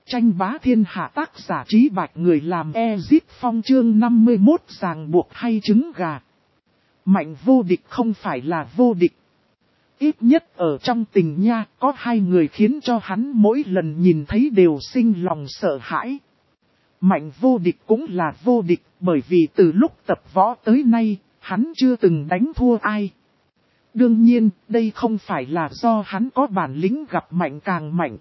Tranh bá thiên hạ tác giả Trí Bạch người làm Ezit Phong chương 51 ràng buộc hay trứng gà. Mạnh vô địch không phải là vô địch. Ít nhất ở trong tình nha, có hai người khiến cho hắn mỗi lần nhìn thấy đều sinh lòng sợ hãi. Mạnh vô địch cũng là vô địch, bởi vì từ lúc tập võ tới nay, hắn chưa từng đánh thua ai. Đương nhiên, đây không phải là do hắn có bản lĩnh gặp mạnh càng mạnh,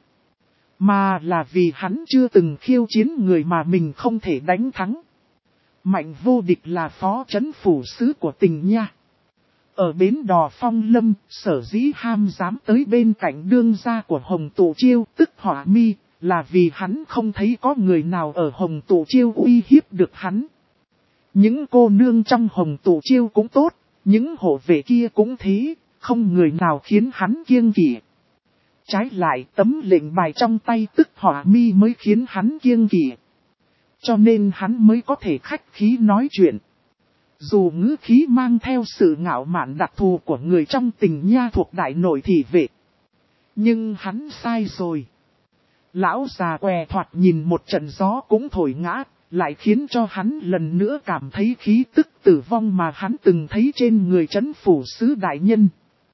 mà là vì hắn chưa từng khiêu chiến người mà mình không thể đánh thắng. Mạnh vô địch là phó trấn phủ sứ của tình nha. Ở bến đò Phong Lâm, sở dĩ ham dám tới bên cạnh đương gia của Hồng Tụ Chiêu, tức Hỏa Mi, là vì hắn không thấy có người nào ở Hồng Tụ Chiêu uy hiếp được hắn. Những cô nương trong Hồng Tụ Chiêu cũng tốt, những hộ vệ kia cũng thế, không người nào khiến hắn kiêng kỵ. Trái lại tấm lệnh bài trong tay tức Hỏa Mi mới khiến hắn kiêng kỵ. Cho nên hắn mới có thể khách khí nói chuyện. Dù ngữ khí mang theo sự ngạo mạn đặc thù của người trong tình nha thuộc đại nội thị vệ. Nhưng hắn sai rồi. Lão già què thoạt nhìn một trận gió cũng thổi ngã, lại khiến cho hắn lần nữa cảm thấy khí tức tử vong mà hắn từng thấy trên người trấn phủ sứ đại nhân.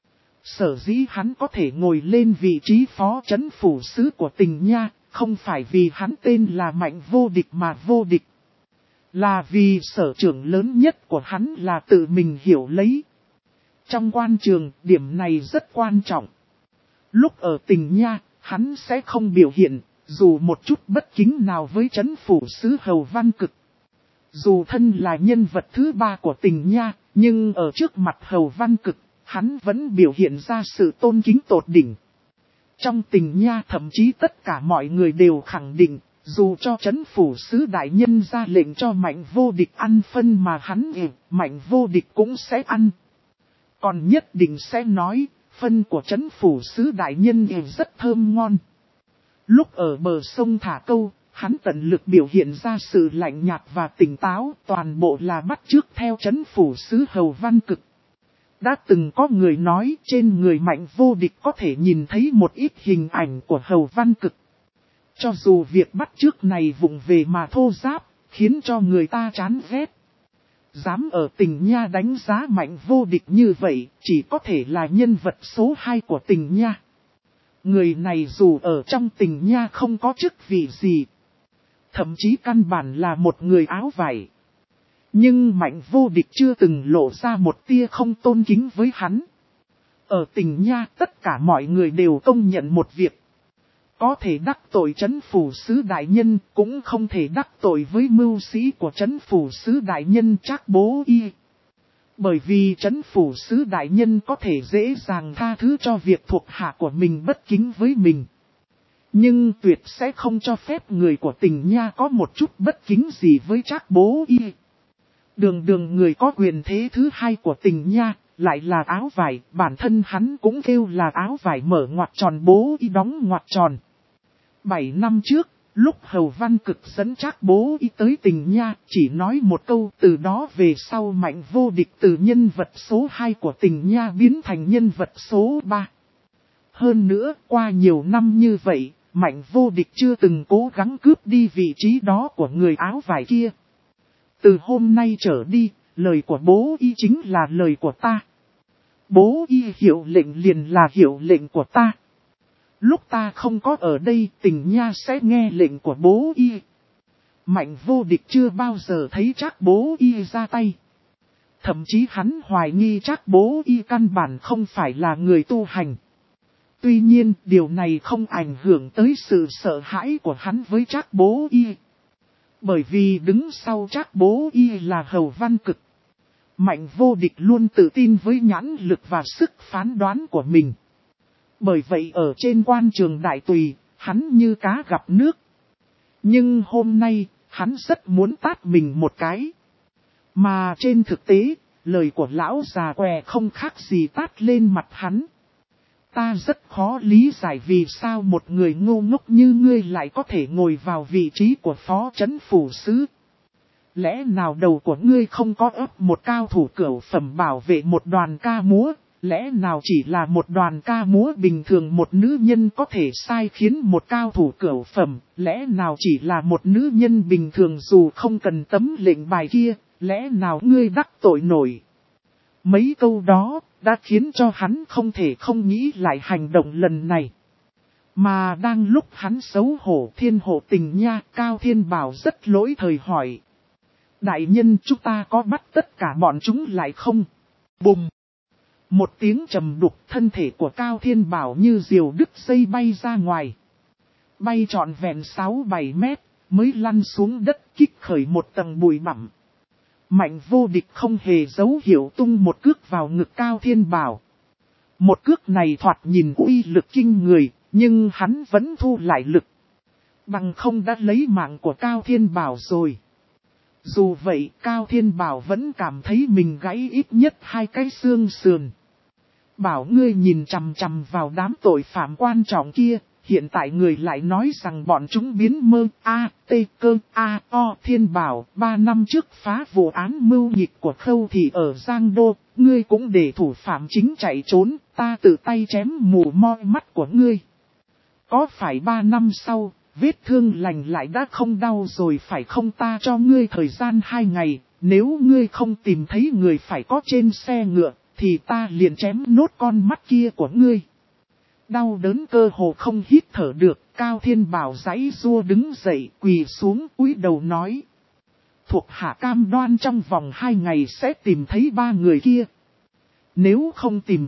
Sở dĩ hắn có thể ngồi lên vị trí phó trấn phủ sứ của tình nha, không phải vì hắn tên là Mạnh vô địch mà vô địch. Là vì sở trưởng lớn nhất của hắn là tự mình hiểu lấy. Trong quan trường, điểm này rất quan trọng. Lúc ở tình nha, hắn sẽ không biểu hiện, dù một chút bất kính nào với trấn phủ sứ Hầu Văn Cực. Dù thân là nhân vật thứ ba của tình nha, nhưng ở trước mặt Hầu Văn Cực, hắn vẫn biểu hiện ra sự tôn kính tột đỉnh. Trong tình nha thậm chí tất cả mọi người đều khẳng định, dù cho trấn phủ sứ đại nhân ra lệnh cho Mạnh vô địch ăn phân mà hắn Mạnh vô địch cũng sẽ ăn. Còn nhất định sẽ nói, phân của trấn phủ sứ đại nhân rất thơm ngon. Lúc ở bờ sông thả câu, hắn tận lực biểu hiện ra sự lạnh nhạt và tỉnh táo, toàn bộ là bắt chước theo trấn phủ sứ Hầu Văn Cực. Đã từng có người nói trên người Mạnh vô địch có thể nhìn thấy một ít hình ảnh của Hầu Văn Cực. Cho dù việc bắt chước này vụng về mà thô giáp, khiến cho người ta chán ghét. Dám ở tình nha đánh giá Mạnh vô địch như vậy, chỉ có thể là nhân vật số 2 của tình nha. Người này dù ở trong tình nha không có chức vị gì, thậm chí căn bản là một người áo vải. Nhưng Mạnh vô địch chưa từng lộ ra một tia không tôn kính với hắn. Ở tình nha tất cả mọi người đều công nhận một việc. Có thể đắc tội trấn phủ sứ đại nhân, cũng không thể đắc tội với mưu sĩ của trấn phủ sứ đại nhân Trác Bố Y. Bởi vì trấn phủ sứ đại nhân có thể dễ dàng tha thứ cho việc thuộc hạ của mình bất kính với mình. Nhưng tuyệt sẽ không cho phép người của tình nha có một chút bất kính gì với Trác Bố Y. Đường người có quyền thế thứ hai của tình nha, lại là áo vải, bản thân hắn cũng kêu là áo vải mở ngoặc tròn Bố Y đóng ngoặc tròn. 7 năm trước, lúc Hầu Văn Cực dẫn Trác Bố Y tới tình nha, chỉ nói một câu, từ đó về sau Mạnh vô địch từ nhân vật số 2 của tình nha biến thành nhân vật số 3. Hơn nữa, qua nhiều năm như vậy, Mạnh vô địch chưa từng cố gắng cướp đi vị trí đó của người áo vải kia. Từ hôm nay trở đi, lời của Bố Y chính là lời của ta. Bố Y hiệu lệnh liền là hiệu lệnh của ta. Lúc ta không có ở đây, tình nha sẽ nghe lệnh của Bố Y. Mạnh vô địch chưa bao giờ thấy Trác Bố Y ra tay. Thậm chí hắn hoài nghi Trác Bố Y căn bản không phải là người tu hành. Tuy nhiên, điều này không ảnh hưởng tới sự sợ hãi của hắn với Trác Bố Y. Bởi vì đứng sau Trác Bố Y là Hầu Văn Cực. Mạnh vô địch luôn tự tin với nhãn lực và sức phán đoán của mình. Bởi vậy ở trên quan trường đại tùy, hắn như cá gặp nước. Nhưng hôm nay, hắn rất muốn tát mình một cái. Mà trên thực tế, lời của lão già què không khác gì tát lên mặt hắn. Ta rất khó lý giải vì sao một người ngu ngốc như ngươi lại có thể ngồi vào vị trí của phó trấn phủ sứ. Lẽ nào đầu của ngươi không có ấp một cao thủ cửu phẩm bảo vệ một đoàn ca múa, lẽ nào chỉ là một đoàn ca múa bình thường một nữ nhân có thể sai khiến một cao thủ cửu phẩm, lẽ nào chỉ là một nữ nhân bình thường dù không cần tấm lệnh bài kia, lẽ nào ngươi đắc tội nổi. Mấy câu đó đã khiến cho hắn không thể không nghĩ lại hành động lần này. Mà đang lúc hắn xấu hổ thiên hộ tình nha, Cao Thiên Bảo rất lỗi thời hỏi. Đại nhân chúng ta có bắt tất cả bọn chúng lại không? Bùng! Một tiếng trầm đục, thân thể của Cao Thiên Bảo như diều đứt dây bay ra ngoài. Bay trọn vẹn 6-7 mét, mới lăn xuống đất kích khởi một tầng bụi bặm. Mạnh Vô Địch không hề dấu hiệu tung một cước vào ngực Cao Thiên Bảo. Một cước này thoạt nhìn uy lực kinh người, nhưng hắn vẫn thu lại lực. Bằng không đã lấy mạng của Cao Thiên Bảo rồi. Dù vậy, Cao Thiên Bảo vẫn cảm thấy mình gãy ít nhất 2 cái xương sườn. Bảo ngươi nhìn chằm chằm vào đám tội phạm quan trọng kia, hiện tại người lại nói rằng bọn chúng biến mơ Thiên Bảo 3 năm trước phá vụ án mưu nghịch của Khâu Thị ở Giang Đô, ngươi cũng để thủ phạm chính chạy trốn, ta tự tay chém mù moi mắt của ngươi. Có phải 3 năm sau, vết thương lành lại đã không đau rồi phải không, ta cho ngươi thời gian 2 ngày, nếu ngươi không tìm thấy người phải có trên xe ngựa, thì ta liền chém nốt con mắt kia của ngươi. Đau đớn cơ hồ không hít thở được, Cao Thiên Bảo giãy giụa đứng dậy quỳ xuống cúi đầu nói. Thuộc hạ cam đoan trong vòng 2 ngày sẽ tìm thấy 3 người kia. Nếu không tìm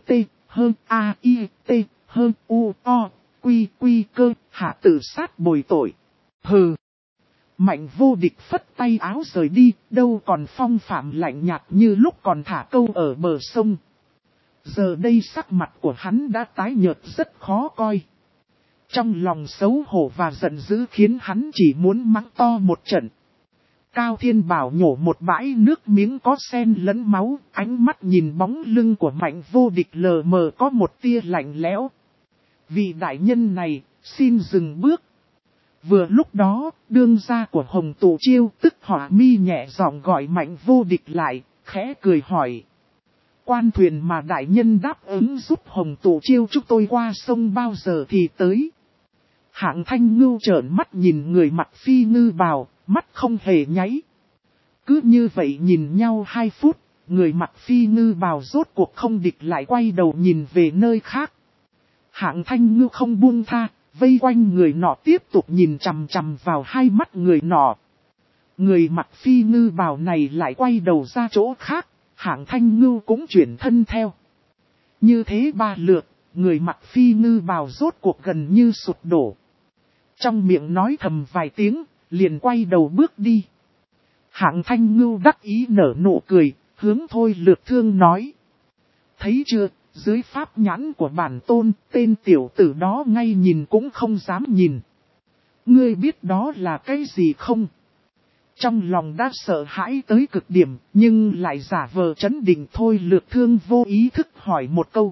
cơ, hạ tự sát bồi tội. Hừ. Mạnh Vô Địch phất tay áo rời đi, đâu còn phong phạm lạnh nhạt như lúc còn thả câu ở bờ sông. Giờ đây sắc mặt của hắn đã tái nhợt rất khó coi. Trong lòng xấu hổ và giận dữ khiến hắn chỉ muốn mắng to một trận. Cao Thiên Bảo nhổ một bãi nước miếng có sen lẫn máu, ánh mắt nhìn bóng lưng của Mạnh Vô Địch lờ mờ có một tia lạnh lẽo. Vị đại nhân này, xin dừng bước. Vừa lúc đó, đương gia của Hồng Tụ Chiêu tức Hỏa Mi nhẹ giọng gọi Mạnh Vô Địch lại, khẽ cười hỏi. Quan thuyền mà đại nhân đáp ứng giúp Hồng Tụ Chiêu chúng tôi qua sông bao giờ thì tới. Hạng Thanh Ngưu trợn mắt nhìn người mặc phi ngư bào, mắt không hề nháy. Cứ như vậy nhìn nhau 2 phút, người mặc phi ngư bào rốt cuộc không địch lại quay đầu nhìn về nơi khác. Hạng Thanh Ngưu không buông tha, vây quanh người nọ tiếp tục nhìn chằm chằm vào 2 mắt người nọ. Người mặc phi ngư bào này lại quay đầu ra chỗ khác, Hạng Thanh Ngưu cũng chuyển thân theo. Như thế 3 lượt, người mặc phi ngư bào rốt cuộc gần như sụp đổ. Trong miệng nói thầm vài tiếng, liền quay đầu bước đi. Hạng Thanh Ngưu đắc ý nở nụ cười, hướng Thôi Lược Thương nói. Thấy chưa, dưới pháp nhãn của bản tôn, tên tiểu tử đó ngay nhìn cũng không dám nhìn. Ngươi biết đó là cái gì không? Trong lòng đã sợ hãi tới cực điểm, nhưng lại giả vờ trấn định. Thôi Lược Thương vô ý thức hỏi một câu.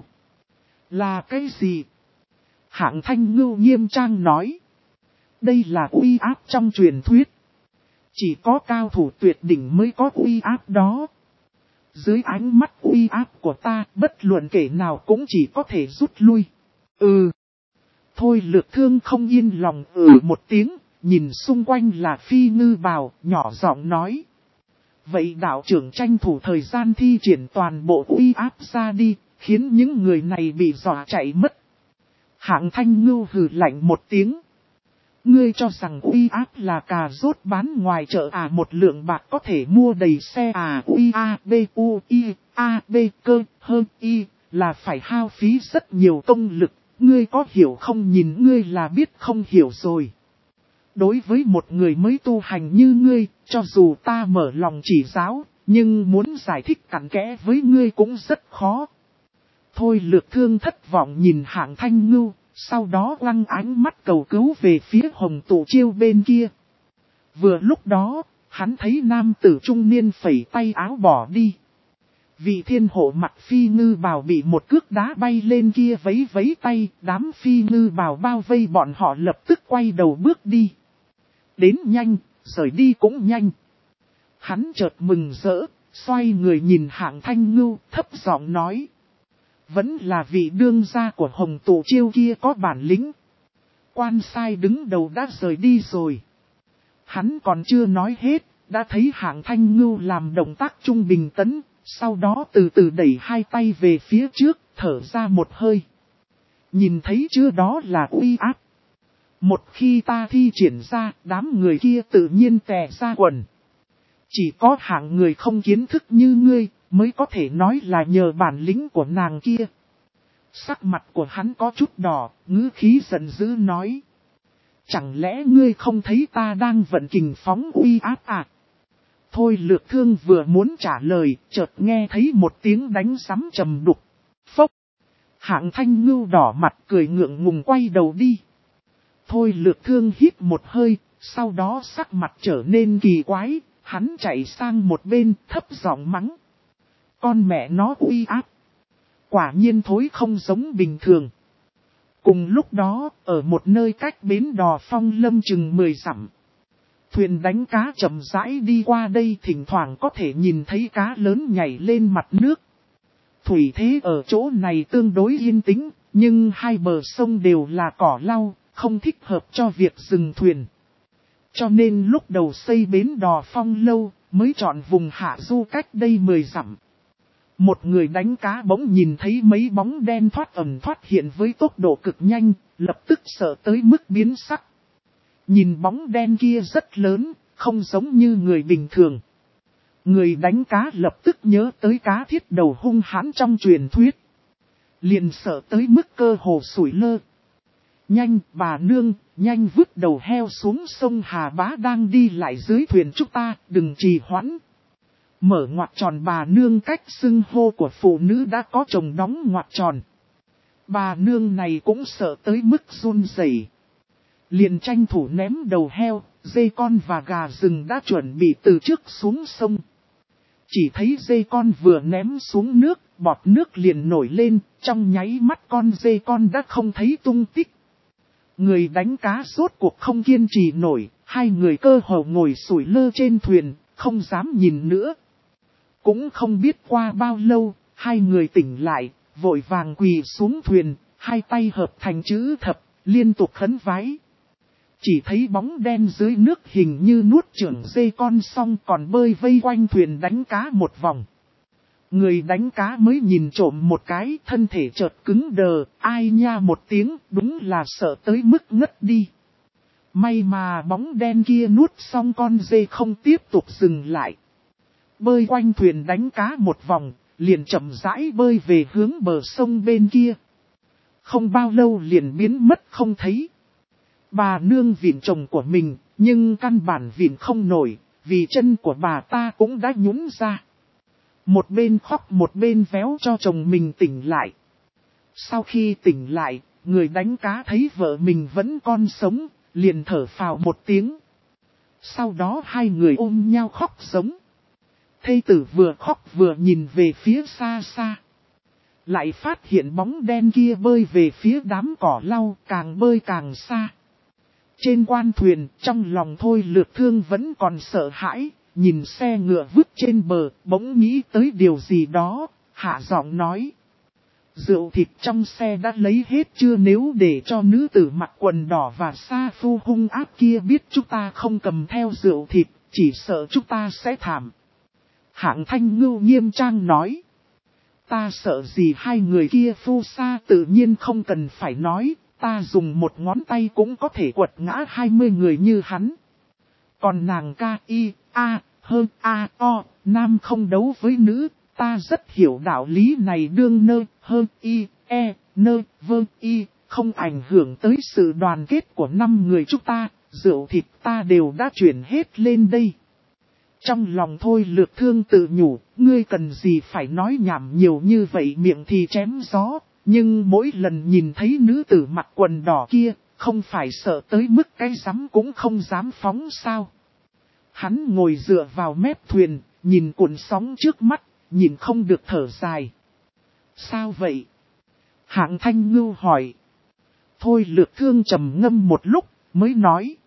Là cái gì? Hạng Thanh Ngưu nghiêm trang nói. Đây là uy áp trong truyền thuyết. Chỉ có cao thủ tuyệt đỉnh mới có uy áp đó. Dưới ánh mắt uy áp của ta, bất luận kẻ nào cũng chỉ có thể rút lui. Thôi Lược Thương không yên lòng một tiếng, nhìn xung quanh là phi ngư bào, nhỏ giọng nói. Vậy đạo trưởng tranh thủ thời gian thi triển toàn bộ uy áp ra đi, khiến những người này bị dọa chạy mất. Hạng Thanh Ngưu hừ lạnh một tiếng. Ngươi cho rằng uy áp là cà rốt bán ngoài chợ à, một lượng bạc có thể mua đầy xe à, uy a b u i a b cơ hơn y, là phải hao phí rất nhiều công lực, ngươi có hiểu không? Nhìn ngươi là biết không hiểu rồi. Đối với một người mới tu hành như ngươi, cho dù ta mở lòng chỉ giáo, nhưng muốn giải thích cặn kẽ với ngươi cũng rất khó. Thôi Lược Thương thất vọng nhìn Hạng Thanh Ngưu. Sau đó lăng ánh mắt cầu cứu về phía Hồng Tụ Chiêu bên kia. Vừa lúc đó, hắn thấy nam tử trung niên phẩy tay áo bỏ đi. Vị thiên hộ mặc phi ngư bào bị một cước đá bay lên kia vấy vấy tay, đám phi ngư bào bao vây bọn họ lập tức quay đầu bước đi. Đến nhanh, rời đi cũng nhanh. Hắn chợt mừng rỡ, xoay người nhìn Hạng Thanh Ngưu, thấp giọng nói. Vẫn là vị đương gia của Hồng Tụ Chiêu kia có bản lĩnh. Quan sai đứng đầu đã rời đi rồi. Hắn còn chưa nói hết, đã thấy Hạng Thanh Ngưu làm động tác trung bình tấn, sau đó từ từ đẩy hai tay về phía trước, thở ra một hơi. Nhìn thấy chưa, đó là uy áp. Một khi ta thi triển ra, đám người kia tự nhiên tè ra quần. Chỉ có hạng người không kiến thức như ngươi, mới có thể nói là nhờ bản lĩnh của nàng kia. Sắc mặt của hắn có chút đỏ, ngữ khí giận dữ nói. Chẳng lẽ ngươi không thấy ta đang vận kình phóng uy áp à? Thôi Lược Thương vừa muốn trả lời, chợt nghe thấy một tiếng đánh sấm trầm đục. Phốc! Hạng Thanh Ngưu đỏ mặt cười ngượng ngùng quay đầu đi. Thôi Lược Thương hít một hơi, sau đó sắc mặt trở nên kỳ quái, hắn chạy sang một bên thấp giọng mắng. Con mẹ nó uy áp! Quả nhiên thối không giống bình thường. Cùng lúc đó, ở một nơi cách bến đò Phong Lâm chừng 10 dặm. Thuyền đánh cá chậm rãi đi qua đây, thỉnh thoảng có thể nhìn thấy cá lớn nhảy lên mặt nước. Thủy thế ở chỗ này tương đối yên tĩnh, nhưng hai bờ sông đều là cỏ lau, không thích hợp cho việc dừng thuyền. Cho nên lúc đầu xây bến đò Phong Lâu, mới chọn vùng hạ du cách đây 10 dặm. Một người đánh cá bỗng nhìn thấy mấy bóng đen thoát ẩn thoát hiện với tốc độ cực nhanh, lập tức sợ tới mức biến sắc. Nhìn bóng đen kia rất lớn, không giống như người bình thường. Người đánh cá lập tức nhớ tới cá thiết đầu hung hãn trong truyền thuyết. Liền sợ tới mức cơ hồ sủi lơ. Nhanh bà nương, nhanh vứt đầu heo xuống sông Hà Bá đang đi lại dưới thuyền chúng ta, đừng trì hoãn. Mở ngoặc tròn bà nương cách xưng hô của phụ nữ đã có chồng đóng ngoặc tròn. Bà nương này cũng sợ tới mức run rẩy, liền tranh thủ ném đầu heo, dê con và gà rừng đã chuẩn bị từ trước xuống sông. Chỉ thấy dê con vừa ném xuống nước, bọt nước liền nổi lên, trong nháy mắt con dê con đã không thấy tung tích. Người đánh cá rốt cuộc không kiên trì nổi, hai người cơ hồ ngồi sủi lơ trên thuyền, không dám nhìn nữa. Cũng không biết qua bao lâu, hai người tỉnh lại, vội vàng quỳ xuống thuyền, hai tay hợp thành chữ thập, liên tục khấn vái. Chỉ thấy bóng đen dưới nước hình như nuốt chửng dê con xong còn bơi vây quanh thuyền đánh cá một vòng. Người đánh cá mới nhìn trộm một cái, thân thể chợt cứng đờ, ai nha một tiếng, đúng là sợ tới mức ngất đi. May mà bóng đen kia nuốt xong con dê không tiếp tục dừng lại. Bơi quanh thuyền đánh cá một vòng, liền chậm rãi bơi về hướng bờ sông bên kia. Không bao lâu liền biến mất không thấy. Bà nương vịn chồng của mình, nhưng căn bản vịn không nổi, vì chân của bà ta cũng đã nhũn ra. Một bên khóc một bên véo cho chồng mình tỉnh lại. Sau khi tỉnh lại, người đánh cá thấy vợ mình vẫn còn sống, liền thở phào một tiếng. Sau đó hai người ôm nhau khóc giống. Thê tử vừa khóc vừa nhìn về phía xa xa. Lại phát hiện bóng đen kia bơi về phía đám cỏ lau, càng bơi càng xa. Trên quan thuyền, trong lòng Thôi Lược Thương vẫn còn sợ hãi, nhìn xe ngựa vứt trên bờ, bỗng nghĩ tới điều gì đó, hạ giọng nói. Rượu thịt trong xe đã lấy hết chưa, nếu để cho nữ tử mặc quần đỏ và sa phu hung ác kia biết chúng ta không cầm theo rượu thịt, chỉ sợ chúng ta sẽ thảm. Hạng Thanh Ngưu nghiêm trang nói. Ta sợ gì hai người kia phu sa tự nhiên không cần phải nói, ta dùng một ngón tay cũng có thể quật ngã 20 người như hắn. Còn nàng ca y, a, hơn a, o, nam không đấu với nữ, ta rất hiểu đạo lý này đương nơ, hơn y, e, nơ, vơ y, không ảnh hưởng tới sự đoàn kết của 5 người chúng ta, rượu thịt ta đều đã chuyển hết lên đây. Trong lòng Thôi Lược Thương tự nhủ, ngươi cần gì phải nói nhảm nhiều như vậy, miệng thì chém gió, nhưng mỗi lần nhìn thấy nữ tử mặc quần đỏ kia, không phải sợ tới mức cái rắm cũng không dám phóng sao. Hắn ngồi dựa vào mép thuyền, nhìn cuộn sóng trước mắt, nhìn không được thở dài. Sao vậy? Hạng Thanh Ngưu hỏi. Thôi Lược Thương trầm ngâm một lúc, mới nói.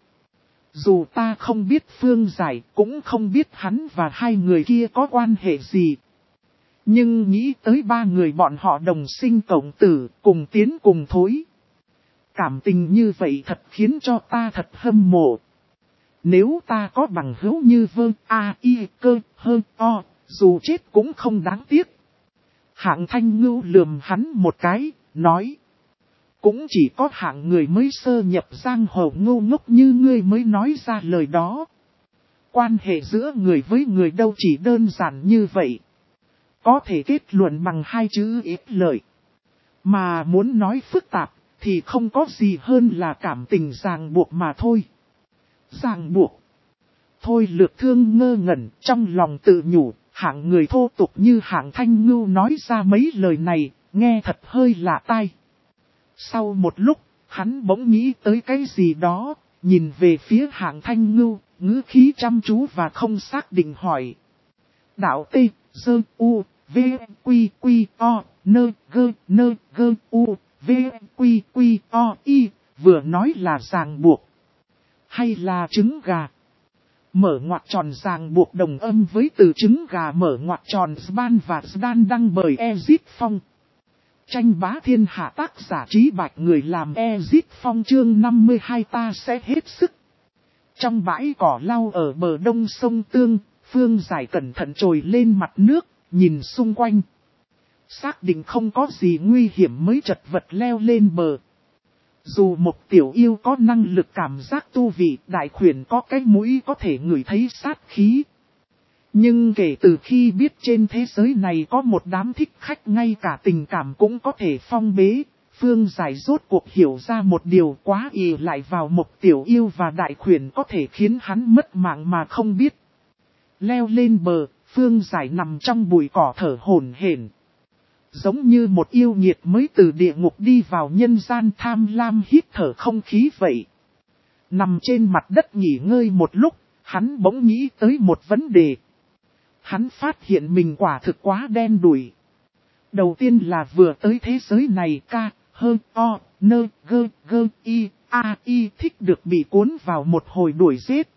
Dù ta không biết phương giải, cũng không biết hắn và hai người kia có quan hệ gì. Nhưng nghĩ tới ba người bọn họ đồng sinh cộng tử, cùng tiến cùng thối. Cảm tình như vậy thật khiến cho ta thật hâm mộ. Nếu ta có bằng hữu như Vương A I Cơ Hơ O, dù chết cũng không đáng tiếc. Hạng Thanh Ngưu lườm hắn một cái, nói. Cũng chỉ có hạng người mới sơ nhập giang hồ ngu ngốc như ngươi mới nói ra lời đó. Quan hệ giữa người với người đâu chỉ đơn giản như vậy. Có thể kết luận bằng hai chữ ít lợi. Mà muốn nói phức tạp, thì không có gì hơn là cảm tình ràng buộc mà thôi. Ràng buộc. Thôi Lược Thương ngơ ngẩn trong lòng tự nhủ, hạng người thô tục như Hạng Thanh Ngưu nói ra mấy lời này, nghe thật hơi lạ tai. Sau một lúc, hắn bỗng nghĩ tới cái gì đó, nhìn về phía Hạng Thanh Ngưu, ngữ khí chăm chú và không xác định hỏi. Đạo T, Dơ, U, V, Quy, Quy, O, Nơ, Gơ, U, V, Quy, Quy, O, I, vừa nói là ràng buộc. Hay là trứng gà? Mở ngoặc tròn ràng buộc đồng âm với từ trứng gà mở ngoặc tròn Sban và Sdan đăng bởi Ezit Phong. Tranh bá thiên hạ tác giả Trí Bạch người làm Ezit Phong chương 52 ta sẽ hết sức. Trong bãi cỏ lau ở bờ đông sông Tương, Phương Giải cẩn thận trồi lên mặt nước, nhìn xung quanh. Xác định không có gì nguy hiểm mới chật vật leo lên bờ. Dù một tiểu yêu có năng lực cảm giác tu vị, đại khuyển có cái mũi có thể ngửi thấy sát khí. Nhưng kể từ khi biết trên thế giới này có một đám thích khách ngay cả tình cảm cũng có thể phong bế, Phương Giải rốt cuộc hiểu ra một điều quá ì lại vào một tiểu yêu và đại khuyển có thể khiến hắn mất mạng mà không biết. Leo lên bờ, Phương Giải nằm trong bụi cỏ thở hổn hển. Giống như một yêu nghiệt mới từ địa ngục đi vào nhân gian tham lam hít thở không khí vậy. Nằm trên mặt đất nghỉ ngơi một lúc, hắn bỗng nghĩ tới một vấn đề. Hắn phát hiện mình quả thực quá đen đủi. Đầu tiên là vừa tới thế giới này ca, hơ, o, nơ, gơ, i, a, i thích được bị cuốn vào một hồi đuổi giết.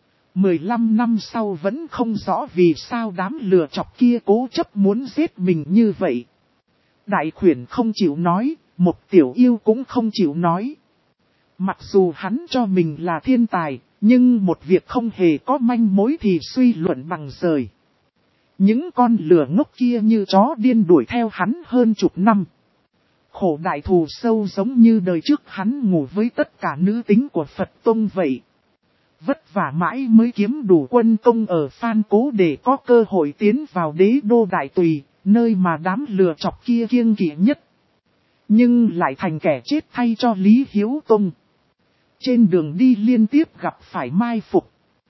15 năm sau vẫn không rõ vì sao đám lừa chọc kia cố chấp muốn giết mình như vậy. Đại khuyển không chịu nói, một tiểu yêu cũng không chịu nói. Mặc dù hắn cho mình là thiên tài, nhưng một việc không hề có manh mối thì suy luận bằng rời. Những con lừa ngốc kia như chó điên đuổi theo hắn hơn chục năm. Khổ đại thù sâu giống như đời trước hắn ngủ với tất cả nữ tính của Phật Tông vậy. Vất vả mãi mới kiếm đủ quân công ở Phan Cố để có cơ hội tiến vào đế đô Đại Tùy, nơi mà đám lừa chọc kia kiêng kỵ nhất. Nhưng lại thành kẻ chết thay cho Lý Hiếu Tông. Trên đường đi liên tiếp gặp phải mai phục.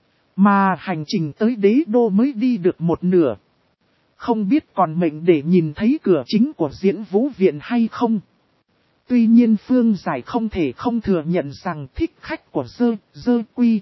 Mà hành trình tới đế đô mới đi được một nửa. Không biết còn mệnh để nhìn thấy cửa chính của Diễn Vũ Viện hay không. Tuy nhiên Phương Giải không thể không thừa nhận rằng thích khách của dơ quy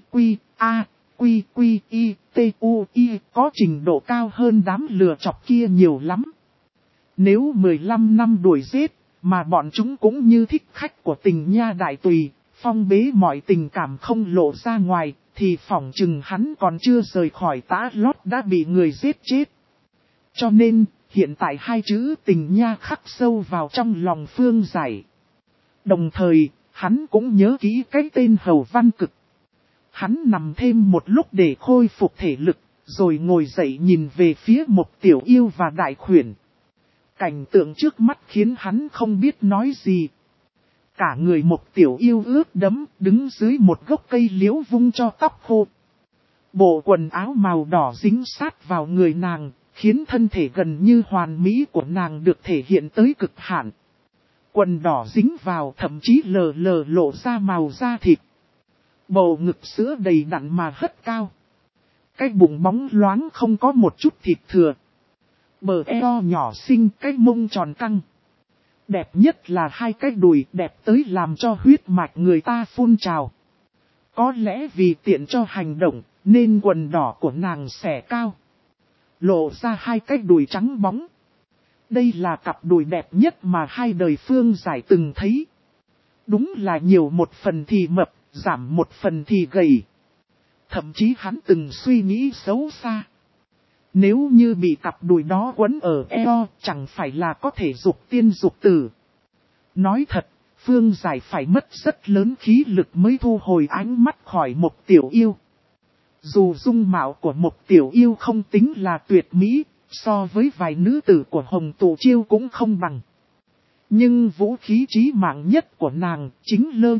i t u i có trình độ cao hơn đám lừa chọc kia nhiều lắm. Nếu 15 năm đuổi giết, mà bọn chúng cũng như thích khách của tình nha Đại Tùy, phong bế mọi tình cảm không lộ ra ngoài, thì phỏng chừng hắn còn chưa rời khỏi Tã Lót đã bị người giết chết. Cho nên, hiện tại hai chữ tình nha khắc sâu vào trong lòng Phương Giải. Đồng thời, hắn cũng nhớ kỹ cái tên Hầu Văn Cực. Hắn nằm thêm một lúc để khôi phục thể lực, rồi ngồi dậy nhìn về phía một tiểu yêu và đại khuyển. Cảnh tượng trước mắt khiến hắn không biết nói gì. Cả người một tiểu yêu ướt đẫm đứng dưới một gốc cây liễu vung cho tóc khô. Bộ quần áo màu đỏ dính sát vào người nàng, khiến thân thể gần như hoàn mỹ của nàng được thể hiện tới cực hạn. Quần đỏ dính vào thậm chí lờ lộ ra màu da thịt. Bầu ngực sữa đầy đặn mà hất cao. Cái bụng bóng loáng không có một chút thịt thừa. Bờ eo nhỏ xinh, cái mông tròn căng. Đẹp nhất là hai cái đùi đẹp tới làm cho huyết mạch người ta phun trào. Có lẽ vì tiện cho hành động, nên quần đỏ của nàng xẻ cao. Lộ ra hai cái đùi trắng bóng. Đây là cặp đùi đẹp nhất mà hai đời Phương Giải từng thấy. Đúng là nhiều một phần thì mập, giảm một phần thì gầy. Thậm chí hắn từng suy nghĩ xấu xa. Nếu như bị cặp đùi đó quấn ở eo, chẳng phải là có thể dục tiên dục tử. Nói thật, Phương Giải phải mất rất lớn khí lực mới thu hồi ánh mắt khỏi Mộc Tiểu Yêu. Dù dung mạo của Mộc Tiểu Yêu không tính là tuyệt mỹ, so với vài nữ tử của Hồng Tụ Chiêu cũng không bằng. Nhưng vũ khí chí mạng nhất của nàng chính lơ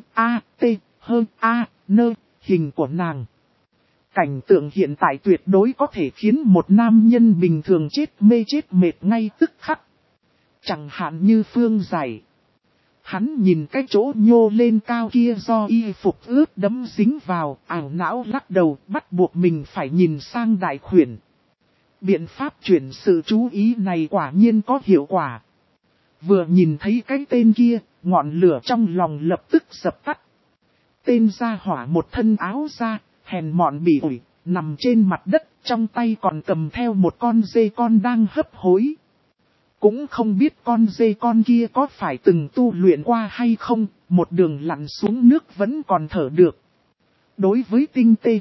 nơ hình của nàng. Cảnh tượng hiện tại tuyệt đối có thể khiến một nam nhân bình thường chết mê chết mệt ngay tức khắc. Chẳng hạn như Phương Giải. Hắn nhìn cái chỗ nhô lên cao kia do y phục ướt đẫm dính vào, ảo não lắc đầu, bắt buộc mình phải nhìn sang Đại Khuyển. Biện pháp chuyển sự chú ý này quả nhiên có hiệu quả. Vừa nhìn thấy cái tên kia, ngọn lửa trong lòng lập tức dập tắt. Tên gia hỏa một thân áo da, hèn mọn bỉ ổi, nằm trên mặt đất, trong tay còn cầm theo một con dê con đang hấp hối. Cũng không biết con dê con kia có phải từng tu luyện qua hay không, một đường lặn xuống nước vẫn còn thở được. Đối với tinh tê,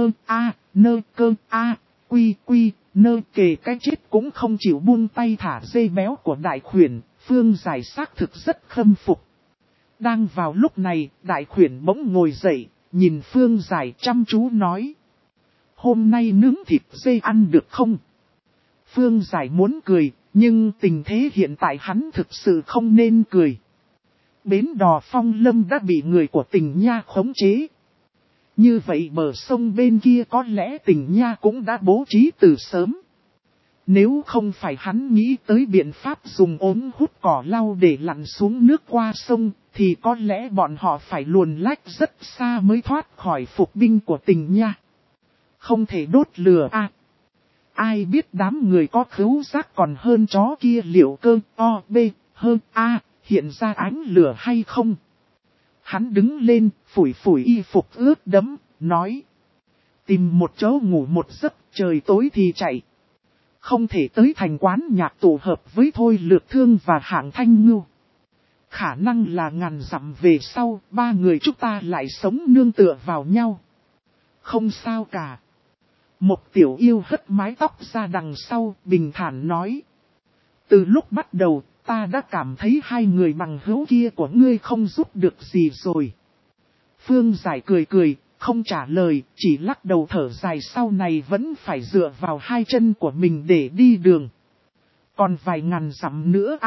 nơ kề cái chết cũng không chịu buông tay thả dê béo của Đại Khuyển, Phương Giải xác thực rất khâm phục. Đang vào lúc này, Đại Khuyển bỗng ngồi dậy, nhìn Phương Giải chăm chú nói. Hôm nay nướng thịt dê ăn được không? Phương Giải muốn cười, nhưng tình thế hiện tại hắn thực sự không nên cười. Bến đò Phong Lâm đã bị người của Tình Nha khống chế. Như vậy bờ sông bên kia có lẽ Tình Nha cũng đã bố trí từ sớm. Nếu không phải hắn nghĩ tới biện pháp dùng ống hút cỏ lau để lặn xuống nước qua sông, thì có lẽ bọn họ phải luồn lách rất xa mới thoát khỏi phục binh của Tình Nha. Không thể đốt lửa à. Ai biết đám người có khứu giác còn hơn chó kia liệu cơ hiện ra ánh lửa hay không. Hắn đứng lên, phủi phủi y phục ướt đẫm, nói. Tìm một chỗ ngủ một giấc, trời tối thì chạy. Không thể tới thành quán nhạc tụ hợp với Thôi Lược Thương và Hạng Thanh Ngưu. Khả năng là ngàn dặm về sau, ba người chúng ta lại sống nương tựa vào nhau. Không sao cả. Một Tiểu Yêu hất mái tóc ra đằng sau, bình thản nói. Từ lúc bắt đầu, ta đã cảm thấy hai người bằng hữu kia của ngươi không giúp được gì rồi. Phương Giải cười cười, không trả lời, chỉ lắc đầu thở dài sau này vẫn phải dựa vào hai chân của mình để đi đường. Còn vài ngàn dặm nữa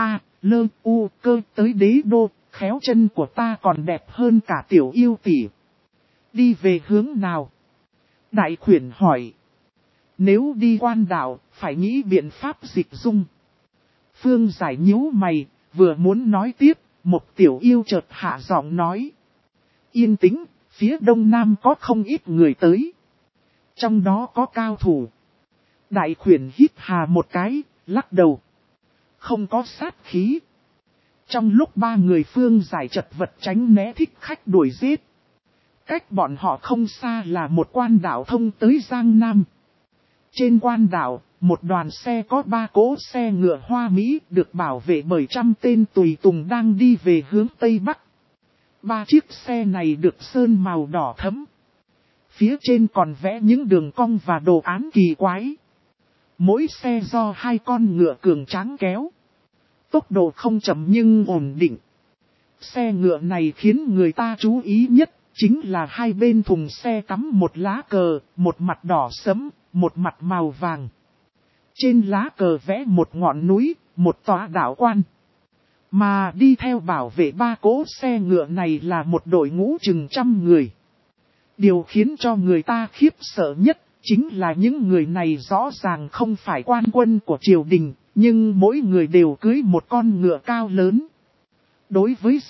cơ tới đế đô, khéo chân của ta còn đẹp hơn cả Tiểu Yêu tỷ. Đi về hướng nào? Đại Khuyển hỏi. Nếu đi Quan Đảo, phải nghĩ biện pháp dịch dung. Phương Giải nhíu mày, vừa muốn nói tiếp, một Tiểu Yêu chợt hạ giọng nói. Yên tĩnh, phía đông nam có không ít người tới. Trong đó có cao thủ. Đại Khuyển hít hà một cái, lắc đầu. Không có sát khí. Trong lúc ba người Phương Giải chật vật tránh né thích khách đuổi giết. Cách bọn họ không xa là một quan đảo thông tới Giang Nam. Trên quan đảo, một đoàn xe có 3 cỗ xe ngựa Hoa Mỹ được bảo vệ bởi 100 tên tùy tùng đang đi về hướng Tây Bắc. 3 chiếc xe này được sơn màu đỏ thẫm. Phía trên còn vẽ những đường cong và đồ án kỳ quái. Mỗi xe do 2 con ngựa cường tráng kéo. Tốc độ không chậm nhưng ổn định. Xe ngựa này khiến người ta chú ý nhất, chính là hai bên thùng xe cắm một lá cờ, một mặt đỏ sẫm, một mặt màu vàng. Trên lá cờ vẽ một ngọn núi, một tòa đảo quan. Mà đi theo bảo vệ 3 cỗ xe ngựa này là một đội ngũ chừng 100 người. Điều khiến cho người ta khiếp sợ nhất, chính là những người này rõ ràng không phải quan quân của triều đình, nhưng mỗi người đều cưỡi một con ngựa cao lớn. Đối với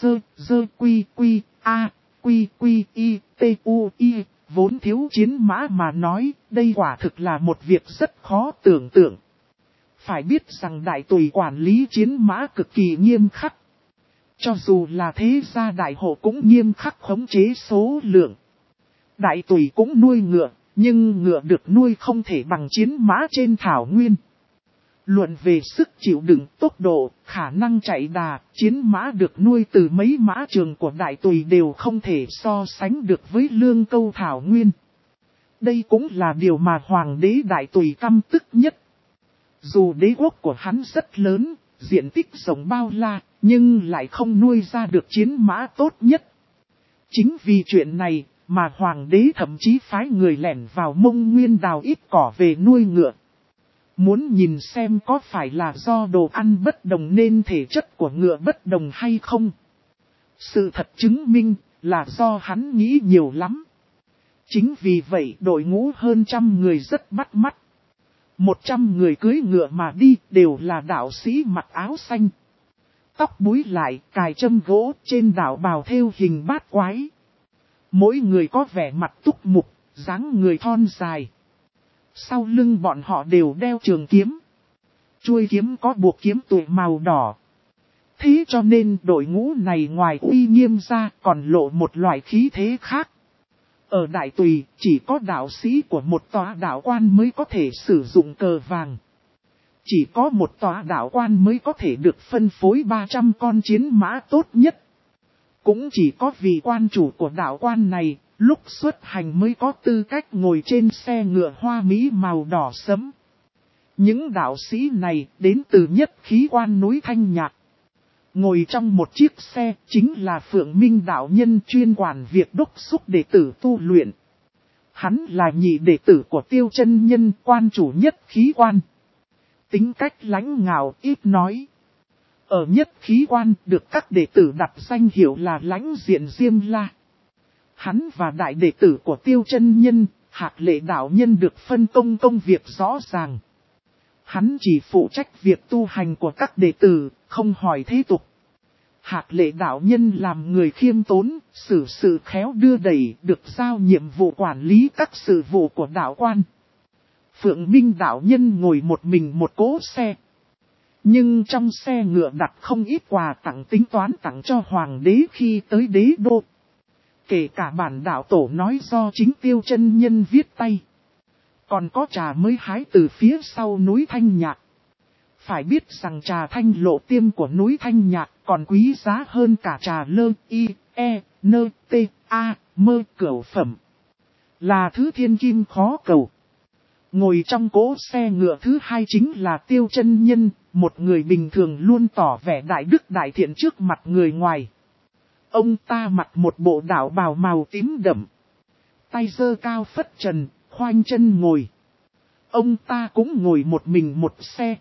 vốn thiếu chiến mã mà nói, đây quả thực là một việc rất khó tưởng tượng. Phải biết rằng đại tùy quản lý chiến mã cực kỳ nghiêm khắc. Cho dù là thế gia đại hộ cũng nghiêm khắc khống chế số lượng. Đại tùy cũng nuôi ngựa, nhưng ngựa được nuôi không thể bằng chiến mã trên thảo nguyên. Luận về sức chịu đựng, tốc độ, khả năng chạy đà, chiến mã được nuôi từ mấy mã trường của đại tùy đều không thể so sánh được với lương câu thảo nguyên. Đây cũng là điều mà hoàng đế đại tùy căm tức nhất, Dù đế quốc của hắn rất lớn, diện tích rộng bao la, nhưng lại không nuôi ra được chiến mã tốt nhất. Chính vì chuyện này mà hoàng đế thậm chí phái người lẻn vào Mông Nguyên đào ít cỏ về nuôi ngựa. Muốn nhìn xem có phải là do đồ ăn bất đồng nên thể chất của ngựa bất đồng hay không. Sự thật chứng minh là do hắn nghĩ nhiều lắm. Chính vì vậy đội ngũ hơn 100 người rất bắt mắt. 100 người cưỡi ngựa mà đi đều là đạo sĩ mặc áo xanh. Tóc búi lại, cài châm gỗ, trên đạo bào thêu hình bát quái. Mỗi người có vẻ mặt túc mục, dáng người thon dài. Sau lưng bọn họ đều đeo trường kiếm. Chuôi kiếm có buộc kiếm tụi màu đỏ. Thế cho nên đội ngũ này ngoài uy nghiêm ra còn lộ một loại khí thế khác. Ở Đại Tùy chỉ có đạo sĩ của một tòa đạo quan mới có thể sử dụng cờ vàng. Chỉ có một tòa đạo quan mới có thể được phân phối 300 con chiến mã tốt nhất. Cũng chỉ có vị quan chủ của đạo quan này, lúc xuất hành mới có tư cách ngồi trên xe ngựa hoa mỹ màu đỏ sẫm. Những đạo sĩ này đến từ nhất khí quan núi Thanh Nhạc. Ngồi trong một chiếc xe chính là Phượng Minh đạo nhân chuyên quản việc đốc thúc đệ tử tu luyện. Hắn là nhị đệ tử của Tiêu Chân Nhân, quan chủ nhất khí quan. Tính cách lãnh ngạo ít nói. Ở nhất khí quan được các đệ tử đặt danh hiệu là Lãnh Diện Diêm La. Hắn và đại đệ tử của Tiêu Chân Nhân, Hạc Lệ đạo nhân được phân công việc rõ ràng. Hắn chỉ phụ trách việc tu hành của các đệ tử, không hỏi thế tục. Hạc Lệ đạo nhân làm người khiêm tốn, xử sự khéo đưa đẩy, được giao nhiệm vụ quản lý các sự vụ của đạo quan. Phượng Minh đạo nhân ngồi một mình một cỗ xe. Nhưng trong xe ngựa đặt không ít quà tặng tính toán tặng cho hoàng đế khi tới đế đô. Kể cả bản đạo tổ nói do chính Tiêu Chân Nhân viết tay. Còn có trà mới hái từ phía sau núi Thanh Nhạc. Phải biết rằng trà thanh lộ tiêm của núi Thanh Nhạc còn quý giá hơn cả trà lơ, y, e, nơ, t, a, mơ cửu phẩm. Là thứ thiên kim khó cầu. Ngồi trong cỗ xe ngựa thứ hai chính là Tiêu Chân Nhân, một người bình thường luôn tỏ vẻ đại đức đại thiện trước mặt người ngoài. Ông ta mặc một bộ đạo bào màu tím đậm. Tay giơ cao phất trần, khoanh chân ngồi. Ông ta cũng ngồi một mình một xe.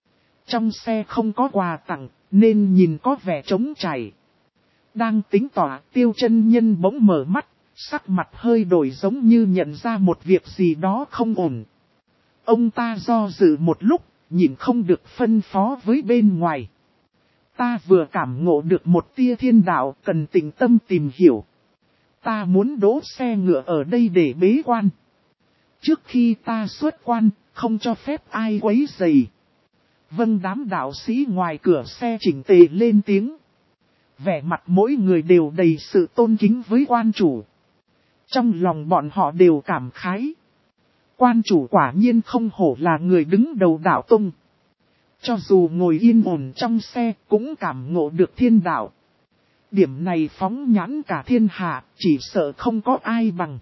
Trong xe không có quà tặng, nên nhìn có vẻ trống trải. Đang tính tỏa, Tiêu Chân Nhân bỗng mở mắt, sắc mặt hơi đổi giống như nhận ra một việc gì đó không ổn. Ông ta do dự một lúc, nhìn không được phân phó với bên ngoài. Ta vừa cảm ngộ được một tia thiên đạo, cần tĩnh tâm tìm hiểu. Ta muốn đỗ xe ngựa ở đây để bế quan. Trước khi ta xuất quan, không cho phép ai quấy rầy. Vâng, đám đạo sĩ ngoài cửa xe chỉnh tề lên tiếng. Vẻ mặt mỗi người đều đầy sự tôn kính với quan chủ. Trong lòng bọn họ đều cảm khái. Quan chủ quả nhiên không hổ là người đứng đầu đạo tông. Cho dù ngồi yên ổn trong xe cũng cảm ngộ được thiên đạo. Điểm này phóng nhãn cả thiên hạ, chỉ sợ không có ai bằng.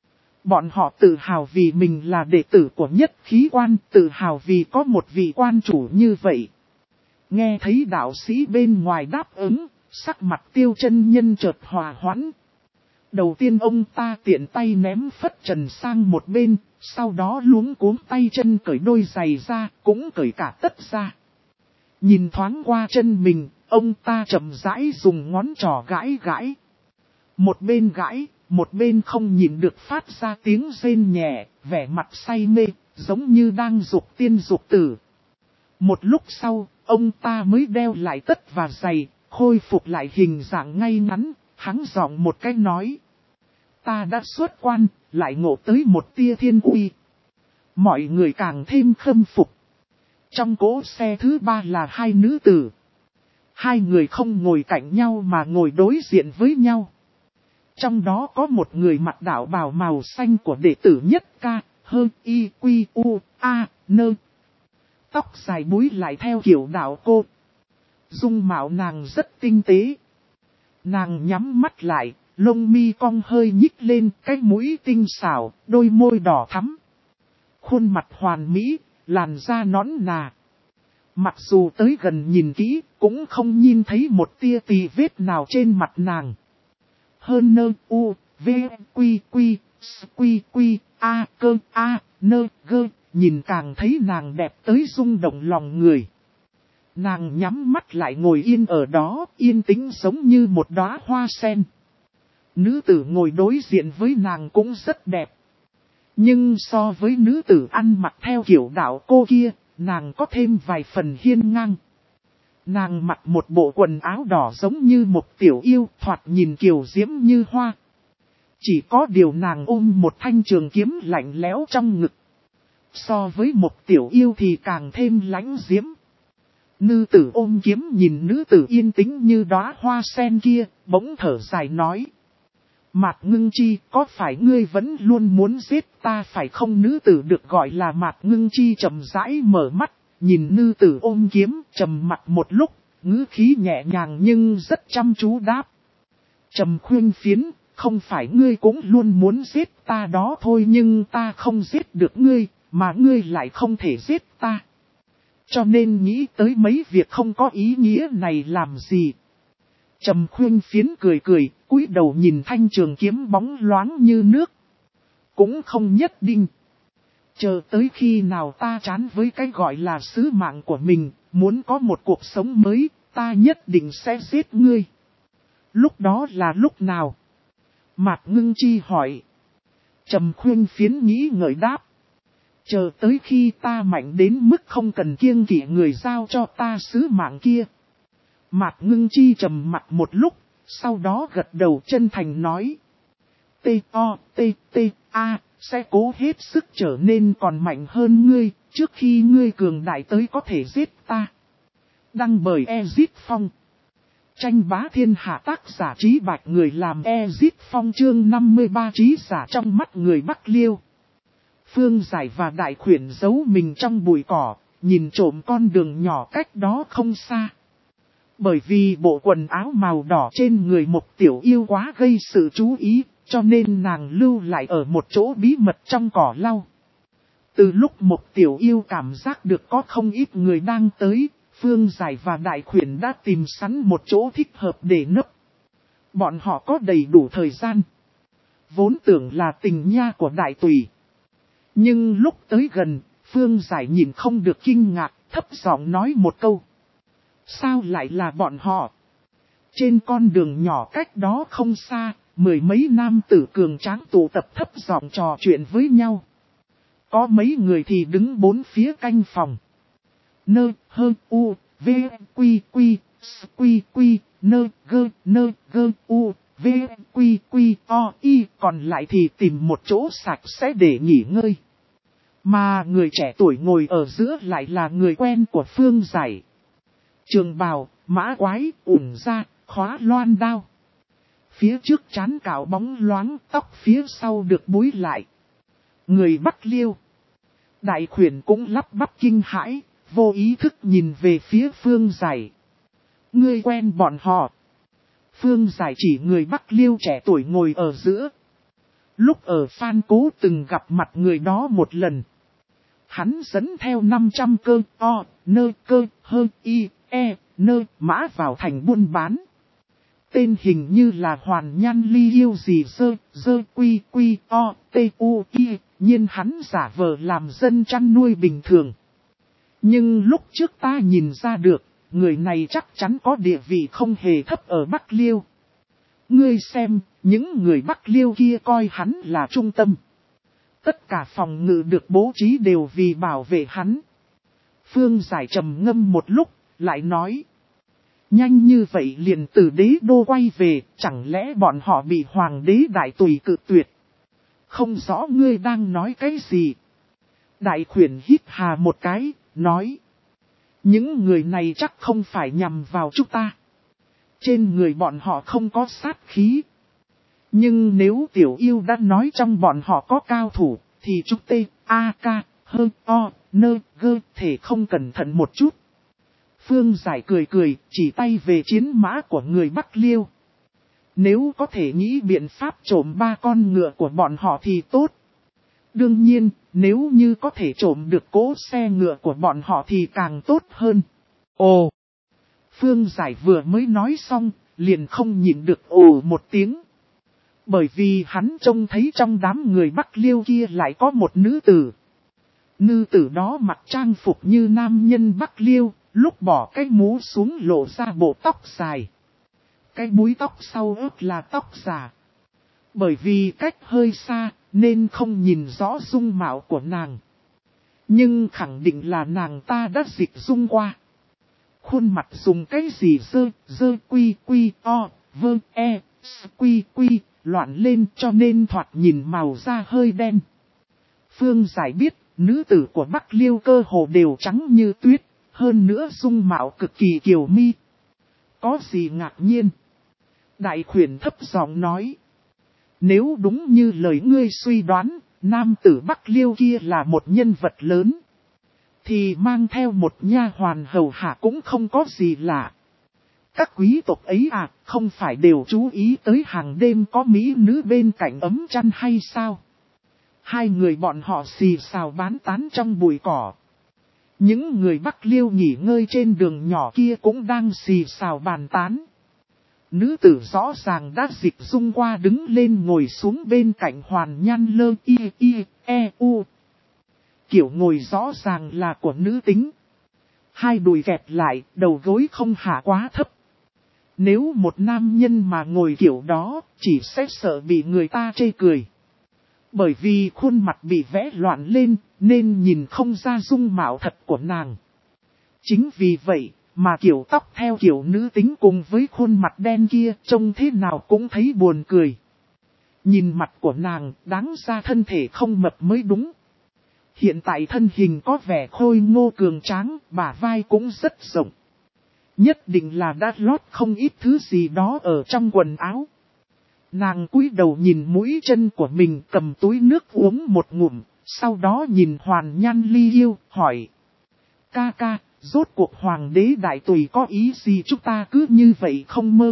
Bọn họ tự hào vì mình là đệ tử của nhất khí quan, tự hào vì có một vị quan chủ như vậy. Nghe thấy đạo sĩ bên ngoài đáp ứng, sắc mặt Tiêu Chân Nhân chợt hòa hoãn. Đầu tiên ông ta tiện tay ném phất trần sang một bên, sau đó luống cuống tay chân cởi đôi giày ra, cũng cởi cả tất ra. Nhìn thoáng qua chân mình, ông ta chậm rãi dùng ngón trỏ gãi gãi. Một bên gãi, một bên không nhịn được phát ra tiếng rên nhẹ, vẻ mặt say mê, giống như đang dục tiên dục tử. Một lúc sau, ông ta mới đeo lại tất và giày, khôi phục lại hình dạng ngay ngắn, hắng giọng một cái nói. Ta đã xuất quan, lại ngộ tới một tia thiên uy. Mọi người càng thêm khâm phục. Trong cỗ xe thứ ba là hai nữ tử. Hai người không ngồi cạnh nhau mà ngồi đối diện với nhau. Trong đó có một người mặc đạo bào màu xanh của đệ tử nhất ca, hơ y quy u a nơ. Tóc dài búi lại theo kiểu đạo cô. Dung mạo nàng rất tinh tế. Nàng nhắm mắt lại, lông mi cong hơi nhích lên, cái mũi tinh xảo, đôi môi đỏ thắm. Khuôn mặt hoàn mỹ, làn da nõn nà. Mặc dù tới gần nhìn kỹ, cũng không nhìn thấy một tia tì vết nào trên mặt nàng. Hơn nơ u, v, quy quy, s quy quy, a cơ a, nơ gơ, nhìn càng thấy nàng đẹp tới rung động lòng người. Nàng nhắm mắt lại ngồi yên ở đó, yên tĩnh giống như một đóa hoa sen. Nữ tử ngồi đối diện với nàng cũng rất đẹp. Nhưng so với nữ tử ăn mặc theo kiểu đạo cô kia, nàng có thêm vài phần hiên ngang. Nàng mặc một bộ quần áo đỏ giống như một tiểu yêu, thoạt nhìn kiều diễm như hoa. Chỉ có điều nàng ôm một thanh trường kiếm lạnh lẽo trong ngực. So với một tiểu yêu thì càng thêm lãnh diễm. Nữ tử ôm kiếm nhìn nữ tử yên tĩnh như đóa hoa sen kia, bỗng thở dài nói. Mạc Ngưng Chi, có phải ngươi vẫn luôn muốn giết ta phải không? Nữ tử được gọi là Mạc Ngưng Chi chậm rãi mở mắt, nhìn nữ tử ôm kiếm, trầm mặt một lúc, ngữ khí nhẹ nhàng nhưng rất chăm chú đáp. Trầm Khuyên Phiến, không phải ngươi cũng luôn muốn giết ta đó thôi, nhưng ta không giết được ngươi, mà ngươi lại không thể giết ta. Cho nên nghĩ tới mấy việc không có ý nghĩa này làm gì. Trầm Khuyên Phiến cười cười, cúi đầu nhìn thanh trường kiếm bóng loáng như nước. Cũng không nhất định. Chờ tới khi nào ta chán với cái gọi là sứ mạng của mình, muốn có một cuộc sống mới, ta nhất định sẽ giết ngươi. Lúc đó là lúc nào? Mạc Ngưng Chi hỏi. Trầm Khuyên Phiến nghĩ ngợi đáp. Chờ tới khi ta mạnh đến mức không cần kiêng kỵ người giao cho ta sứ mạng kia. Mạc Ngưng Chi trầm mặt một lúc, sau đó gật đầu chân thành nói. T-O-T-T-A, sẽ cố hết sức trở nên còn mạnh hơn ngươi, trước khi ngươi cường đại tới có thể giết ta. Đăng bởi Ezit Phong. Tranh bá thiên hạ tác giả Trí Bạch, người làm Ezit Phong. Chương 53 trí giả trong mắt người Bắc Liêu. Phương Giải và Đại Khuyển giấu mình trong bụi cỏ, nhìn trộm con đường nhỏ cách đó không xa. Bởi vì bộ quần áo màu đỏ trên người một tiểu yêu quá gây sự chú ý, cho nên nàng lưu lại ở một chỗ bí mật trong cỏ lau. Từ lúc một tiểu yêu cảm giác được có không ít người đang tới, Phương Giải và Đại Khuyển đã tìm sẵn một chỗ thích hợp để nấp. Bọn họ có đầy đủ thời gian. Vốn tưởng là tình nha của Đại Tùy. Nhưng lúc tới gần, Phương Giải nhìn không được kinh ngạc, thấp giọng nói một câu. Sao lại là bọn họ? Trên con đường nhỏ cách đó không xa, mười mấy nam tử cường tráng tụ tập thấp giọng trò chuyện với nhau. Có mấy người thì đứng bốn phía canh phòng. Nơ, hơ, u, v, quy, quy, s, quy, quy, nơ, gơ, u, v, quy, quy, o, y. Còn lại thì tìm một chỗ sạch sẽ để nghỉ ngơi. Mà người trẻ tuổi ngồi ở giữa lại là người quen của Phương Giải. Trường bào, mã quái, ủng ra, khóa loan đao. Phía trước trán cạo bóng loáng, tóc phía sau được búi lại. Người Bắc Liêu. Đại Khuyển cũng lắp bắp kinh hãi, vô ý thức nhìn về phía Phương Giải. Ngươi quen bọn họ. Phương Giải chỉ người Bắc Liêu trẻ tuổi ngồi ở giữa. Lúc ở Phan Cố từng gặp mặt người đó một lần. Hắn dẫn theo 500 cơ, o, nơ, cơ, hơ, y, e, nơ, mã vào thành buôn bán. Tên hình như là Hoàn Nhan Ly yêu gì dơ quy quy o, t, u, y, nhiên hắn giả vờ làm dân chăn nuôi bình thường. Nhưng lúc trước ta nhìn ra được, người này chắc chắn có địa vị không hề thấp ở Bắc Liêu. Ngươi xem, những người Bắc Liêu kia coi hắn là trung tâm. Tất cả phòng ngự được bố trí đều vì bảo vệ hắn. Phương Giải trầm ngâm một lúc, lại nói. Nhanh như vậy liền từ đế đô quay về, chẳng lẽ bọn họ bị hoàng đế Đại Tùy cự tuyệt? Không rõ ngươi đang nói cái gì. Đại Khuyển hít hà một cái, nói. Những người này chắc không phải nhằm vào chúng ta. Trên người bọn họ không có sát khí. Nhưng nếu tiểu yêu đã nói trong bọn họ có cao thủ, thì chúng tê, a, ca, hơ, o, nơ, gơ, thể không cẩn thận một chút. Phương Giải cười cười, chỉ tay về chiến mã của người Bắc Liêu. Nếu có thể nghĩ biện pháp trộm 3 con ngựa của bọn họ thì tốt. Đương nhiên, nếu như có thể trộm được cỗ xe ngựa của bọn họ thì càng tốt hơn. Ồ! Phương Giải vừa mới nói xong, liền không nhịn được ồ một tiếng. Bởi vì hắn trông thấy trong đám người Bắc Liêu kia lại có một nữ tử. Nữ tử đó mặc trang phục như nam nhân Bắc Liêu, lúc bỏ cái mũ xuống lộ ra bộ tóc dài. Cái búi tóc sau ướp là tóc giả. Bởi vì cách hơi xa, nên không nhìn rõ dung mạo của nàng. Nhưng khẳng định là nàng ta đã dịch dung qua. Khuôn mặt dùng cái gì dơ quy vơ quy loạn lên cho nên thoạt nhìn màu da hơi đen. Phương Giải biết, nữ tử của Bắc Liêu cơ hồ đều trắng như tuyết, hơn nữa dung mạo cực kỳ kiều mi. Có gì ngạc nhiên? Đại khuyển thấp giọng nói. Nếu đúng như lời ngươi suy đoán, nam tử Bắc Liêu kia là một nhân vật lớn, thì mang theo một nha hoàn hầu hạ cũng không có gì lạ. Các quý tộc ấy không phải đều chú ý tới hàng đêm có mỹ nữ bên cạnh ấm chăn hay sao? Hai người bọn họ xì xào bán tán trong bụi cỏ. Những người Bắc Liêu nghỉ ngơi trên đường nhỏ kia cũng đang xì xào bàn tán. Nữ tử rõ ràng đã dịch dung qua đứng lên ngồi xuống bên cạnh Hoàn Nhan Lơ u. Kiểu ngồi rõ ràng là của nữ tính. Hai đùi kẹp lại, đầu gối không hạ quá thấp. Nếu một nam nhân mà ngồi kiểu đó, chỉ sẽ sợ bị người ta chê cười. Bởi vì khuôn mặt bị vẽ loạn lên, nên nhìn không ra dung mạo thật của nàng. Chính vì vậy, mà kiểu tóc theo kiểu nữ tính cùng với khuôn mặt đen kia trông thế nào cũng thấy buồn cười. Nhìn mặt của nàng, đáng ra thân thể không mập mới đúng. Hiện tại thân hình có vẻ khôi ngô cường tráng, bả vai cũng rất rộng. Nhất định là đã lót không ít thứ gì đó ở trong quần áo. Nàng cúi đầu nhìn mũi chân của mình, cầm túi nước uống một ngụm, sau đó nhìn Hoàn Nhan Ly Yêu, hỏi. Ca, rốt cuộc hoàng đế đại tùy có ý gì chúng ta cứ như vậy không mơ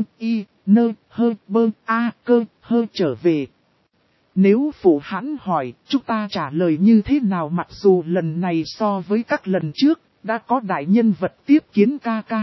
cơ trở về. Nếu phụ hãn hỏi, chúng ta trả lời như thế nào mặc dù lần này so với các lần trước, đã có đại nhân vật tiếp kiến ca.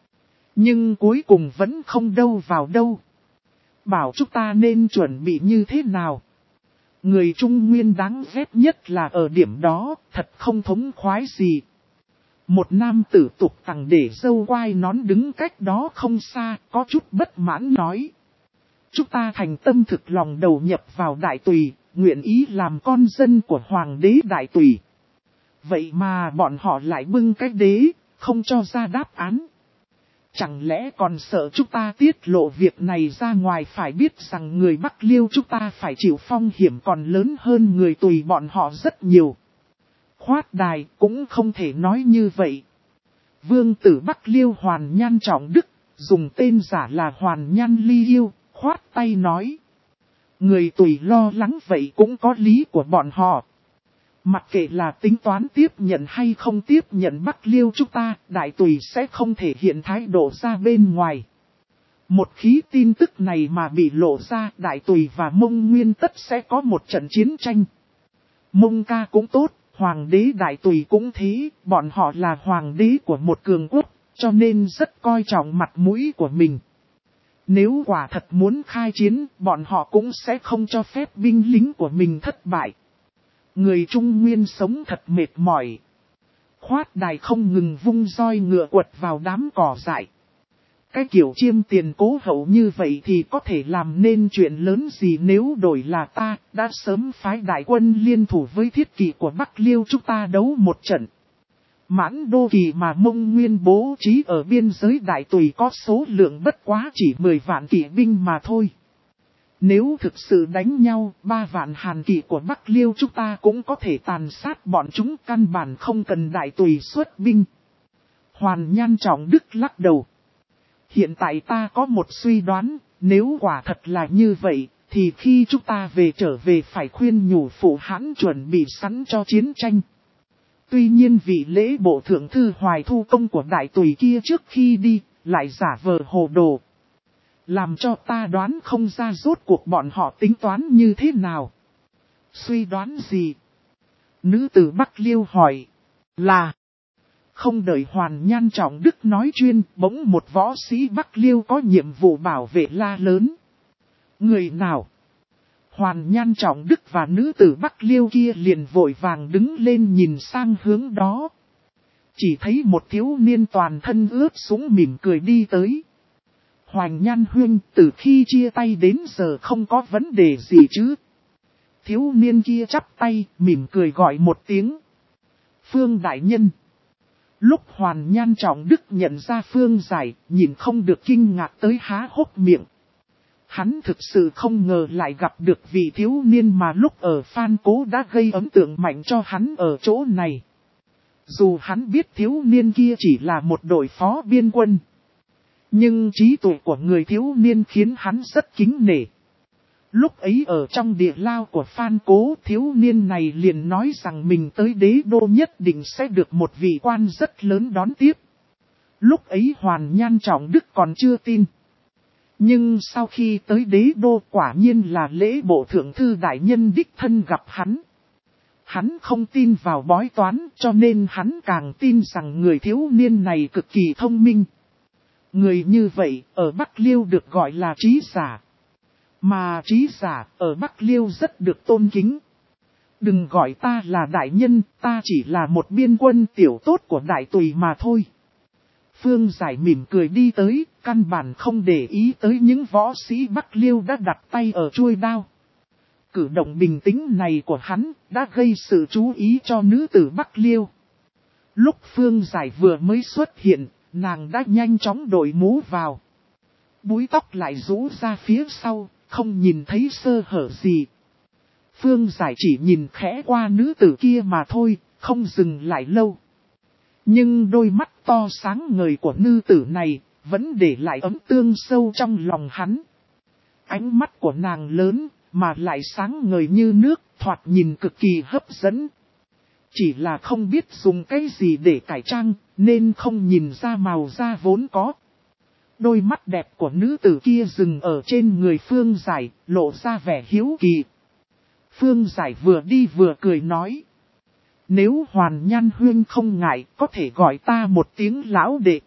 Nhưng cuối cùng vẫn không đâu vào đâu. Bảo chúng ta nên chuẩn bị như thế nào? Người Trung Nguyên đáng ghét nhất là ở điểm đó, thật không thống khoái gì. Một nam tử tục tằng để râu quai nón đứng cách đó không xa, có chút bất mãn nói. Chúng ta thành tâm thực lòng đầu nhập vào đại tùy, nguyện ý làm con dân của hoàng đế đại tùy. Vậy mà bọn họ lại bưng cái đế, không cho ra đáp án. Chẳng lẽ còn sợ chúng ta tiết lộ việc này ra ngoài, phải biết rằng người Bắc Liêu chúng ta phải chịu phong hiểm còn lớn hơn người tùy bọn họ rất nhiều. Khoát đài cũng không thể nói như vậy. Vương tử Bắc Liêu Hoàn Nhan Trọng Đức, dùng tên giả là Hoàn Nhan Ly Yêu, khoát tay nói. Người tùy lo lắng vậy cũng có lý của bọn họ. Mặc kệ là tính toán tiếp nhận hay không tiếp nhận Bắc Liêu chúng ta, đại tùy sẽ không thể hiện thái độ ra bên ngoài. Một khi tin tức này mà bị lộ ra, đại tùy và Mông Nguyên tất sẽ có một trận chiến tranh. Mông ca cũng tốt, hoàng đế đại tùy cũng thế, bọn họ là hoàng đế của một cường quốc, cho nên rất coi trọng mặt mũi của mình. Nếu quả thật muốn khai chiến, bọn họ cũng sẽ không cho phép binh lính của mình thất bại. Người Trung Nguyên sống thật mệt mỏi. Khoát đài không ngừng vung roi ngựa quật vào đám cỏ dại. Cái kiểu chiêm tiền cố hậu như vậy thì có thể làm nên chuyện lớn gì, nếu đổi là ta, đã sớm phái đại quân liên thủ với thiết kỵ của Bắc Liêu chúng ta đấu một trận. Mãn đô kỳ mà Mông Nguyên bố trí ở biên giới đại tùy có số lượng bất quá chỉ 10 vạn kỵ binh mà thôi. Nếu thực sự đánh nhau, 3 vạn hàn kỵ của Bắc Liêu chúng ta cũng có thể tàn sát bọn chúng, căn bản không cần đại tùy xuất binh. Hoàn Nhan Trọng Đức lắc đầu. Hiện tại ta có một suy đoán, nếu quả thật là như vậy, thì khi chúng ta trở về phải khuyên nhủ phụ hãn chuẩn bị sẵn cho chiến tranh. Tuy nhiên vị lễ bộ thượng thư Hoài Thu Công của đại tùy kia trước khi đi, lại giả vờ hồ đồ. Làm cho ta đoán không ra rốt cuộc bọn họ tính toán như thế nào. Suy đoán gì? Nữ tử Bắc Liêu hỏi. Là. Không đợi Hoàn Nhan Trọng Đức nói chuyên, bỗng một võ sĩ Bắc Liêu có nhiệm vụ bảo vệ la lớn. Người nào? Hoàn Nhan Trọng Đức và nữ tử Bắc Liêu kia liền vội vàng đứng lên nhìn sang hướng đó. Chỉ thấy một thiếu niên toàn thân ướt sũng mỉm cười đi tới. Hoành Nhan huynh, từ khi chia tay đến giờ không có vấn đề gì chứ? Thiếu niên kia chắp tay, mỉm cười gọi một tiếng. Phương đại nhân. Lúc Hoàn Nhan Trọng Đức nhận ra Phương Giải, nhìn không được kinh ngạc tới há hốc miệng. Hắn thực sự không ngờ lại gặp được vị thiếu niên mà lúc ở Phan Cố đã gây ấn tượng mạnh cho hắn ở chỗ này. Dù hắn biết thiếu niên kia chỉ là một đội phó biên quân. Nhưng trí tuệ của người thiếu niên khiến hắn rất kính nể. Lúc ấy ở trong địa lao của Phan Cố, thiếu niên này liền nói rằng mình tới đế đô nhất định sẽ được một vị quan rất lớn đón tiếp. Lúc ấy Hoàn Nhan Trọng Đức còn chưa tin. Nhưng sau khi tới đế đô quả nhiên là lễ bộ thượng thư đại nhân đích thân gặp hắn. Hắn không tin vào bói toán cho nên hắn càng tin rằng người thiếu niên này cực kỳ thông minh. Người như vậy ở Bắc Liêu được gọi là trí giả. Mà trí giả ở Bắc Liêu rất được tôn kính. Đừng gọi ta là đại nhân, ta chỉ là một biên quân tiểu tốt của đại tùy mà thôi. Phương Giải mỉm cười đi tới, căn bản không để ý tới những võ sĩ Bắc Liêu đã đặt tay ở chuôi đao. Cử động bình tĩnh này của hắn đã gây sự chú ý cho nữ tử Bắc Liêu. Lúc Phương Giải vừa mới xuất hiện, nàng đã nhanh chóng đội mũ vào. Búi tóc lại rũ ra phía sau, không nhìn thấy sơ hở gì. Phương Giải chỉ nhìn khẽ qua nữ tử kia mà thôi, không dừng lại lâu. Nhưng đôi mắt to sáng ngời của nữ tử này vẫn để lại ấm tương sâu trong lòng hắn. Ánh mắt của nàng lớn mà lại sáng ngời như nước, thoạt nhìn cực kỳ hấp dẫn. Chỉ là không biết dùng cái gì để cải trang, nên không nhìn ra màu da vốn có. Đôi mắt đẹp của nữ tử kia dừng ở trên người Phương Giải, lộ ra vẻ hiếu kỳ. Phương Giải vừa đi vừa cười nói. Nếu Hoàn Nhan huynh không ngại, có thể gọi ta một tiếng lão đệ.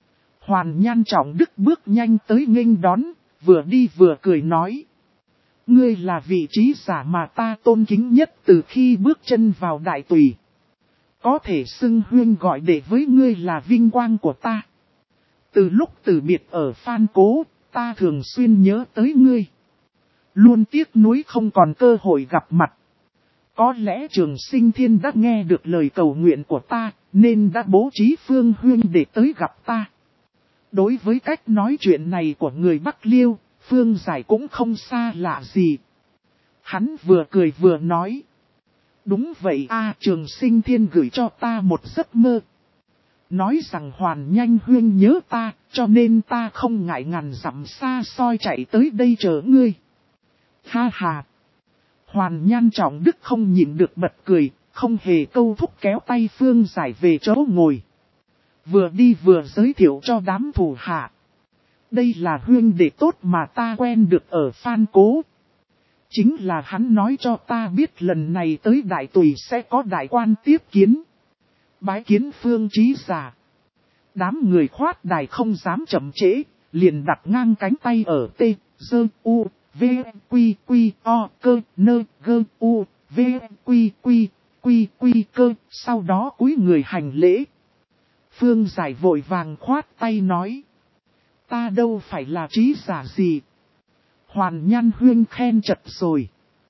Hoàn Nhan Trọng Đức bước nhanh tới nghênh đón, vừa đi vừa cười nói. Ngươi là vị trí giả mà ta tôn kính nhất từ khi bước chân vào đại tùy. Có thể xưng huynh gọi đệ với ngươi là vinh quang của ta. Từ lúc từ biệt ở Phan Cố, ta thường xuyên nhớ tới ngươi. Luôn tiếc nuối không còn cơ hội gặp mặt. Có lẽ Trường Sinh Thiên đã nghe được lời cầu nguyện của ta, nên đã bố trí Phương huynh để tới gặp ta. Đối với cách nói chuyện này của người Bắc Liêu, Phương Giải cũng không xa lạ gì. Hắn vừa cười vừa nói. Đúng vậy Trường Sinh Thiên gửi cho ta một giấc mơ. Nói rằng Hoàn Nhan huynh nhớ ta, cho nên ta không ngại ngàn dặm xa xôi chạy tới đây chờ ngươi. Ha ha! Hoàn Nhan Trọng Đức không nhịn được bật cười, không hề câu thúc kéo tay Phương Giải về chỗ ngồi. Vừa đi vừa giới thiệu cho đám thủ hạ. Đây là huynh đệ tốt mà ta quen được ở Phan Cố. Chính là hắn nói cho ta biết lần này tới đại tùy sẽ có đại quan tiếp kiến. Bái kiến Phương trí giả. Đám người khoát đài không dám chậm trễ, liền đặt ngang cánh tay ở T, Dơ, U, V, Quy, Quy, O, Cơ, Nơ, Gơ, U, V, Quy, Quy, Quy, Quy, Cơ, sau đó cúi người hành lễ. Phương Giải vội vàng khoát tay nói. Ta đâu phải là trí giả gì. Hoàn Nhan huynh khen chật rồi.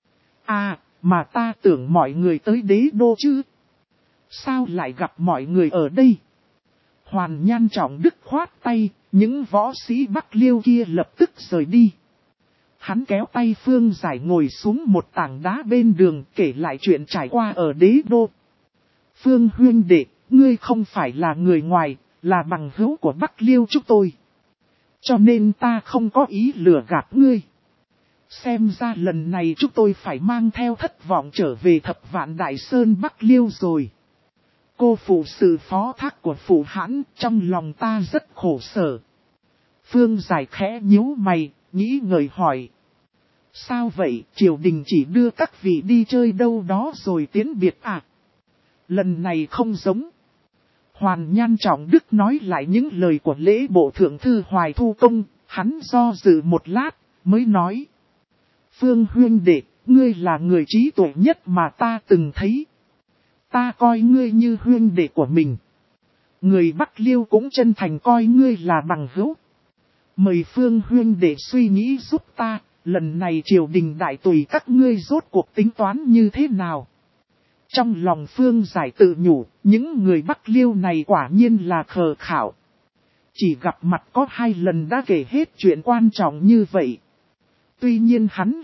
Mà ta tưởng mọi người tới đế đô chứ. Sao lại gặp mọi người ở đây? Hoàn Nhan Trọng Đức khoát tay, những võ sĩ Bắc Liêu kia lập tức rời đi. Hắn kéo tay Phương Giải ngồi xuống một tảng đá bên đường kể lại chuyện trải qua ở đế đô. Phương huynh đệ, ngươi không phải là người ngoài, là bằng hữu của Bắc Liêu chúng tôi. Cho nên ta không có ý lừa gạt ngươi. Xem ra lần này chúng tôi phải mang theo thất vọng trở về Thập Vạn Đại Sơn Bắc Liêu rồi. Cô phụ sự phó thác của phụ hãn, trong lòng ta rất khổ sở. Phương Giải khẽ nhíu mày, nghĩ ngợi hỏi. Sao vậy, triều đình chỉ đưa các vị đi chơi đâu đó rồi tiến biệt à? Lần này không giống. Hoàn Nhan Trọng Đức nói lại những lời của lễ bộ thượng thư Hoài Thu Công, hắn do dự một lát, mới nói. Phương huynh đệ, ngươi là người trí tuệ nhất mà ta từng thấy. Ta coi ngươi như huynh đệ của mình. Người Bắc Liêu cũng chân thành coi ngươi là bằng hữu. Mời Phương huynh đệ suy nghĩ giúp ta, lần này triều đình đại tùy các ngươi rốt cuộc tính toán như thế nào. Trong lòng Phương Giải tự nhủ, những người Bắc Liêu này quả nhiên là khờ khảo. Chỉ gặp mặt có 2 lần đã kể hết chuyện quan trọng như vậy. Tuy nhiên hắn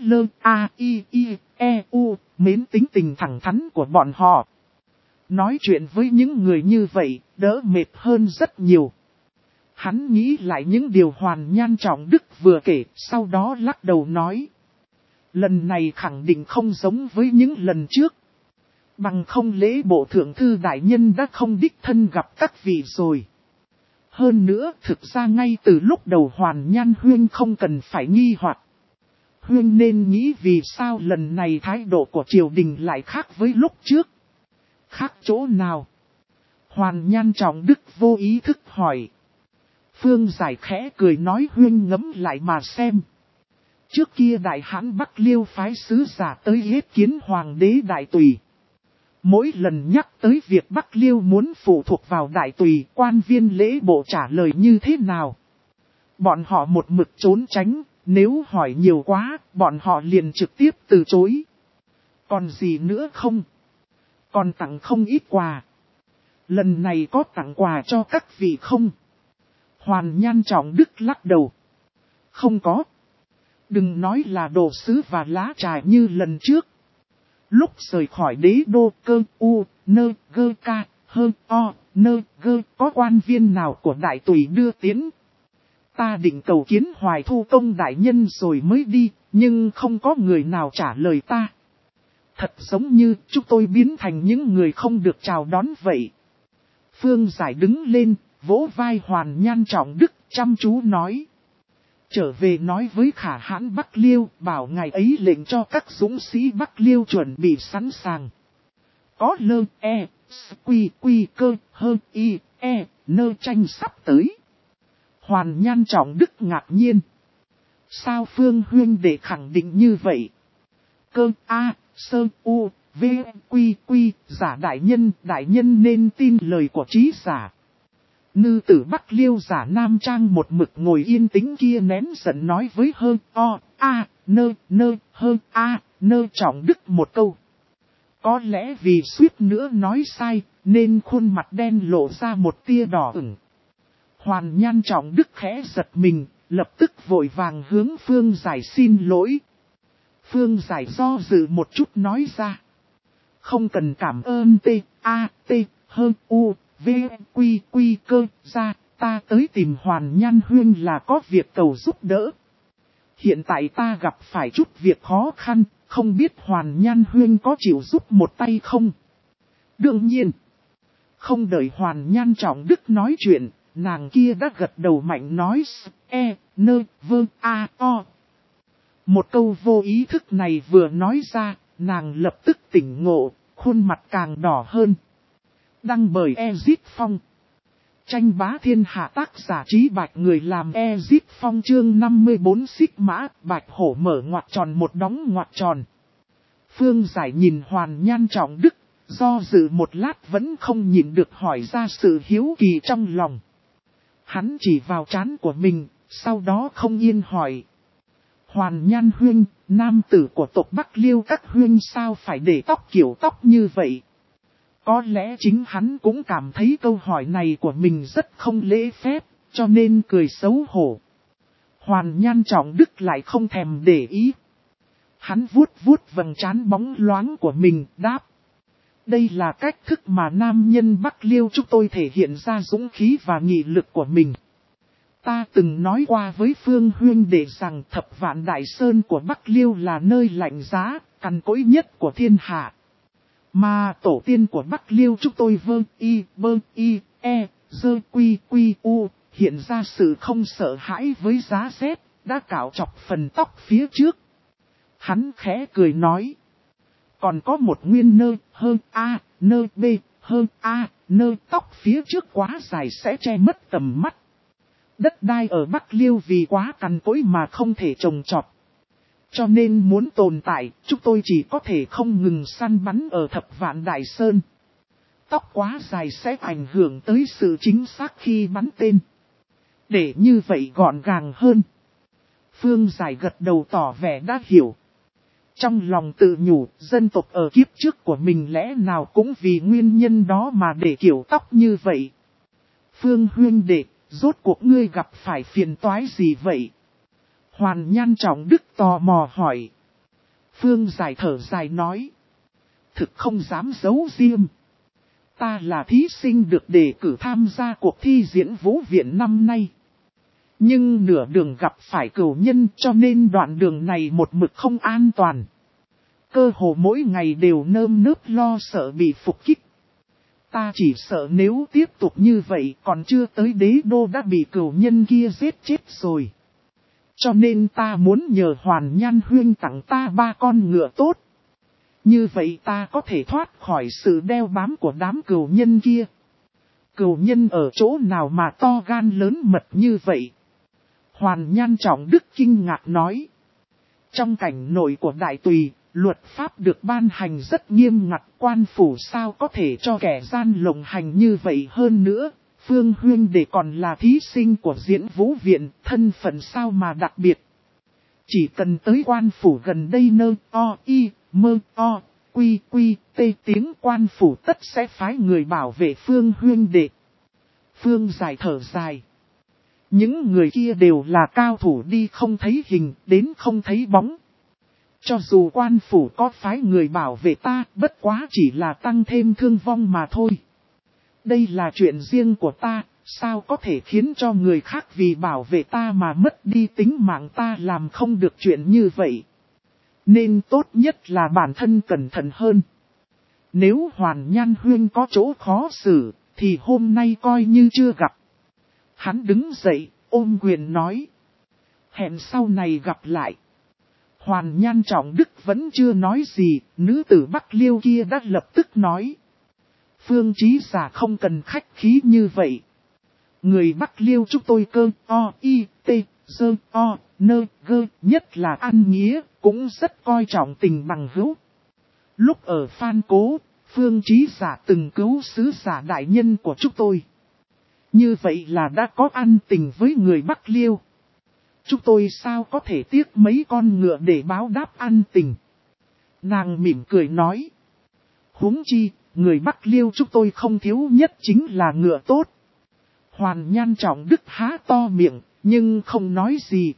mến tính tình thẳng thắn của bọn họ. Nói chuyện với những người như vậy, đỡ mệt hơn rất nhiều. Hắn nghĩ lại những điều Hoàn Nhan Trọng Đức vừa kể, sau đó lắc đầu nói. Lần này khẳng định không giống với những lần trước. Bằng không lễ bộ thượng thư đại nhân đã không đích thân gặp các vị rồi. Hơn nữa, thực ra ngay từ lúc đầu Hoàn Nhan Huyên không cần phải nghi hoặc. Huyên nên nghĩ vì sao lần này thái độ của triều đình lại khác với lúc trước. Khác chỗ nào? Hoàn Nhan Trọng Đức vô ý thức hỏi. Phương Giải khẽ cười nói Huyên ngẫm lại mà xem. Trước kia Đại Hãn Bắc Liêu phái sứ giả tới yết kiến Hoàng đế Đại Tùy. Mỗi lần nhắc tới việc Bắc Liêu muốn phụ thuộc vào Đại Tùy, quan viên lễ bộ trả lời như thế nào? Bọn họ một mực trốn tránh, nếu hỏi nhiều quá, bọn họ liền trực tiếp từ chối. Còn gì nữa không? Còn tặng không ít quà. Lần này có tặng quà cho các vị không? Hoàn Nhan Trọng Đức lắc đầu. Không có. Đừng nói là đồ sứ và lá trà như lần trước. Lúc rời khỏi đế đô cơ u, nơ gơ ca, hơ o, nơ gơ có quan viên nào của Đại Tùy đưa tiến. Ta định cầu kiến Hoài Thu Công đại nhân rồi mới đi, nhưng không có người nào trả lời ta. Thật giống như chúng tôi biến thành những người không được chào đón vậy. Phương Giải đứng lên, vỗ vai Hoàn Nhan Trọng Đức chăm chú nói. Trở về nói với Khả Hãn Bắc Liêu, bảo ngài ấy lệnh cho các dũng sĩ Bắc Liêu chuẩn bị sẵn sàng. Có lơ, quy cơ, nơ tranh sắp tới. Hoàn Nhan Trọng Đức ngạc nhiên. Sao Phương huynh đệ khẳng định như vậy? Cơ, giả đại nhân nên tin lời của trí giả. Nữ tử Bắc Liêu giả nam trang một mực ngồi yên tĩnh kia nén giận nói với nơ Trọng Đức một câu. Có lẽ vì suýt nữa nói sai, nên khuôn mặt đen lộ ra một tia đỏ ửng. Hoàn Nhan Trọng Đức khẽ giật mình, lập tức vội vàng hướng Phương Giải xin lỗi. Phương Giải do dự một chút nói ra. Không cần cảm ơn cơ ra, ta tới tìm Hoàn Nhan Huyên là có việc cầu giúp đỡ. Hiện tại ta gặp phải chút việc khó khăn, không biết Hoàn Nhan Huyên có chịu giúp một tay không? Đương nhiên, không đợi Hoàn Nhan Trọng Đức nói chuyện, nàng kia đã gật đầu mạnh nói Một câu vô ý thức này vừa nói ra, nàng lập tức tỉnh ngộ, khuôn mặt càng đỏ hơn. Đăng bởi Ezit Phong. Tranh bá thiên hạ tác giả Trí Bạch người làm Ezit Phong chương 54 xích mã, Bạch hổ mở ngoặc tròn một đóng ngoặc tròn. Phương Giải nhìn Hoàn Nhan Trọng Đức, do dự một lát vẫn không nhịn được hỏi ra sự hiếu kỳ trong lòng. Hắn chỉ vào trán của mình, sau đó không yên hỏi. Hoàn Nhan Huyên, nam tử của tộc Bắc Liêu các huyên sao phải để tóc kiểu tóc như vậy? Có lẽ chính hắn cũng cảm thấy câu hỏi này của mình rất không lễ phép, cho nên cười xấu hổ. Hoàn Nhan Trọng Đức lại không thèm để ý. Hắn vuốt vuốt vầng trán bóng loáng của mình, đáp. Đây là cách thức mà nam nhân Bắc Liêu chúng tôi thể hiện ra dũng khí và nghị lực của mình. Ta từng nói qua với Phương Huyên để rằng Thập Vạn Đại Sơn của Bắc Liêu là nơi lạnh giá, cằn cỗi nhất của thiên hạ. Mà tổ tiên của Bắc Liêu chúng tôi hiện ra sự không sợ hãi với giá rét, đã cạo chọc phần tóc phía trước. Hắn khẽ cười nói. Còn có một nguyên tóc phía trước quá dài sẽ che mất tầm mắt. Đất đai ở Bắc Liêu vì quá cằn cỗi mà không thể trồng trọt. Cho nên muốn tồn tại, chúng tôi chỉ có thể không ngừng săn bắn ở Thập Vạn Đại Sơn. Tóc quá dài sẽ ảnh hưởng tới sự chính xác khi bắn tên. Để như vậy gọn gàng hơn. Phương Giải gật đầu tỏ vẻ đã hiểu. Trong lòng tự nhủ, dân tộc ở kiếp trước của mình lẽ nào cũng vì nguyên nhân đó mà để kiểu tóc như vậy. Phương huynh đệ, rốt cuộc ngươi gặp phải phiền toái gì vậy? Hoàn Nhan Trọng Đức tò mò hỏi. Phương Giải thở dài nói. Thực không dám giấu riêng. Ta là thí sinh được đề cử tham gia cuộc thi diễn vũ viện năm nay. Nhưng nửa đường gặp phải cửu nhân cho nên đoạn đường này một mực không an toàn. Cơ hồ mỗi ngày đều nơm nớp lo sợ bị phục kích. Ta chỉ sợ nếu tiếp tục như vậy còn chưa tới đế đô đã bị cửu nhân kia giết chết rồi. Cho nên ta muốn nhờ Hoàn Nhan huynh tặng ta 3 con ngựa tốt. Như vậy ta có thể thoát khỏi sự đeo bám của đám cửu nhân kia. Cửu nhân ở chỗ nào mà to gan lớn mật như vậy? Hoàn Nhan Trọng Đức kinh ngạc nói. Trong cảnh nội của Đại Tùy, luật pháp được ban hành rất nghiêm ngặt, quan phủ sao có thể cho kẻ gian lộng hành như vậy hơn nữa. Phương huynh đệ còn là thí sinh của diễn vũ viện, thân phận sao mà đặc biệt. Chỉ cần tới quan phủ gần đây tiếng quan phủ tất sẽ phái người bảo vệ Phương huynh đệ. Phương Giải thở dài. Những người kia đều là cao thủ đi không thấy hình, đến không thấy bóng. Cho dù quan phủ có phái người bảo vệ ta, bất quá chỉ là tăng thêm thương vong mà thôi. Đây là chuyện riêng của ta, sao có thể khiến cho người khác vì bảo vệ ta mà mất đi tính mạng, ta làm không được chuyện như vậy. Nên tốt nhất là bản thân cẩn thận hơn. Nếu Hoàn Nhan huynh có chỗ khó xử, thì hôm nay coi như chưa gặp. Hắn đứng dậy, ôm quyền nói. Hẹn sau này gặp lại. Hoàn Nhan Trọng Đức vẫn chưa nói gì, nữ tử Bắc Liêu kia đã lập tức nói. Phương Chí giả không cần khách khí như vậy. Người Bắc Liêu chúng tôi nhất là ăn nghĩa, cũng rất coi trọng tình bằng hữu. Lúc ở Phan Cố, Phương Chí giả từng cứu sứ giả đại nhân của chúng tôi. Như vậy là đã có ăn tình với người Bắc Liêu. Chúng tôi sao có thể tiếc mấy con ngựa để báo đáp ăn tình. Nàng mỉm cười nói. Huống chi, người Bắc Liêu chúng tôi không thiếu nhất chính là ngựa tốt. Hoàn Nhan Trọng Đức há to miệng, nhưng không nói gì.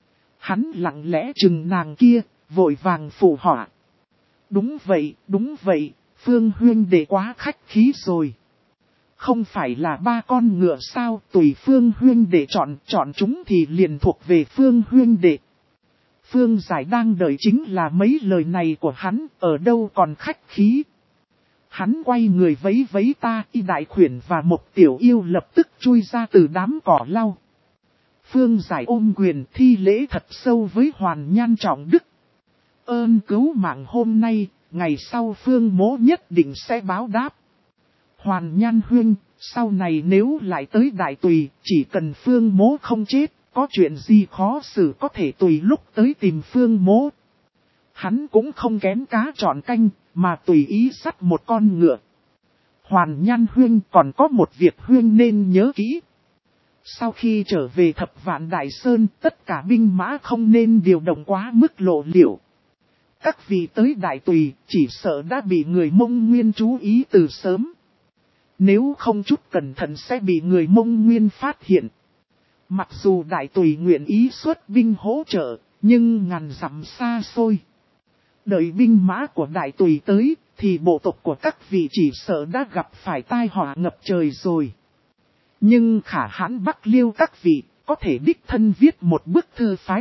Hắn lặng lẽ chừng nàng kia, vội vàng phụ họa. Đúng vậy, Phương huynh đệ quá khách khí rồi. Không phải là 3 con ngựa sao, tùy Phương huynh đệ chọn chúng thì liền thuộc về Phương huynh đệ. Phương Giải đang đợi chính là mấy lời này của hắn, ở đâu còn khách khí. Hắn quay người vấy vấy ta, y đại khuyển và một tiểu yêu lập tức chui ra từ đám cỏ lau. Phương Giải ôm quyền thi lễ thật sâu với Hoàn Nhan Trọng Đức. Ơn cứu mạng hôm nay, ngày sau Phương mỗ nhất định sẽ báo đáp. Hoàn Nhan huynh, sau này nếu lại tới Đại Tùy, chỉ cần Phương mỗ không chết, có chuyện gì khó xử có thể tùy lúc tới tìm Phương mỗ. Hắn cũng không kén cá chọn canh, mà tùy ý sắt một con ngựa. Hoàn Nhan huynh còn có một việc huynh nên nhớ kỹ. Sau khi trở về Thập Vạn Đại Sơn, tất cả binh mã không nên điều động quá mức lộ liễu. Các vị tới Đại Tùy, chỉ sợ đã bị người Mông Nguyên chú ý từ sớm. Nếu không chút cẩn thận sẽ bị người Mông Nguyên phát hiện. Mặc dù Đại Tùy nguyện ý xuất binh hỗ trợ, nhưng ngàn dặm xa xôi. Đợi binh mã của Đại Tùy tới, thì bộ tộc của các vị chỉ sợ đã gặp phải tai họa ngập trời rồi. Nhưng khả hãn Bắc Liêu các vị, có thể đích thân viết một bức thư phái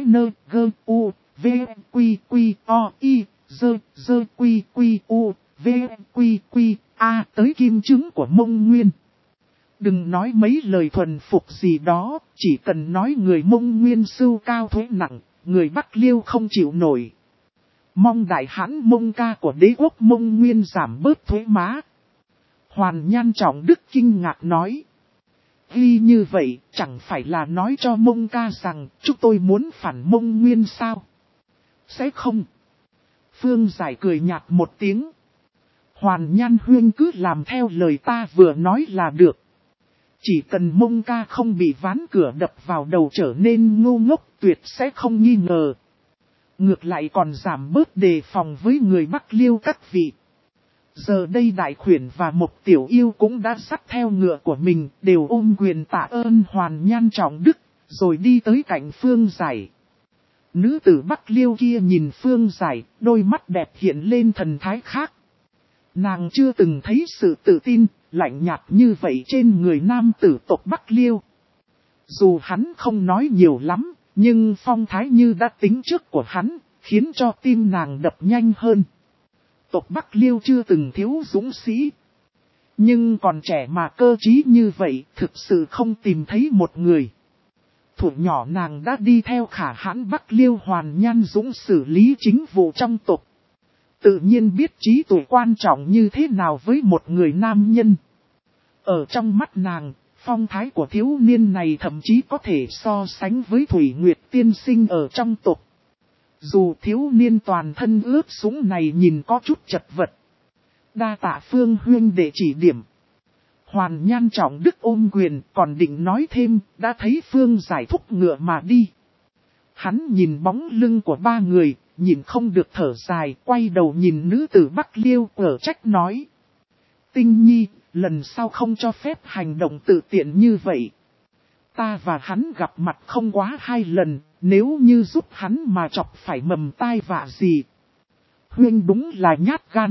tới kim chứng của Mông Nguyên. Đừng nói mấy lời thuần phục gì đó, chỉ cần nói người Mông Nguyên sưu cao thuế nặng, người Bắc Liêu không chịu nổi. Mong đại hãn Mông ca của đế quốc Mông Nguyên giảm bớt thuế má. Hoàn Nhan Trọng Đức kinh ngạc nói. Ghi như vậy, chẳng phải là nói cho Mông ca rằng, chúng tôi muốn phản Mông Nguyên sao? Sẽ không. Phương Giải cười nhạt một tiếng. Hoàn Nhan Huyên cứ làm theo lời ta vừa nói là được. Chỉ cần Mông ca không bị ván cửa đập vào đầu trở nên ngu ngốc, tuyệt sẽ không nghi ngờ. Ngược lại còn giảm bớt đề phòng với người Bắc Liêu các vị. Giờ đây Đại Khuyển và một tiểu yêu cũng đã dắt theo ngựa của mình, đều ôm quyền tạ ơn Hoàn Nhan Trọng Đức, rồi đi tới cạnh Phương Giải. Nữ tử Bắc Liêu kia nhìn Phương Giải, đôi mắt đẹp hiện lên thần thái khác. Nàng chưa từng thấy sự tự tin, lạnh nhạt như vậy trên người nam tử tộc Bắc Liêu. Dù hắn không nói nhiều lắm, nhưng phong thái như đã tính trước của hắn, khiến cho tim nàng đập nhanh hơn. Tộc Bắc Liêu chưa từng thiếu dũng sĩ. Nhưng còn trẻ mà cơ trí như vậy, thực sự không tìm thấy một người. Thủ nhỏ nàng đã đi theo Khả Hãn Bắc Liêu Hoàn Nhan Dũng xử lý chính vụ trong tộc. Tự nhiên biết trí tuệ quan trọng như thế nào với một người nam nhân. Ở trong mắt nàng, phong thái của thiếu niên này thậm chí có thể so sánh với Thủy Nguyệt tiên sinh ở trong tộc. Dù thiếu niên toàn thân ướp sũng này nhìn có chút chật vật. Đa tạ Phương huynh để chỉ điểm. Hoàn Nhan Trọng Đức ôm quyền còn định nói thêm, đã thấy Phương Giải thúc ngựa mà đi. Hắn nhìn bóng lưng của ba người, nhìn không được thở dài, quay đầu nhìn nữ tử Bắc Liêu ở trách nói. Tinh Nhi, lần sau không cho phép hành động tự tiện như vậy. Ta và hắn gặp mặt không quá 2 lần, nếu như giúp hắn mà chọc phải mầm tai vạ gì. Huynh đúng là nhát gan.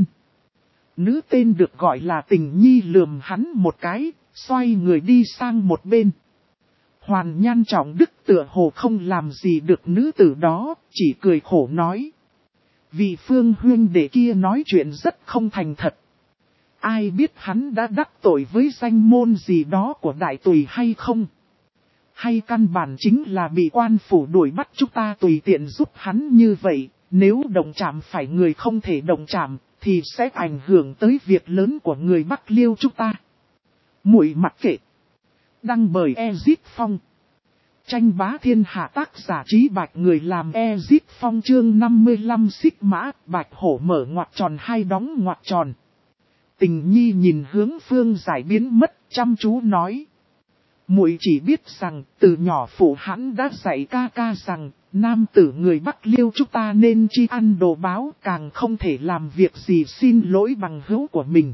Nữ tên được gọi là Tình Nhi lườm hắn một cái, xoay người đi sang một bên. Hoàn Nhan Trọng Đức tựa hồ không làm gì được nữ tử đó, chỉ cười khổ nói. Vị Phương huynh đệ kia nói chuyện rất không thành thật. Ai biết hắn đã đắc tội với danh môn gì đó của đại tùy hay không? Hay căn bản chính là bị quan phủ đuổi bắt chúng ta tùy tiện giúp hắn như vậy, nếu động chạm phải người không thể động chạm, thì sẽ ảnh hưởng tới việc lớn của người Bắc Liêu chúng ta. Muội mặc kệ. Đăng bởi Ezit Phong. Tranh bá thiên hạ tác giả Trí Bạch người làm Ezit Phong chương 55 xích mã, Bạch hổ mở ngoặc tròn hai đóng ngoặc tròn. Tình Nhi nhìn hướng Phương Giải biến mất, chăm chú nói. Muội chỉ biết rằng, từ nhỏ phụ hắn đã dạy ca ca rằng, nam tử người Bắc Liêu chúng ta nên chi ăn đồ báo, càng không thể làm việc gì xin lỗi bằng hữu của mình.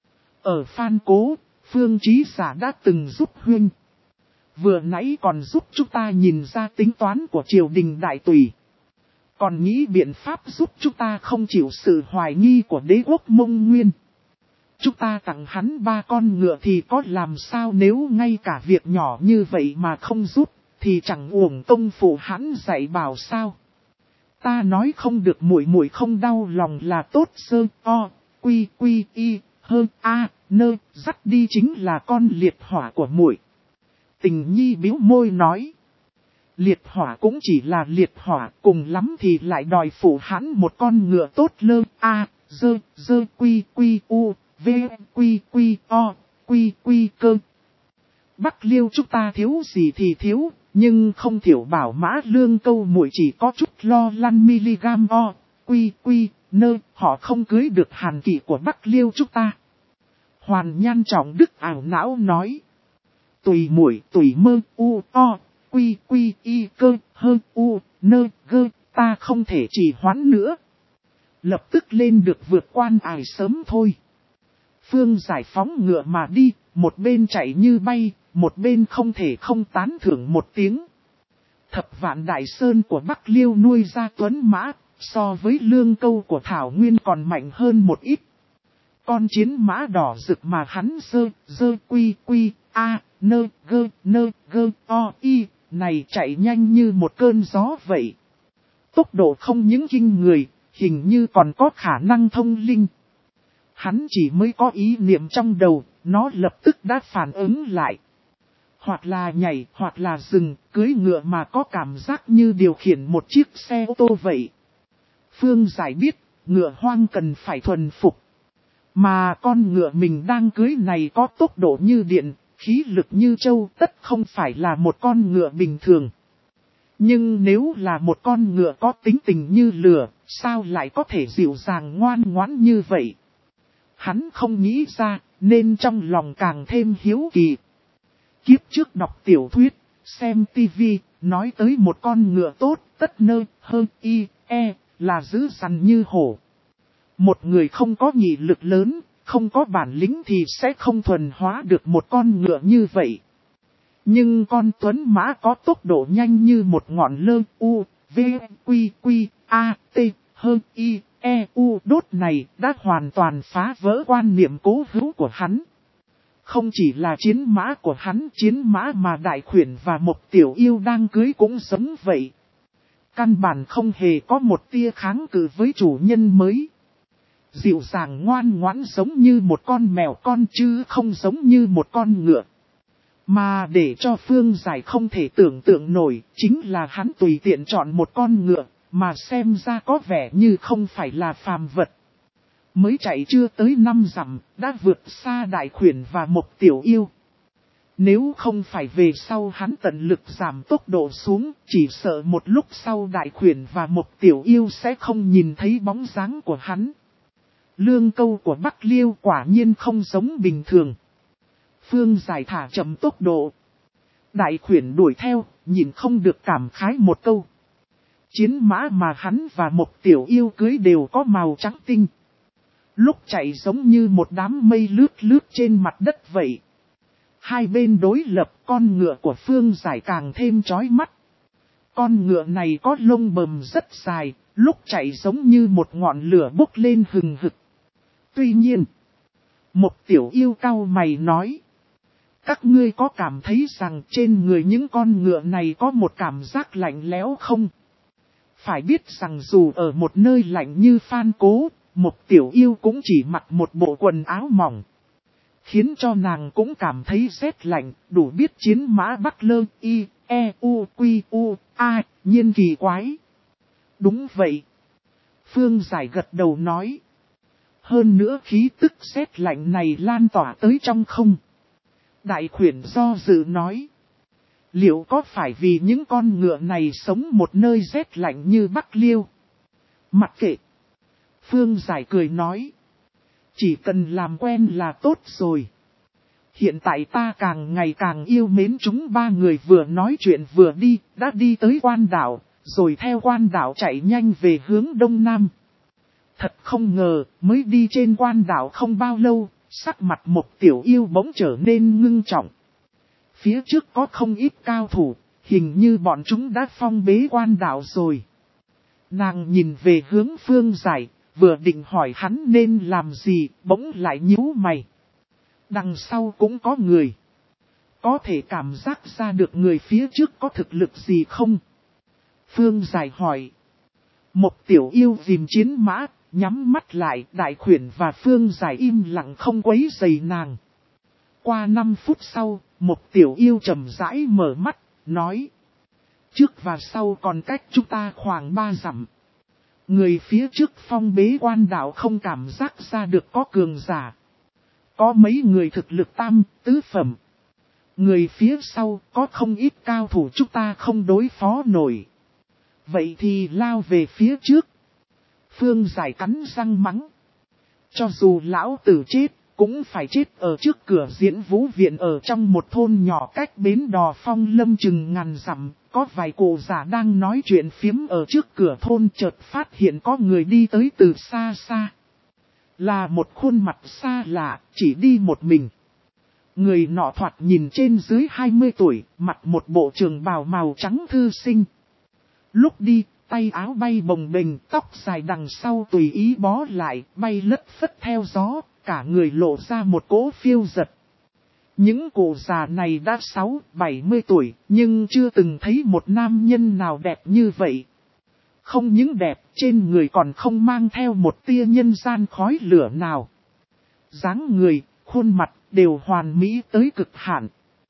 Ở Phan Cố, Phương Chí Giả đã từng giúp huynh. Vừa nãy còn giúp chúng ta nhìn ra tính toán của triều đình đại tùy. Còn nghĩ biện pháp giúp chúng ta không chịu sự hoài nghi của đế quốc Mông Nguyên. Chúng ta tặng hắn 3 con ngựa thì có làm sao nếu ngay cả việc nhỏ như vậy mà không giúp, thì chẳng uổng công phụ hắn dạy bảo sao. Ta nói không được muội muội không đau lòng là tốt sơ o, quy quy y, hơn a, nơ, dắt đi chính là con liệt hỏa của muội. Tình Nhi bĩu môi nói. Liệt hỏa cũng chỉ là liệt hỏa, cùng lắm thì lại đòi phụ hắn một con ngựa tốt lơ a, dơ quy quy u. V, quy quy o, quy quy cơ. Bắc Liêu chúng ta thiếu gì thì thiếu, nhưng không thiểu bảo mã lương câu muội chỉ có chút lo lăn miligam o, quy quy, nơ, họ không cưới được hàn kỵ của Bắc Liêu chúng ta. Hoàn Nhan Trọng Đức ảo não nói. Tùy muội tùy mơ u o, quy quy y cơ hơn u, nơ gơ, ta không thể trì hoãn nữa. Lập tức lên được vượt quan ải sớm thôi. Phương Giải phóng ngựa mà đi, một bên chạy như bay, một bên không thể không tán thưởng một tiếng. Thập Vạn Đại Sơn của Bắc Liêu nuôi ra tuấn mã, so với lương câu của Thảo Nguyên còn mạnh hơn một ít. Con chiến mã đỏ rực mà hắn dơ quy quy, a, nơ gơ, o, y, này chạy nhanh như một cơn gió vậy. Tốc độ không những kinh người, hình như còn có khả năng thông linh. Hắn chỉ mới có ý niệm trong đầu, nó lập tức đã phản ứng lại. Hoặc là nhảy, hoặc là dừng, cưỡi ngựa mà có cảm giác như điều khiển một chiếc xe ô tô vậy. Phương Giải biết, ngựa hoang cần phải thuần phục. Mà con ngựa mình đang cưới này có tốc độ như điện, khí lực như trâu, tất không phải là một con ngựa bình thường. Nhưng nếu là một con ngựa có tính tình như lửa, sao lại có thể dịu dàng ngoan ngoãn như vậy? Hắn không nghĩ ra, nên trong lòng càng thêm hiếu kỳ. Kiếp trước đọc tiểu thuyết, xem tivi, nói tới một con ngựa tốt, tất nơ, hơn y, e, là dữ dằn như hổ. Một người không có nghị lực lớn, không có bản lĩnh thì sẽ không thuần hóa được một con ngựa như vậy. Nhưng con tuấn mã có tốc độ nhanh như một ngọn lơ u, v, quy, quy, a, t, hơn y, e, u đốt này đã hoàn toàn phá vỡ quan niệm cố hữu của hắn. Không chỉ là chiến mã của hắn, chiến mã mà Đại Khuyển và một tiểu yêu đang cưới cũng giống vậy. Căn bản không hề có một tia kháng cự với chủ nhân mới. Dịu dàng ngoan ngoãn giống như một con mèo con chứ không giống như một con ngựa. Mà để cho Phương Giải không thể tưởng tượng nổi, chính là hắn tùy tiện chọn một con ngựa, mà xem ra có vẻ như không phải là phàm vật. Mới chạy chưa tới 5 dặm, đã vượt xa Đại Khuyển và một tiểu yêu. Nếu không phải về sau hắn tận lực giảm tốc độ xuống, chỉ sợ một lúc sau Đại Khuyển và một tiểu yêu sẽ không nhìn thấy bóng dáng của hắn. Lương câu của Bắc Liêu quả nhiên không giống bình thường. Phương Giải thả chậm tốc độ. Đại Khuyển đuổi theo, nhìn không được cảm khái một câu. Chiến mã mà hắn và một tiểu yêu cưới đều có màu trắng tinh. Lúc chạy giống như một đám mây lướt lướt trên mặt đất vậy. Hai bên đối lập, con ngựa của Phương Giải càng thêm chói mắt. Con ngựa này có lông bờm rất dài, lúc chạy giống như một ngọn lửa bốc lên hừng hực. Tuy nhiên, một tiểu yêu cau mày nói. Các ngươi có cảm thấy rằng trên người những con ngựa này có một cảm giác lạnh lẽo không? Phải biết rằng dù ở một nơi lạnh như Phan Cố, một tiểu yêu cũng chỉ mặc một bộ quần áo mỏng. Khiến cho nàng cũng cảm thấy rét lạnh, đủ biết chiến mã Bắc Lơ, y, e, u, quy, u, a, nhiên kỳ quái. Đúng vậy. Phương Giải gật đầu nói. Hơn nữa khí tức rét lạnh này lan tỏa tới trong không. Đại Khuyển do dự nói. Liệu có phải vì những con ngựa này sống một nơi rét lạnh như Bắc Liêu? Mặc kệ. Phương Giải cười nói. Chỉ cần làm quen là tốt rồi. Hiện tại ta càng ngày càng yêu mến chúng ba người vừa nói chuyện vừa đi, đã đi tới quan đảo, rồi theo quan đảo chạy nhanh về hướng đông nam. Thật không ngờ, mới đi trên quan đảo không bao lâu, sắc mặt một tiểu yêu bỗng trở nên ngưng trọng. Phía trước có không ít cao thủ, hình như bọn chúng đã phong bế quan đảo rồi. Nàng nhìn về hướng Phương Giải, vừa định hỏi hắn nên làm gì, bỗng lại nhíu mày. Đằng sau cũng có người. Có thể cảm giác ra được người phía trước có thực lực gì không? Phương Giải hỏi. Một tiểu yêu dìm chiến mã, nhắm mắt lại, Đại Khuyển và Phương Giải im lặng không quấy rầy nàng. Qua 5 phút sau, một tiểu yêu trầm rãi mở mắt, nói. Trước và sau còn cách chúng ta khoảng 3 dặm. Người phía trước phong bế quan đảo không cảm giác ra được có cường giả. Có mấy người thực lực tam, tứ phẩm. Người phía sau có không ít cao thủ chúng ta không đối phó nổi. Vậy thì lao về phía trước. Phương Giải cắn răng mắng. Cho dù lão tử chết, cũng phải chết ở trước cửa Diễn Vũ Viện ở trong một thôn nhỏ cách bến đò Phong Lâm chừng ngàn dặm. Có vài cụ già đang nói chuyện phiếm ở trước cửa thôn, chợt phát hiện có người đi tới từ xa xa. Là một khuôn mặt xa lạ, chỉ đi một mình. Người nọ thoạt nhìn trên dưới 20 tuổi, mặc một bộ trường bào màu trắng thư sinh. Lúc đi, tay áo bay bồng bềnh, tóc dài đằng sau tùy ý bó lại, bay lất phất theo gió, cả người lộ ra một cỗ phiêu giật. Những cụ già này đã 60-70 tuổi, nhưng chưa từng thấy một nam nhân nào đẹp như vậy. Không những đẹp, trên người còn không mang theo một tia nhân gian khói lửa nào. Dáng người, khuôn mặt, đều hoàn mỹ tới cực hạn.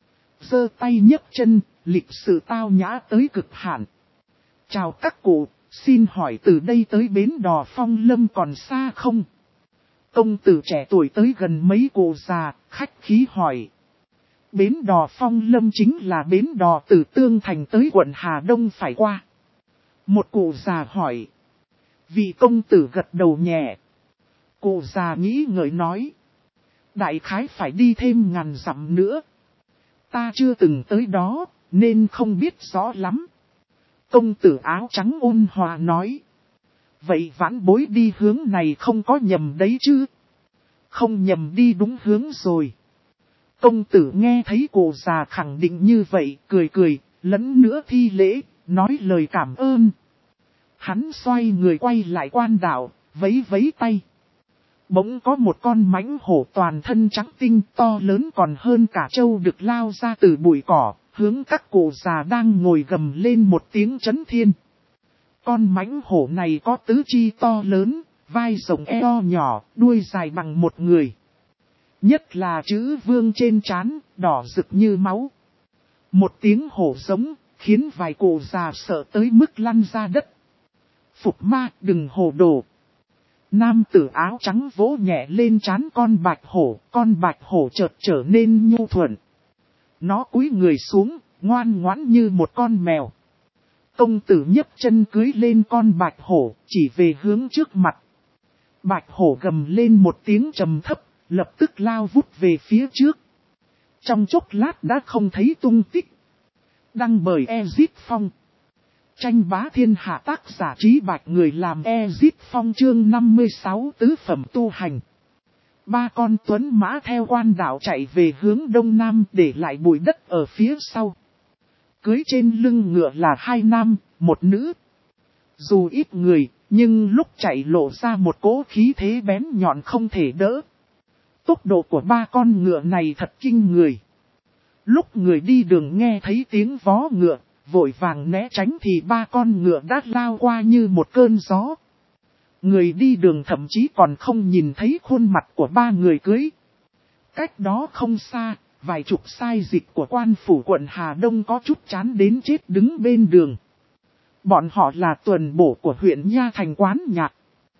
Giơ tay nhấc chân, lịch sự tao nhã tới cực hạn. Chào các cụ, xin hỏi từ đây tới bến đò Phong Lâm còn xa không? Công tử trẻ tuổi tới gần mấy cụ già, khách khí hỏi. Bến đò Phong Lâm chính là bến đò từ Tương Thành tới quận Hà Đông phải qua. Một cụ già hỏi. Vị công tử gật đầu nhẹ. Cụ già nghĩ ngợi nói. Đại khái phải đi thêm ngàn dặm nữa. Ta chưa từng tới đó, nên không biết rõ lắm. Công tử áo trắng ôn hòa nói. Vậy vãn bối đi hướng này không có nhầm đấy chứ? Không nhầm đi đúng hướng rồi. Công tử nghe thấy cụ già khẳng định như vậy, cười cười, lẫn nữa thi lễ, nói lời cảm ơn. Hắn xoay người quay lại quan đạo, vẫy vẫy tay. Bỗng có một con mãnh hổ toàn thân trắng tinh to lớn còn hơn cả trâu được lao ra từ bụi cỏ, hướng các cụ già đang ngồi gầm lên một tiếng chấn thiên. Con mãnh hổ này có tứ chi to lớn, vai rộng eo nhỏ, đuôi dài bằng một người. Nhất là chữ vương trên trán, đỏ rực như máu. Một tiếng hổ giống, khiến vài cụ già sợ tới mức lăn ra đất. Phục ma, đừng hồ đồ. Nam tử áo trắng vỗ nhẹ lên trán con bạch hổ chợt trở nên nhu thuận. Nó cúi người xuống, ngoan ngoãn như một con mèo. Công tử nhấc chân cưới lên con bạch hổ, chỉ về hướng trước mặt. Bạch hổ gầm lên một tiếng trầm thấp, lập tức lao vút về phía trước. Trong chốc lát đã không thấy tung tích. Đăng bởi Ezit Phong. Tranh bá thiên hạ tác giả Trí Bạch người làm Ezit Phong chương 56 tứ phẩm tu hành. Ba con tuấn mã theo quan đạo chạy về hướng đông nam để lại bụi đất ở phía sau. Cưới trên lưng ngựa là hai nam, một nữ. Dù ít người, nhưng lúc chạy lộ ra một cỗ khí thế bén nhọn không thể đỡ. Tốc độ của ba con ngựa này thật kinh người. Lúc người đi đường nghe thấy tiếng vó ngựa, vội vàng né tránh thì ba con ngựa đã lao qua như một cơn gió. Người đi đường thậm chí còn không nhìn thấy khuôn mặt của ba người cưới. Cách đó không xa, vài chục sai dịch của quan phủ quận Hà Đông có chút chán đến chết đứng bên đường. Bọn họ là tuần bổ của huyện Nha Thành Quán Nhạc.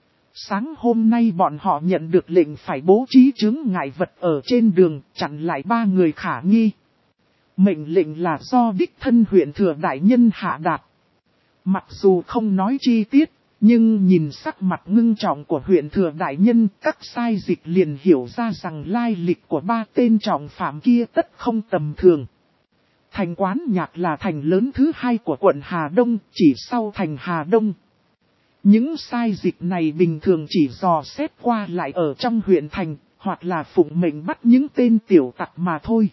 Sáng hôm nay bọn họ nhận được lệnh phải bố trí chướng ngại vật ở trên đường, chặn lại ba người khả nghi. Mệnh lệnh là do đích thân huyện thừa đại nhân hạ đạt. Mặc dù không nói chi tiết, nhưng nhìn sắc mặt ngưng trọng của huyện thừa đại nhân, các sai dịch liền hiểu ra rằng lai lịch của ba tên trọng phạm kia tất không tầm thường. Thành Quán Nhạc là thành lớn thứ hai của quận Hà Đông, chỉ sau thành Hà Đông. Những sai dịch này bình thường chỉ dò xét qua lại ở trong huyện thành, hoặc là phụng mệnh bắt những tên tiểu tặc mà thôi.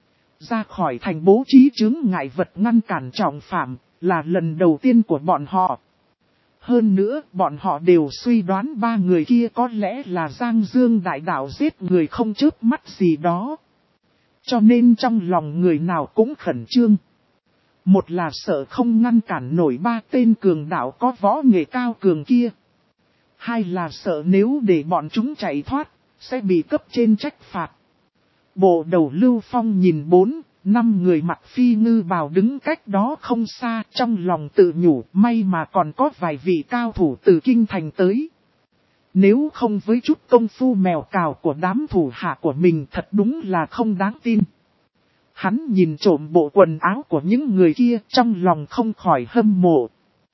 Ra khỏi thành bố trí chướng ngại vật ngăn cản trọng phạm, là lần đầu tiên của bọn họ. Hơn nữa, bọn họ đều suy đoán ba người kia có lẽ là Giang Dương đại đạo giết người không chớp mắt gì đó. Cho nên trong lòng người nào cũng khẩn trương. Một là sợ không ngăn cản nổi ba tên cường đạo có võ nghệ cao cường kia. Hai là sợ nếu để bọn chúng chạy thoát, sẽ bị cấp trên trách phạt. Bộ đầu Lưu Phong nhìn 4-5 người mặc phi ngư bào đứng cách đó không xa, trong lòng tự nhủ may mà còn có vài vị cao thủ từ kinh thành tới. Nếu không với chút công phu mèo cào của đám thủ hạ của mình thật đúng là không đáng tin. Hắn nhìn trộm bộ quần áo của những người kia trong lòng không khỏi hâm mộ.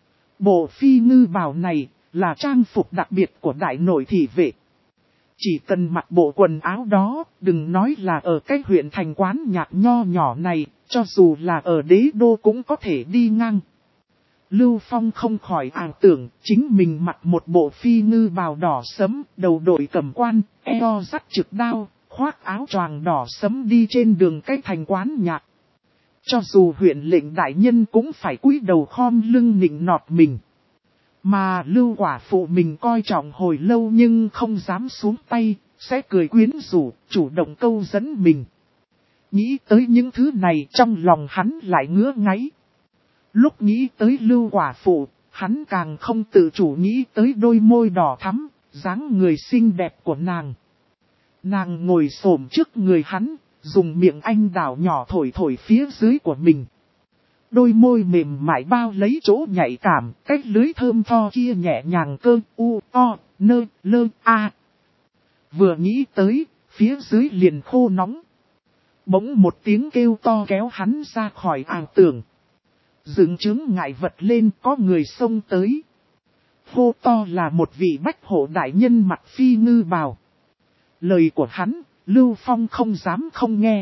Bộ phi ngư bào này là trang phục đặc biệt của đại nội thị vệ. Chỉ cần mặc bộ quần áo đó, đừng nói là ở cái huyện thành Quán Nhạc nho nhỏ này, cho dù là ở đế đô cũng có thể đi ngang. Lưu Phong không khỏi ảo tưởng, chính mình mặc một bộ phi ngư bào đỏ sẫm, đầu đội cẩm quan, eo dắt trực đao, khoác áo choàng đỏ sẫm đi trên đường cái thành Quán Nhạc. Cho dù huyện lệnh đại nhân cũng phải cúi đầu khom lưng nịnh nọt mình. Mà Lưu quả phụ mình coi trọng hồi lâu nhưng không dám xuống tay, sẽ cười quyến rũ, chủ động câu dẫn mình. Nghĩ tới những thứ này trong lòng hắn lại ngứa ngáy. Lúc nghĩ tới Lưu quả phụ, hắn càng không tự chủ nghĩ tới đôi môi đỏ thắm, dáng người xinh đẹp của nàng. Nàng ngồi xổm trước người hắn, dùng miệng anh đào nhỏ thổi thổi phía dưới của mình. Đôi môi mềm mại bao lấy chỗ nhạy cảm, cách lưới thơm tho kia nhẹ nhàng cơ, u, o, nơ, lơ, a. Vừa nghĩ tới, phía dưới liền khô nóng. Bỗng một tiếng kêu to kéo hắn ra khỏi ảo tưởng. Dựng chứng ngại vật lên có người xông tới. Hô to là một vị bách hộ đại nhân mặc phi ngư bào. Lời của hắn, Lưu Phong không dám không nghe.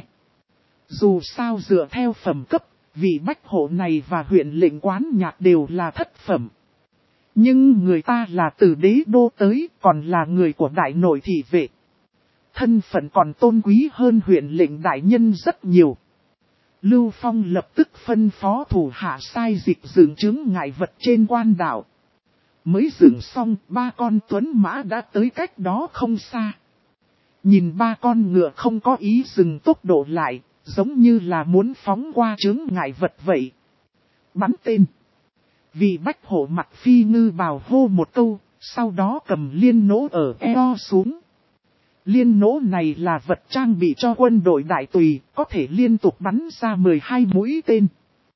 Dù sao dựa theo phẩm cấp, vị bách hộ này và huyện lệnh quán nhạc đều là thất phẩm. Nhưng người ta là từ đế đô tới, còn là người của đại nội thị vệ. Thân phận còn tôn quý hơn huyện lệnh đại nhân rất nhiều. Lưu Phong lập tức phân phó thủ hạ sai dịch dựng chứng ngại vật trên quan đảo. Mới dựng xong, ba con tuấn mã đã tới cách đó không xa. Nhìn ba con ngựa không có ý dừng tốc độ lại, giống như là muốn phóng qua chướng ngại vật vậy. Bắn tên. Vị bách hộ mặt phi ngư bào hô một câu, sau đó cầm liên nỗ ở eo xuống. Liên nỗ này là vật trang bị cho quân đội đại tùy, có thể liên tục bắn ra 12 mũi tên.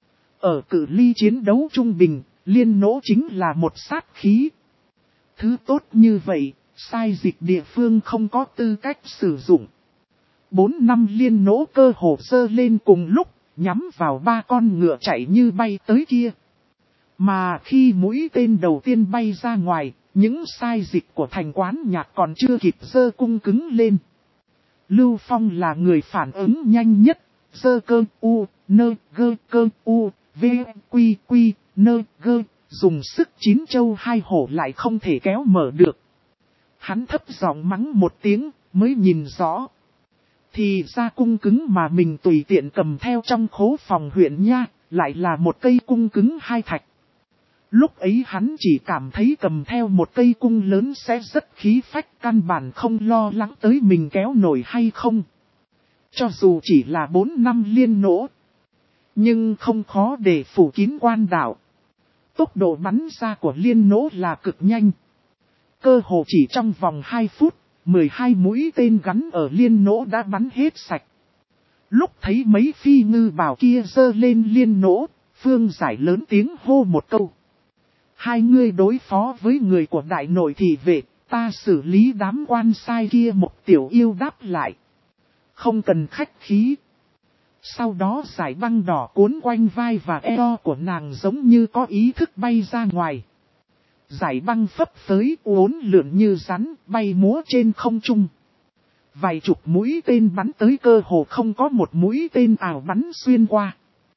Ở cự ly chiến đấu trung bình, liên nỗ chính là một sát khí. Thứ tốt như vậy, sai dịch địa phương không có tư cách sử dụng. 4 năm liên nỗ cơ hồ dơ lên cùng lúc, nhắm vào ba con ngựa chạy như bay tới kia. Mà khi mũi tên đầu tiên bay ra ngoài, những sai dịch của thành quán nhạc còn chưa kịp dơ cung cứng lên. Lưu Phong là người phản ứng nhanh nhất, dơ cơ u, nơ gơ cơ u, v, quy quy, nơ gơ, dùng sức chín châu hai hổ lại không thể kéo mở được. Hắn thấp giọng mắng một tiếng, mới nhìn rõ. Thì ra cung cứng mà mình tùy tiện cầm theo trong khố phòng huyện nha, lại là một cây cung cứng hai thạch. Lúc ấy hắn chỉ cảm thấy cầm theo một cây cung lớn sẽ rất khí phách, căn bản không lo lắng tới mình kéo nổi hay không. Cho dù chỉ là 4 năm liên nỗ, nhưng không khó để phủ kín quan đảo. Tốc độ bắn ra của liên nỗ là cực nhanh. Cơ hồ chỉ trong vòng 2 phút, 12 mũi tên gắn ở liên nỗ đã bắn hết sạch. Lúc thấy mấy phi ngư bào kia giơ lên liên nỗ, Phương Giải lớn tiếng hô một câu. Hai ngươi đối phó với người của đại nội thị vệ, ta xử lý đám quan sai kia. Một tiểu yêu đáp lại. Không cần khách khí. Sau đó giải băng đỏ cuốn quanh vai và eo của nàng giống như có ý thức bay ra ngoài. Giải băng phấp phới uốn lượn như rắn bay múa trên không trung. Vài chục mũi tên bắn tới cơ hồ không có một mũi tên ảo bắn xuyên qua.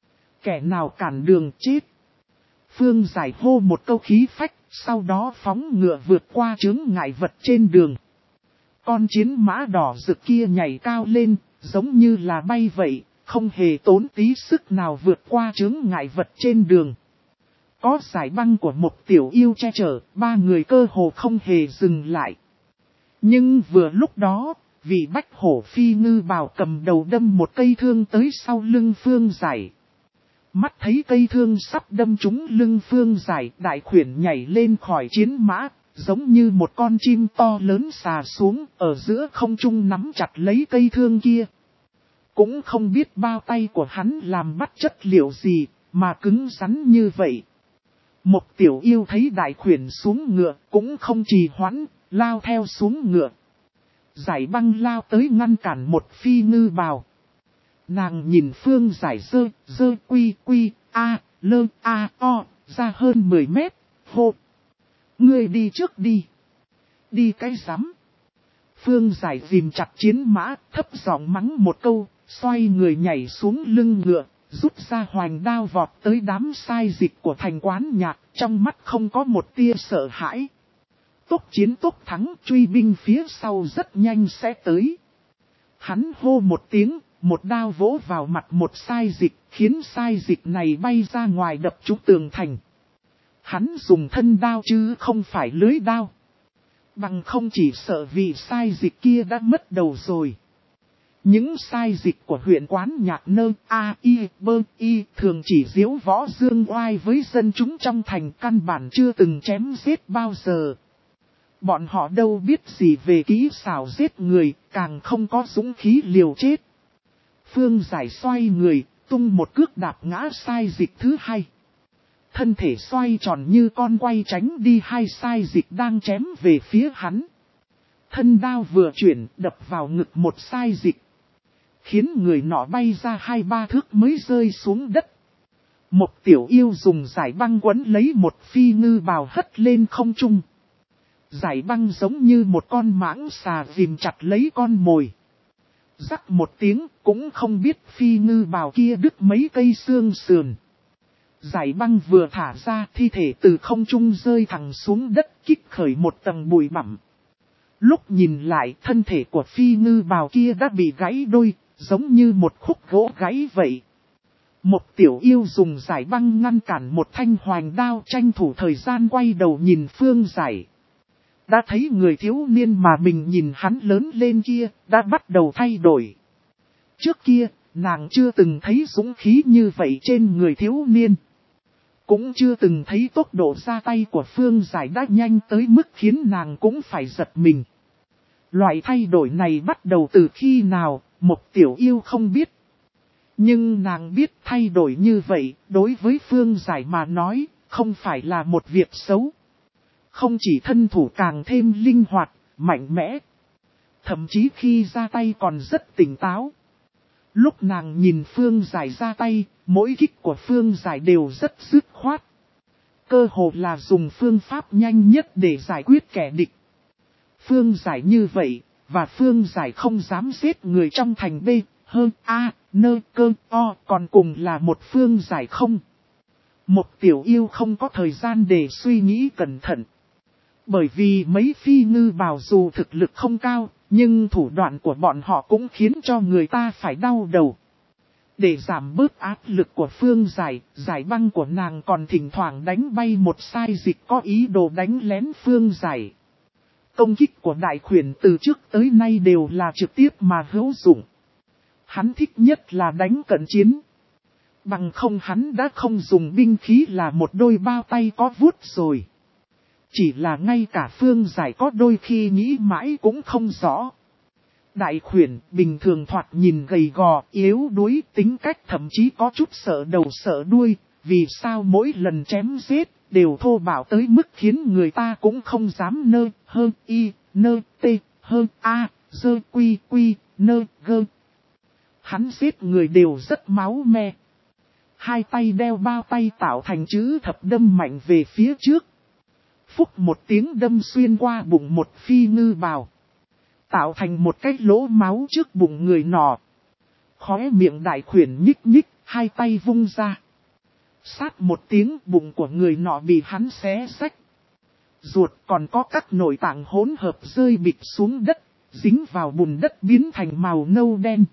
Kẻ nào cản đường chết. Phương Giải hô một câu khí phách, sau đó phóng ngựa vượt qua chướng ngại vật trên đường. Con chiến mã đỏ rực kia nhảy cao lên, giống như là bay vậy, không hề tốn tí sức nào vượt qua chướng ngại vật trên đường. Có giải băng của một tiểu yêu che chở, ba người cơ hồ không hề dừng lại. Nhưng vừa lúc đó, vị bách hổ phi ngư bào cầm đầu đâm một cây thương tới sau lưng Phương Giải. Mắt thấy cây thương sắp đâm trúng lưng Phương Giải, đại khuyển nhảy lên khỏi chiến mã, giống như một con chim to lớn xà xuống, ở giữa không trung nắm chặt lấy cây thương kia. Cũng không biết bao tay của hắn làm bắt chất liệu gì, mà cứng rắn như vậy. Một tiểu yêu thấy đại khuyển xuống ngựa, cũng không trì hoãn, lao theo xuống ngựa. Giải băng lao tới ngăn cản một phi ngư bào. Nàng nhìn Phương Giải dơ quy quy, a, lơ, a, o, ra hơn 10 mét, hô. Ngươi đi trước đi. Đi cái rắm. Phương Giải ghim chặt chiến mã, thấp giọng mắng một câu, xoay người nhảy xuống lưng ngựa, rút ra hoành đao vọt tới đám sai dịch của thành quán nhạc, trong mắt không có một tia sợ hãi. Tốc chiến tốc thắng, truy binh phía sau rất nhanh sẽ tới. Hắn hô một tiếng, một đao vỗ vào mặt một sai dịch, khiến sai dịch này bay ra ngoài đập trúng tường thành. Hắn dùng thân đao chứ không phải lưới đao. Bằng không chỉ sợ vì sai dịch kia đã mất đầu rồi. Những sai dịch của huyện quán nhạc nơ a i bơ y thường chỉ diễu võ dương oai với dân chúng trong thành, căn bản chưa từng chém giết bao giờ. Bọn họ đâu biết gì về kỹ xảo giết người, càng không có dũng khí liều chết. Phương Giải xoay người, tung một cước đạp ngã sai dịch thứ hai. Thân thể xoay tròn như con quay tránh đi hai sai dịch đang chém về phía hắn. Thân đao vừa chuyển đập vào ngực một sai dịch. Khiến người nọ bay ra 2-3 thước mới rơi xuống đất. Một tiểu yêu dùng giải băng quấn lấy một phi ngư bào hất lên không trung. Giải băng giống như một con mãng xà ghim chặt lấy con mồi. Rắc một tiếng cũng không biết phi ngư bào kia đứt mấy cây xương sườn. Giải băng vừa thả ra thi thể từ không trung rơi thẳng xuống đất kích khởi một tầng bụi bặm. Lúc nhìn lại thân thể của phi ngư bào kia đã bị gãy đôi, giống như một khúc gỗ gãy vậy. Một tiểu yêu dùng giải băng ngăn cản một thanh hoành đao tranh thủ thời gian quay đầu nhìn Phương Giải. Đã thấy người thiếu niên mà mình nhìn hắn lớn lên kia, đã bắt đầu thay đổi. Trước kia, nàng chưa từng thấy dũng khí như vậy trên người thiếu niên. Cũng chưa từng thấy tốc độ ra tay của Phương Giải đã nhanh tới mức khiến nàng cũng phải giật mình. Loại thay đổi này bắt đầu từ khi nào, một tiểu yêu không biết. Nhưng nàng biết thay đổi như vậy, đối với Phương Giải mà nói, không phải là một việc xấu. Không chỉ thân thủ càng thêm linh hoạt, mạnh mẽ. Thậm chí khi ra tay còn rất tỉnh táo. Lúc nàng nhìn Phương Giải ra tay, mỗi kích của Phương Giải đều rất dứt khoát. Cơ hồ là dùng phương pháp nhanh nhất để giải quyết kẻ địch. Phương Giải như vậy, và Phương Giải không dám giết người trong thành B, hơn A, nơ cơ o, còn cùng là một Phương Giải không. Một tiểu yêu không có thời gian để suy nghĩ cẩn thận. Bởi vì mấy phi ngư bào dù thực lực không cao, nhưng thủ đoạn của bọn họ cũng khiến cho người ta phải đau đầu. Để giảm bớt áp lực của Phương Giải, giải băng của nàng còn thỉnh thoảng đánh bay một sai dịch có ý đồ đánh lén Phương Giải. Công kích của đại khuyển từ trước tới nay đều là trực tiếp mà hữu dụng. Hắn thích nhất là đánh cận chiến. Bằng không hắn đã không dùng binh khí là một đôi bao tay có vuốt rồi. Chỉ là ngay cả Phương Giải có đôi khi nghĩ mãi cũng không rõ. Đại khuyển bình thường thoạt nhìn gầy gò, yếu đuối, tính cách thậm chí có chút sợ đầu sợ đuôi, vì sao mỗi lần chém giết đều thô bạo tới mức khiến người ta cũng không dám nơ, hơn y, nơ, tê, hơn a, dơ quy quy, nơ, gơ. Hắn giết người đều rất máu me. Hai tay đeo bao tay tạo thành chữ thập đâm mạnh về phía trước. Phúc một tiếng đâm xuyên qua bụng một phi ngư bào. Tạo thành một cái lỗ máu trước bụng người nọ. Khóe miệng đại khuyển nhích nhích, hai tay vung ra. Sát một tiếng bụng của người nọ bị hắn xé rách. Ruột còn có các nội tạng hỗn hợp rơi bịch xuống đất, dính vào bùn đất biến thành màu nâu đen.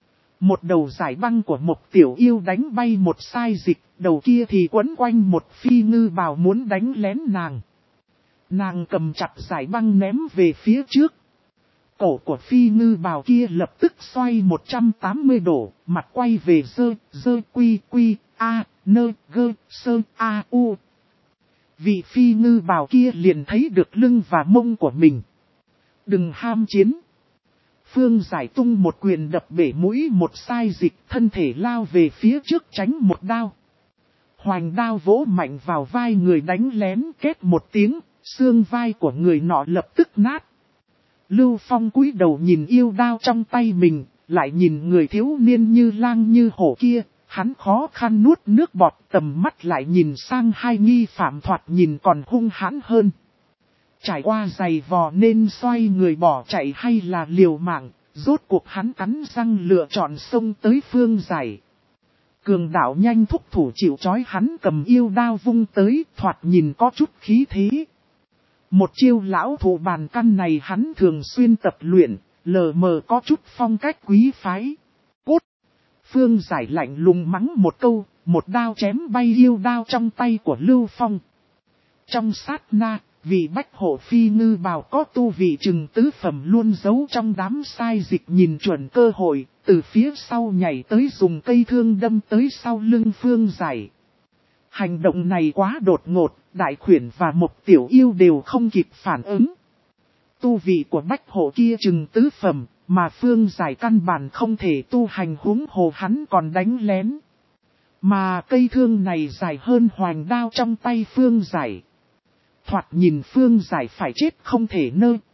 Một đầu giải băng của một tiểu yêu đánh bay một sai dịch, đầu kia thì quấn quanh một phi ngư bào muốn đánh lén nàng. Nàng cầm chặt giải băng ném về phía trước. Cổ của phi ngư bào kia lập tức xoay 180 độ, mặt quay về dơ quy quy, a, nơ, gơ, sơ, a, u. Vị phi ngư bào kia liền thấy được lưng và mông của mình. Đừng ham chiến. Phương Giải tung một quyền đập bể mũi một sai dịch, thân thể lao về phía trước tránh một đao. Hoành đao vỗ mạnh vào vai người đánh lén, két một tiếng, xương vai của người nọ lập tức nát. Lưu Phong cúi đầu nhìn yêu đao trong tay mình, lại nhìn người thiếu niên như lang như hổ kia, hắn khó khăn nuốt nước bọt, tầm mắt lại nhìn sang hai nghi phạm thoạt nhìn còn hung hãn hơn. Trải qua giày vò nên xoay người bỏ chạy hay là liều mạng, rốt cuộc hắn cắn răng lựa chọn xông tới Phương Giải. Cường đạo nhanh thúc thủ chịu trói, hắn cầm yêu đao vung tới, thoạt nhìn có chút khí thế. Một chiêu lão thủ bàn căn này hắn thường xuyên tập luyện, lờ mờ có chút phong cách quý phái. Cút! Phương Giải lạnh lùng mắng một câu, một đao chém bay yêu đao trong tay của Lưu Phong. Trong sát na, vị bách hộ phi ngư bào có tu vị chừng tứ phẩm luôn giấu trong đám sai dịch nhìn chuẩn cơ hội, từ phía sau nhảy tới dùng cây thương đâm tới sau lưng Phương Giải. Hành động này quá đột ngột, đại khuyển và một tiểu yêu đều không kịp phản ứng. Tu vị của bách hộ kia chừng tứ phẩm, mà Phương Giải căn bản không thể tu hành, huống hồ hắn còn đánh lén. Mà cây thương này dài hơn hoành đao trong tay Phương Giải. Thoạt nhìn Phương Giải phải chết không thể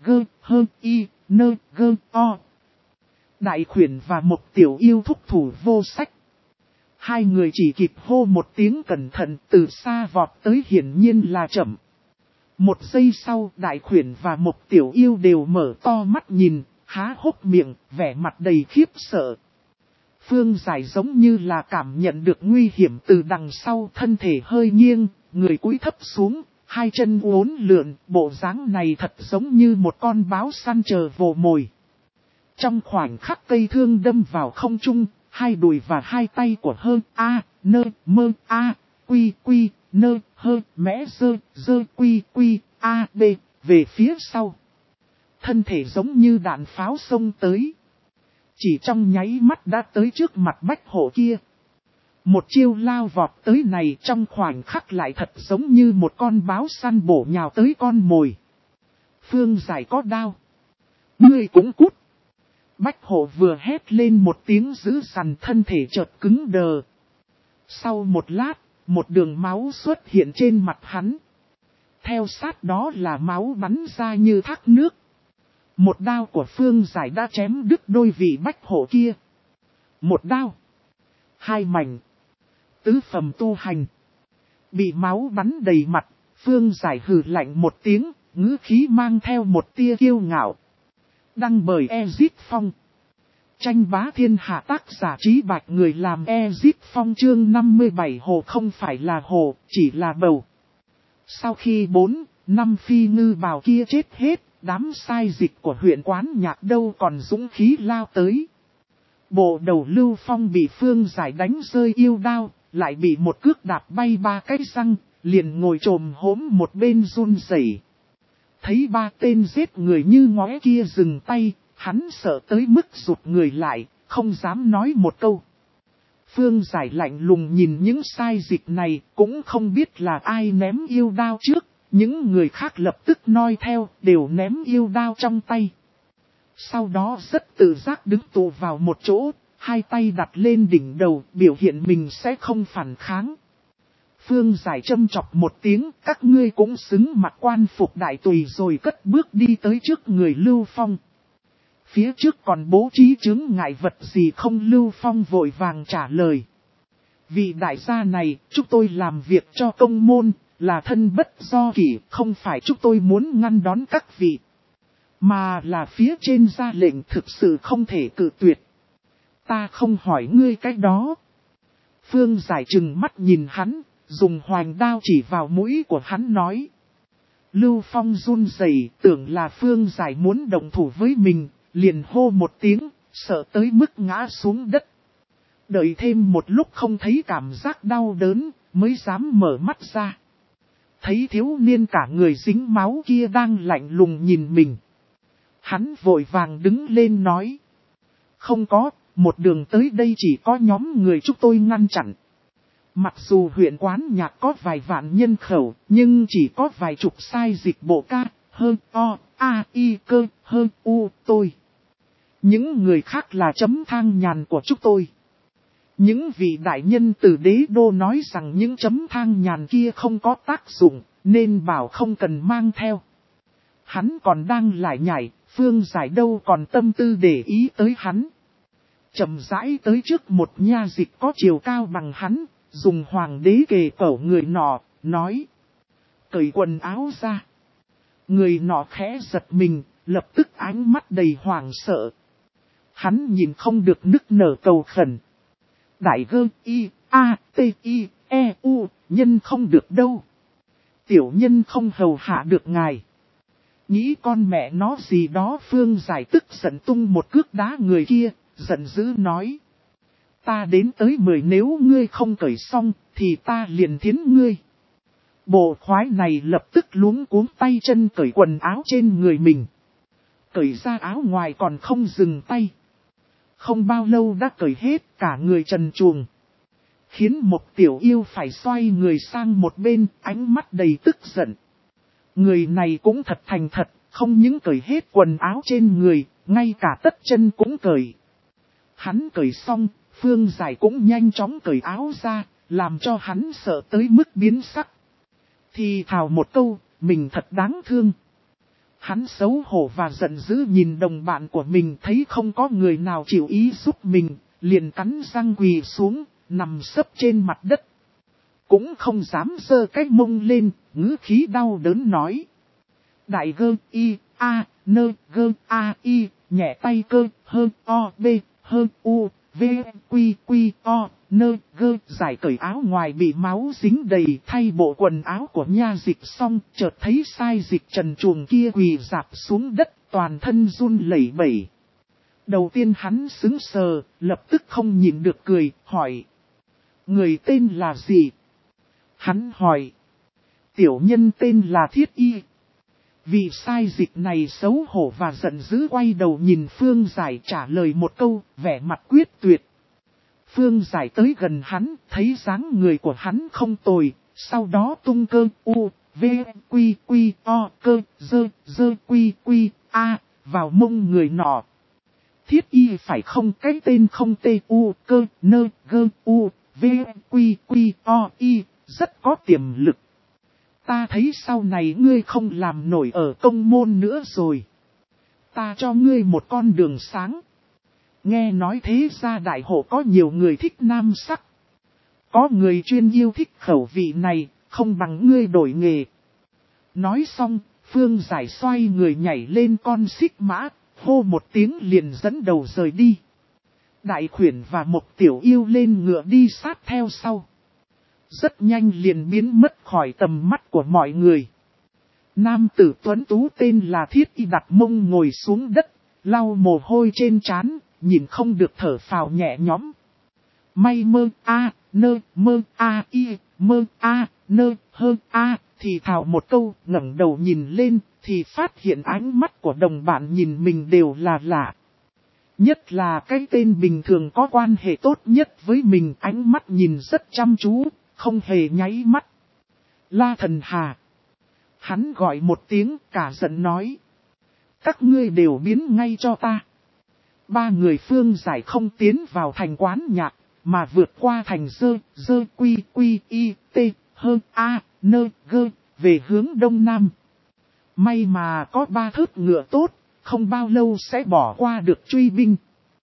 o. Đại khuyển và một tiểu yêu thúc thủ vô sách. Hai người chỉ kịp hô một tiếng cẩn thận từ xa vọt tới, hiển nhiên là chậm. Một giây sau đại khuyển và một tiểu yêu đều mở to mắt nhìn, há hốc miệng, vẻ mặt đầy khiếp sợ. Phương Giải giống như là cảm nhận được nguy hiểm từ đằng sau, thân thể hơi nghiêng, người cúi thấp xuống, hai chân uốn lượn, bộ dáng này thật giống như một con báo săn chờ vồ mồi. Trong khoảnh khắc cây thương đâm vào không trung, hai đùi và hai tay của về phía sau. Thân thể giống như đạn pháo xông tới. Chỉ trong nháy mắt đã tới trước mặt bách hổ kia. Một chiêu lao vọt tới này trong khoảnh khắc lại thật giống như một con báo săn bổ nhào tới con mồi. Phương Giải có đao. Ngươi cũng cút. Bách hổ vừa hét lên một tiếng dữ dằn, thân thể chợt cứng đờ. Sau một lát, một đường máu xuất hiện trên mặt hắn. Theo sát đó là máu bắn ra như thác nước. Một đao của Phương Giải đã chém đứt đôi vị bách hổ kia. Một đao. Hai mảnh. Tứ phẩm tu hành. Bị máu bắn đầy mặt, Phương Giải hừ lạnh một tiếng, ngữ khí mang theo một tia kiêu ngạo. Đăng bởi Ezit Phong. Tranh bá thiên hạ, tác giả Trí Bạch, người làm Ezit Phong. Chương 57. Hồ không phải là hồ, chỉ là bầu. Sau khi 4-5 phi ngư bào kia chết hết, đám sai dịch của huyện Quán Nhạc đâu còn dũng khí lao tới. Bộ đầu Lưu Phong bị Phương Giải đánh rơi yêu đao, lại bị một cước đạp bay 3 cái răng, liền ngồi trồm hổm một bên run rẩy. Thấy 3 tên giết người như ngóe kia dừng tay, hắn sợ tới mức rụt người lại, không dám nói một câu. Phương Giải lạnh lùng nhìn những sai dịch này, cũng không biết là ai ném yêu đao trước, những người khác lập tức noi theo, đều ném yêu đao trong tay. Sau đó rất tự giác đứng tụ vào một chỗ, hai tay đặt lên đỉnh đầu, biểu hiện mình sẽ không phản kháng. Phương Giải châm chọc một tiếng, các ngươi cũng xứng mặc quan phục đại tùy, rồi cất bước đi tới trước người Lưu Phong. Phía trước còn bố trí chướng ngại vật gì không? Lưu Phong vội vàng trả lời. Vị đại gia này, chúng tôi làm việc cho công môn, là thân bất do kỷ, không phải chúng tôi muốn ngăn đón các vị. Mà là phía trên ra lệnh, thực sự không thể cự tuyệt. Ta không hỏi ngươi cái đó. Phương Giải trừng mắt nhìn hắn, dùng hoành đao chỉ vào mũi của hắn nói. Lưu Phong run rẩy, tưởng là Phương Giải muốn động thủ với mình, liền hô một tiếng, sợ tới mức ngã xuống đất. Đợi thêm một lúc không thấy cảm giác đau đớn, mới dám mở mắt ra. Thấy thiếu niên cả người dính máu kia đang lạnh lùng nhìn mình. Hắn vội vàng đứng lên nói. Không có, một đường tới đây chỉ có nhóm người chúng tôi ngăn chặn. Mặc dù huyện Quán Nhạc có vài vạn nhân khẩu, nhưng chỉ có vài chục sai dịch bộ ca, tôi. Những người khác là chấm thang nhàn của chúng tôi. Những vị đại nhân từ đế đô nói rằng những chấm thang nhàn kia không có tác dụng, nên bảo không cần mang theo. Hắn còn đang lải nhải, Phương Giải đâu còn tâm tư để ý tới hắn. Chậm rãi tới trước một nha dịch có chiều cao bằng hắn, dùng hoàng đế kề cẩu người nọ, nói. Cởi quần áo ra. Người nọ khẽ giật mình, lập tức ánh mắt đầy hoảng sợ. Hắn nhìn không được nức nở cầu khẩn. Đại gơ nhân không được đâu. Tiểu nhân không hầu hạ được ngài. Nghĩ con mẹ nó gì đó. Phương Giải tức giận tung một cước đá người kia, giận dữ nói. Ta đến tới 10, nếu ngươi không cởi xong, thì ta liền thiến ngươi. Bộ khoái này lập tức luống cuống tay chân cởi quần áo trên người mình. Cởi ra áo ngoài còn không dừng tay. Không bao lâu đã cởi hết, cả người trần truồng. Khiến một tiểu yêu phải xoay người sang một bên, ánh mắt đầy tức giận. Người này cũng thật thành thật, không những cởi hết quần áo trên người, ngay cả tất chân cũng cởi. Hắn cởi xong, Phương Giải cũng nhanh chóng cởi áo ra, làm cho hắn sợ tới mức biến sắc. Thì thào một câu, mình thật đáng thương. Hắn xấu hổ và giận dữ nhìn đồng bạn của mình, thấy không có người nào chịu ý giúp mình, liền cắn răng quỳ xuống, nằm sấp trên mặt đất. Cũng không dám giơ cái mông lên, ngữ khí đau đớn nói. Đại gơ y, a, nơ gơ a y, nhẹ tay cơ, hơn o, b, hơn u, v, quy quy o, nơ gơ. Giải cởi áo ngoài bị máu dính đầy, thay bộ quần áo của nha dịch xong, chợt thấy sai dịch trần truồng kia quỳ rạp xuống đất, toàn thân run lẩy bẩy. Đầu tiên hắn sững sờ, lập tức không nhịn được cười, hỏi. Người tên là gì? Hắn hỏi. Tiểu nhân tên là Thiết Y. Vị sai dịch này xấu hổ và giận dữ quay đầu nhìn Phương Giải trả lời một câu, vẻ mặt quyết tuyệt. Phương Giải tới gần hắn, thấy dáng người của hắn không tồi, sau đó tung cơ u, v, quy quy o, cơ, dơ quy quy a, vào mông người nọ. Thiết Y phải không, cái tên không tê u, cơ, nơ, gơ u, v, quy quy o, y, rất có tiềm lực. Ta thấy sau này ngươi không làm nổi ở công môn nữa rồi. Ta cho ngươi một con đường sáng. Nghe nói thế ra đại hộ có nhiều người thích nam sắc. Có người chuyên yêu thích khẩu vị này, không bằng ngươi đổi nghề. Nói xong, Phương Giải xoay người nhảy lên con xích mã, hô một tiếng liền dẫn đầu rời đi. Đại khuyển và một tiểu yêu lên ngựa đi sát theo sau. Rất nhanh liền biến mất khỏi tầm mắt của mọi người. Nam tử tuấn tú tên là Thiết Y đặt mông ngồi xuống đất, lau mồ hôi trên trán, nhìn không được thở phào nhẹ nhõm. May mơ a, nơ mơ a y, mơ a, nơ hơ a, thì thào một câu, ngẩng đầu nhìn lên, thì phát hiện ánh mắt của đồng bạn nhìn mình đều là lạ. Nhất là cái tên bình thường có quan hệ tốt nhất với mình, ánh mắt nhìn rất chăm chú, không hề nháy mắt. La Thần Hà. Hắn gọi một tiếng, cả giận nói. Các ngươi đều biến ngay cho ta. Ba người Phương Giải không tiến vào thành quán nhạc, mà vượt qua thành dơ quy quy y t hơn a nơ gơ, về hướng đông nam. May mà có 3 thớt ngựa tốt, không bao lâu sẽ bỏ qua được truy binh.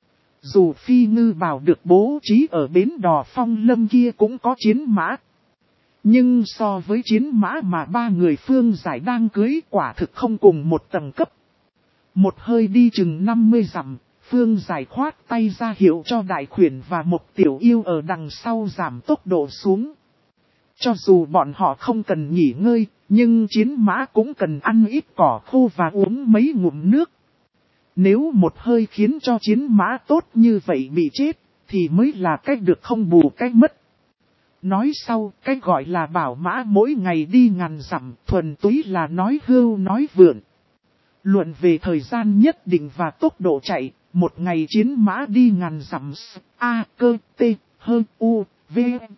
Dù Phi Ngư Bảo được bố trí ở bến đò Phong Lâm kia cũng có chiến mã. Nhưng so với chiến mã mà 3 người Phương Giải đang cưới quả thực không cùng một tầng cấp. Một hơi đi chừng 50 dặm, Phương Giải khoát tay ra hiệu cho đại khuyển và một tiểu yêu ở đằng sau giảm tốc độ xuống. Cho dù bọn họ không cần nghỉ ngơi, nhưng chiến mã cũng cần ăn ít cỏ khô và uống mấy ngụm nước. Nếu một hơi khiến cho chiến mã tốt như vậy bị chết, thì mới là cách được không bù cách mất. Nói sau, cách gọi là bảo mã mỗi ngày đi ngàn dặm, thuần túy là nói hưu nói vượn. Luận về thời gian nhất định và tốc độ chạy, một ngày chiến mã đi ngàn dặm a cơ t hơn u v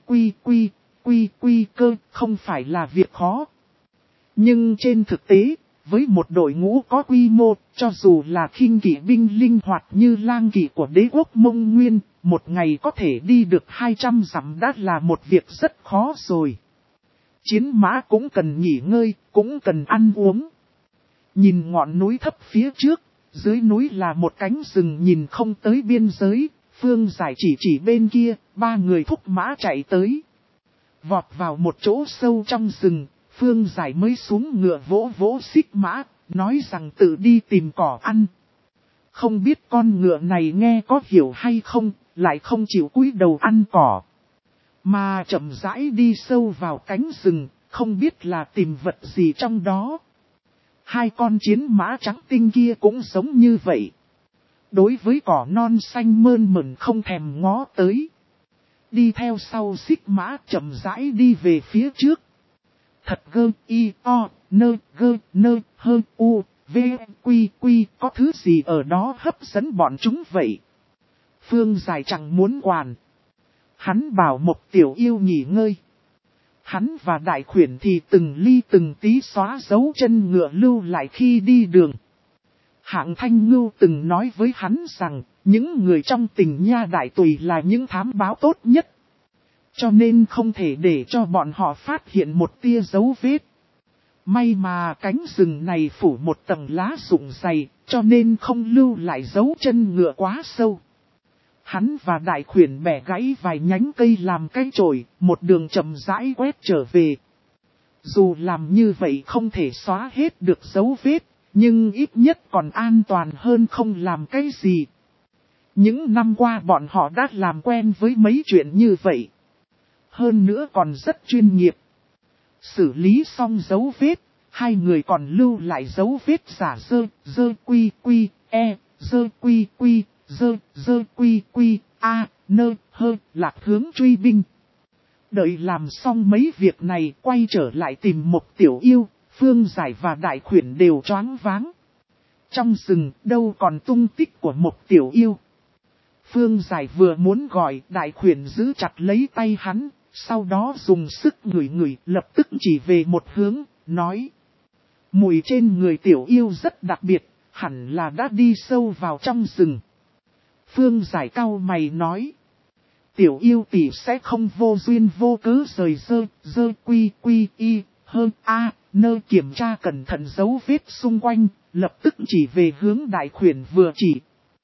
quy cơ không phải là việc khó. Nhưng trên thực tế, với một đội ngũ có quy mô, cho dù là khinh kỵ binh linh hoạt như lang kỵ của đế quốc Mông Nguyên, một ngày có thể đi được 200 dặm đã là một việc rất khó rồi. Chiến mã cũng cần nghỉ ngơi, cũng cần ăn uống. Nhìn ngọn núi thấp phía trước, dưới núi là một cánh rừng nhìn không tới biên giới, Phương Giải chỉ bên kia, 3 người thúc mã chạy tới. Vọt vào một chỗ sâu trong rừng, Phương Giải mới xuống ngựa vỗ vỗ xích mã, nói rằng tự đi tìm cỏ ăn. Không biết con ngựa này nghe có hiểu hay không, lại không chịu cúi đầu ăn cỏ. Mà chậm rãi đi sâu vào cánh rừng, không biết là tìm vật gì trong đó. 2 con chiến mã trắng tinh kia cũng giống như vậy. Đối với cỏ non xanh mơn mởn không thèm ngó tới. Đi theo sau xích mã chậm rãi đi về phía trước. Thật gơ y o nơ hơ u v quy có thứ gì ở đó hấp dẫn bọn chúng vậy. Phương Giải chẳng muốn quản. Hắn bảo một tiểu yêu nghỉ ngơi. Hắn và đại khuyển thì từng ly từng tí xóa dấu chân ngựa lưu lại khi đi đường. Hạng Thanh Ngưu từng nói với hắn rằng, những người trong Tình Nha Đại Tùy là những thám báo tốt nhất. Cho nên không thể để cho bọn họ phát hiện một tia dấu vết. May mà cánh rừng này phủ một tầng lá rụng dày, cho nên không lưu lại dấu chân ngựa quá sâu. Hắn và đại khuyển bẻ gãy vài nhánh cây làm cái chổi, một đường chậm rãi quét trở về. Dù làm như vậy không thể xóa hết được dấu vết, nhưng ít nhất còn an toàn hơn không làm cái gì. Những năm qua bọn họ đã làm quen với mấy chuyện như vậy. Hơn nữa còn rất chuyên nghiệp. Xử lý xong dấu vết, hai người còn lưu lại dấu vết giả dơ quy quy, dơ quy quy, dơ quy quy, lạc hướng truy binh. Đợi làm xong mấy việc này quay trở lại tìm một tiểu yêu, Phương Giải và đại khuyển đều choáng váng. Trong rừng đâu còn tung tích của một tiểu yêu. Phương Giải vừa muốn gọi, đại khuyển giữ chặt lấy tay hắn, sau đó dùng sức ngửi lập tức chỉ về một hướng, nói. Mùi trên người tiểu yêu rất đặc biệt, hẳn là đã đi sâu vào trong rừng. Phương Giải cau mày nói. Tiểu yêu tỷ sẽ không vô duyên vô cớ rời dơ quy quy y hơn nơi kiểm tra cẩn thận dấu vết xung quanh, lập tức chỉ về hướng đại khuyển vừa chỉ.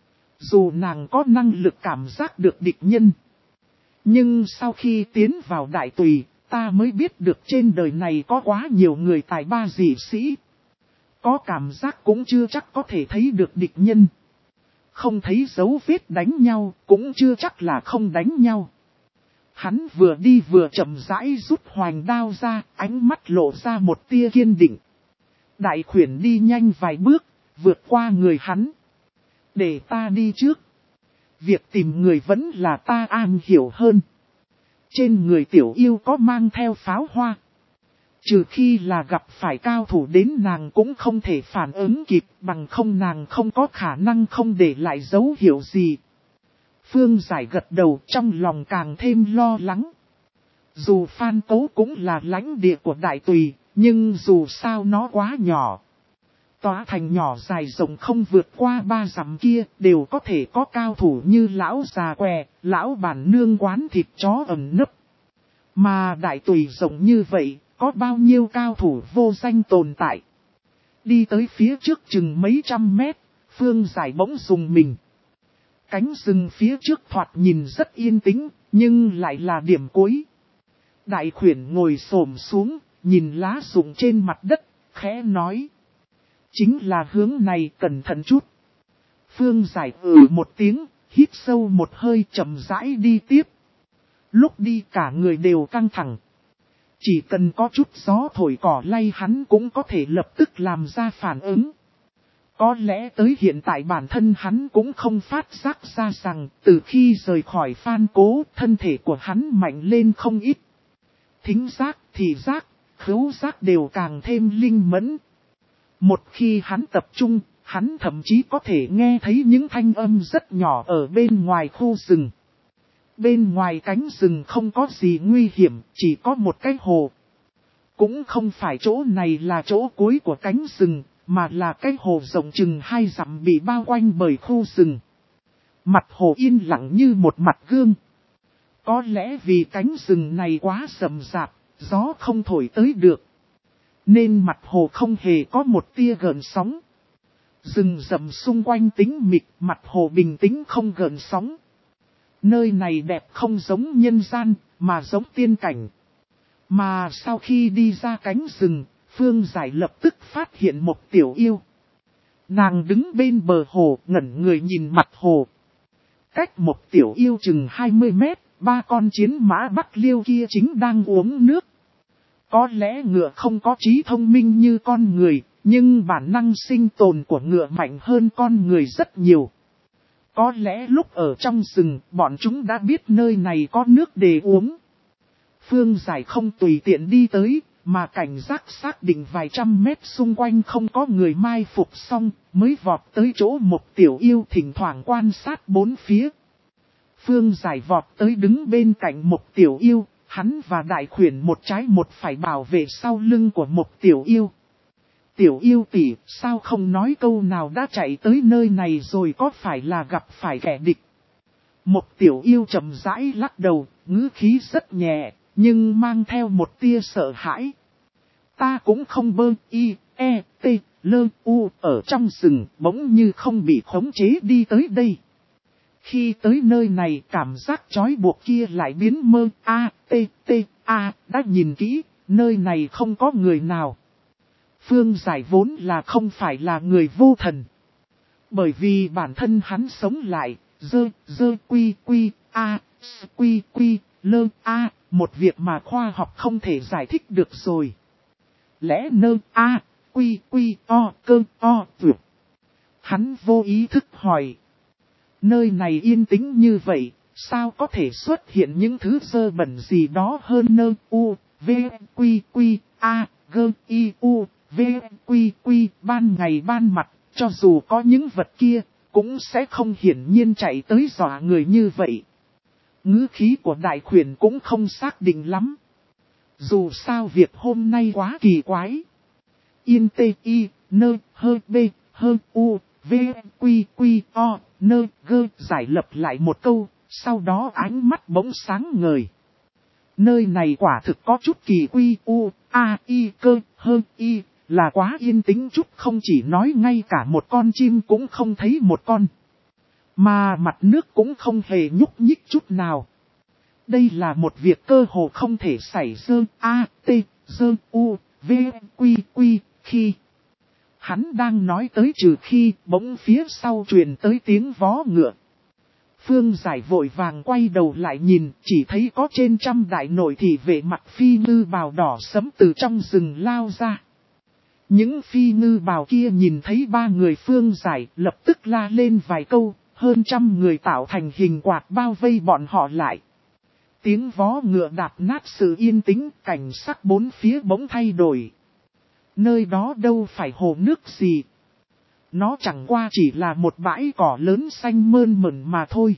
Dù nàng có năng lực cảm giác được địch nhân. Nhưng sau khi tiến vào đại tùy, ta mới biết được trên đời này có quá nhiều người tài ba dị sĩ. Có cảm giác cũng chưa chắc có thể thấy được địch nhân. Không thấy dấu vết đánh nhau, cũng chưa chắc là không đánh nhau. Hắn vừa đi vừa chậm rãi rút hoành đao ra, ánh mắt lộ ra một tia kiên định. Đại khuyển đi nhanh vài bước, vượt qua người hắn. Để ta đi trước. Việc tìm người vẫn là ta an hiểu hơn. Trên người tiểu yêu có mang theo pháo hoa. Trừ khi là gặp phải cao thủ đến nàng cũng không thể phản ứng kịp, bằng không nàng không có khả năng không để lại dấu hiệu gì. Phương Giải gật đầu, trong lòng càng thêm lo lắng. Dù Phan Cố cũng là lãnh địa của đại tùy, nhưng dù sao nó quá nhỏ. Tòa thành nhỏ dài rộng không vượt qua 3 dặm kia, đều có thể có cao thủ như lão già què, lão bản nương quán thịt chó ẩn nấp. Mà đại tùy rộng như vậy, có bao nhiêu cao thủ vô danh tồn tại. Đi tới phía trước chừng mấy trăm mét, Phương Giải bỗng dùng mình. Cánh rừng phía trước thoạt nhìn rất yên tĩnh, nhưng lại là điểm cuối. Đại khuyển ngồi xổm xuống, nhìn lá rụng trên mặt đất, khẽ nói. Chính là hướng này, cẩn thận chút. Phương Giải một tiếng, hít sâu một hơi, chậm rãi đi tiếp. Lúc đi cả người đều căng thẳng. Chỉ cần có chút gió thổi cỏ lay hắn cũng có thể lập tức làm ra phản ứng. Có lẽ tới hiện tại bản thân hắn cũng không phát giác ra rằng từ khi rời khỏi Phan Cố, thân thể của hắn mạnh lên không ít. Thính giác, thị giác, khứu giác đều càng thêm linh mẫn. Một khi hắn tập trung, hắn thậm chí có thể nghe thấy những thanh âm rất nhỏ ở bên ngoài khu rừng. Bên ngoài cánh rừng không có gì nguy hiểm, chỉ có một cái hồ. Cũng không phải chỗ này là chỗ cuối của cánh rừng, mà là cái hồ rộng chừng 2 dặm bị bao quanh bởi khu rừng. Mặt hồ yên lặng như một mặt gương. Có lẽ vì cánh rừng này quá rậm rạp, gió không thổi tới được. Nên mặt hồ không hề có một tia gợn sóng. Rừng rậm xung quanh tĩnh mịch, mặt hồ bình tĩnh không gợn sóng. Nơi này đẹp không giống nhân gian, mà giống tiên cảnh. Mà sau khi đi ra cánh rừng, Phương Giải lập tức phát hiện một tiểu yêu. Nàng đứng bên bờ hồ, ngẩn người nhìn mặt hồ. Cách một tiểu yêu chừng 20 mét, 3 con chiến mã Bắc Liêu kia chính đang uống nước. Có lẽ ngựa không có trí thông minh như con người, nhưng bản năng sinh tồn của ngựa mạnh hơn con người rất nhiều. Có lẽ lúc ở trong rừng, bọn chúng đã biết nơi này có nước để uống. Phương Giải không tùy tiện đi tới, mà cảnh giác xác định vài trăm mét xung quanh không có người mai phục xong, mới vọt tới chỗ một tiểu yêu thỉnh thoảng quan sát bốn phía. Phương Giải vọt tới đứng bên cạnh một tiểu yêu, hắn và đại khuyển một trái một phải bảo vệ sau lưng của một tiểu yêu. Tiểu yêu tỷ, sao không nói câu nào đã chạy tới nơi này rồi, có phải là gặp phải kẻ địch? Một tiểu yêu chậm rãi lắc đầu, ngữ khí rất nhẹ, nhưng mang theo một tia sợ hãi. Ta cũng không bơ y, e, t, lơ, u ở trong rừng bỗng như không bị khống chế đi tới đây. Khi tới nơi này cảm giác trói buộc kia lại biến mơ a, t, t, a, đã nhìn kỹ, nơi này không có người nào. Phương Giải vốn là không phải là người vô thần. Bởi vì bản thân hắn sống lại, quy, lơ, một việc mà khoa học không thể giải thích được rồi. Lẽ nơ, quy, vượt. Hắn vô ý thức hỏi. Nơi này yên tĩnh như vậy, sao có thể xuất hiện những thứ dơ bẩn gì đó hơn nơ, u, v, quy, ban ngày ban mặt, cho dù có những vật kia, cũng sẽ không hiển nhiên chạy tới dọa người như vậy. Ngữ khí của đại khuyển cũng không xác định lắm. Dù sao việc hôm nay quá kỳ quái. Yên tê y, nơ, hơ bê, hơ u, v, quy, nơ, gơ giải lập lại một câu, sau đó ánh mắt bỗng sáng ngời. Nơi này quả thực có chút kỳ quy u, a, y, cơ, hơ, y, là quá yên tĩnh chút, không chỉ nói ngay cả một con chim cũng không thấy một con. Mà mặt nước cũng không hề nhúc nhích chút nào. Đây là một việc cơ hồ không thể xảy ra a, t, u, v, quy, khi. Hắn đang nói tới trừ khi bỗng phía sau truyền tới tiếng vó ngựa. Phương Giải vội vàng quay đầu lại nhìn, chỉ thấy có trên trăm đại nội thị vệ mặc phi ngư bào đỏ sẫm từ trong rừng lao ra. Những phi ngư bào kia nhìn thấy ba người Phương Giải lập tức la lên vài câu, hơn trăm người tạo thành hình quạt bao vây bọn họ lại. Tiếng vó ngựa đạp nát sự yên tĩnh, cảnh sắc bốn phía bỗng thay đổi. Nơi đó đâu phải hồ nước gì. Nó chẳng qua chỉ là một bãi cỏ lớn xanh mơn mởn mà thôi.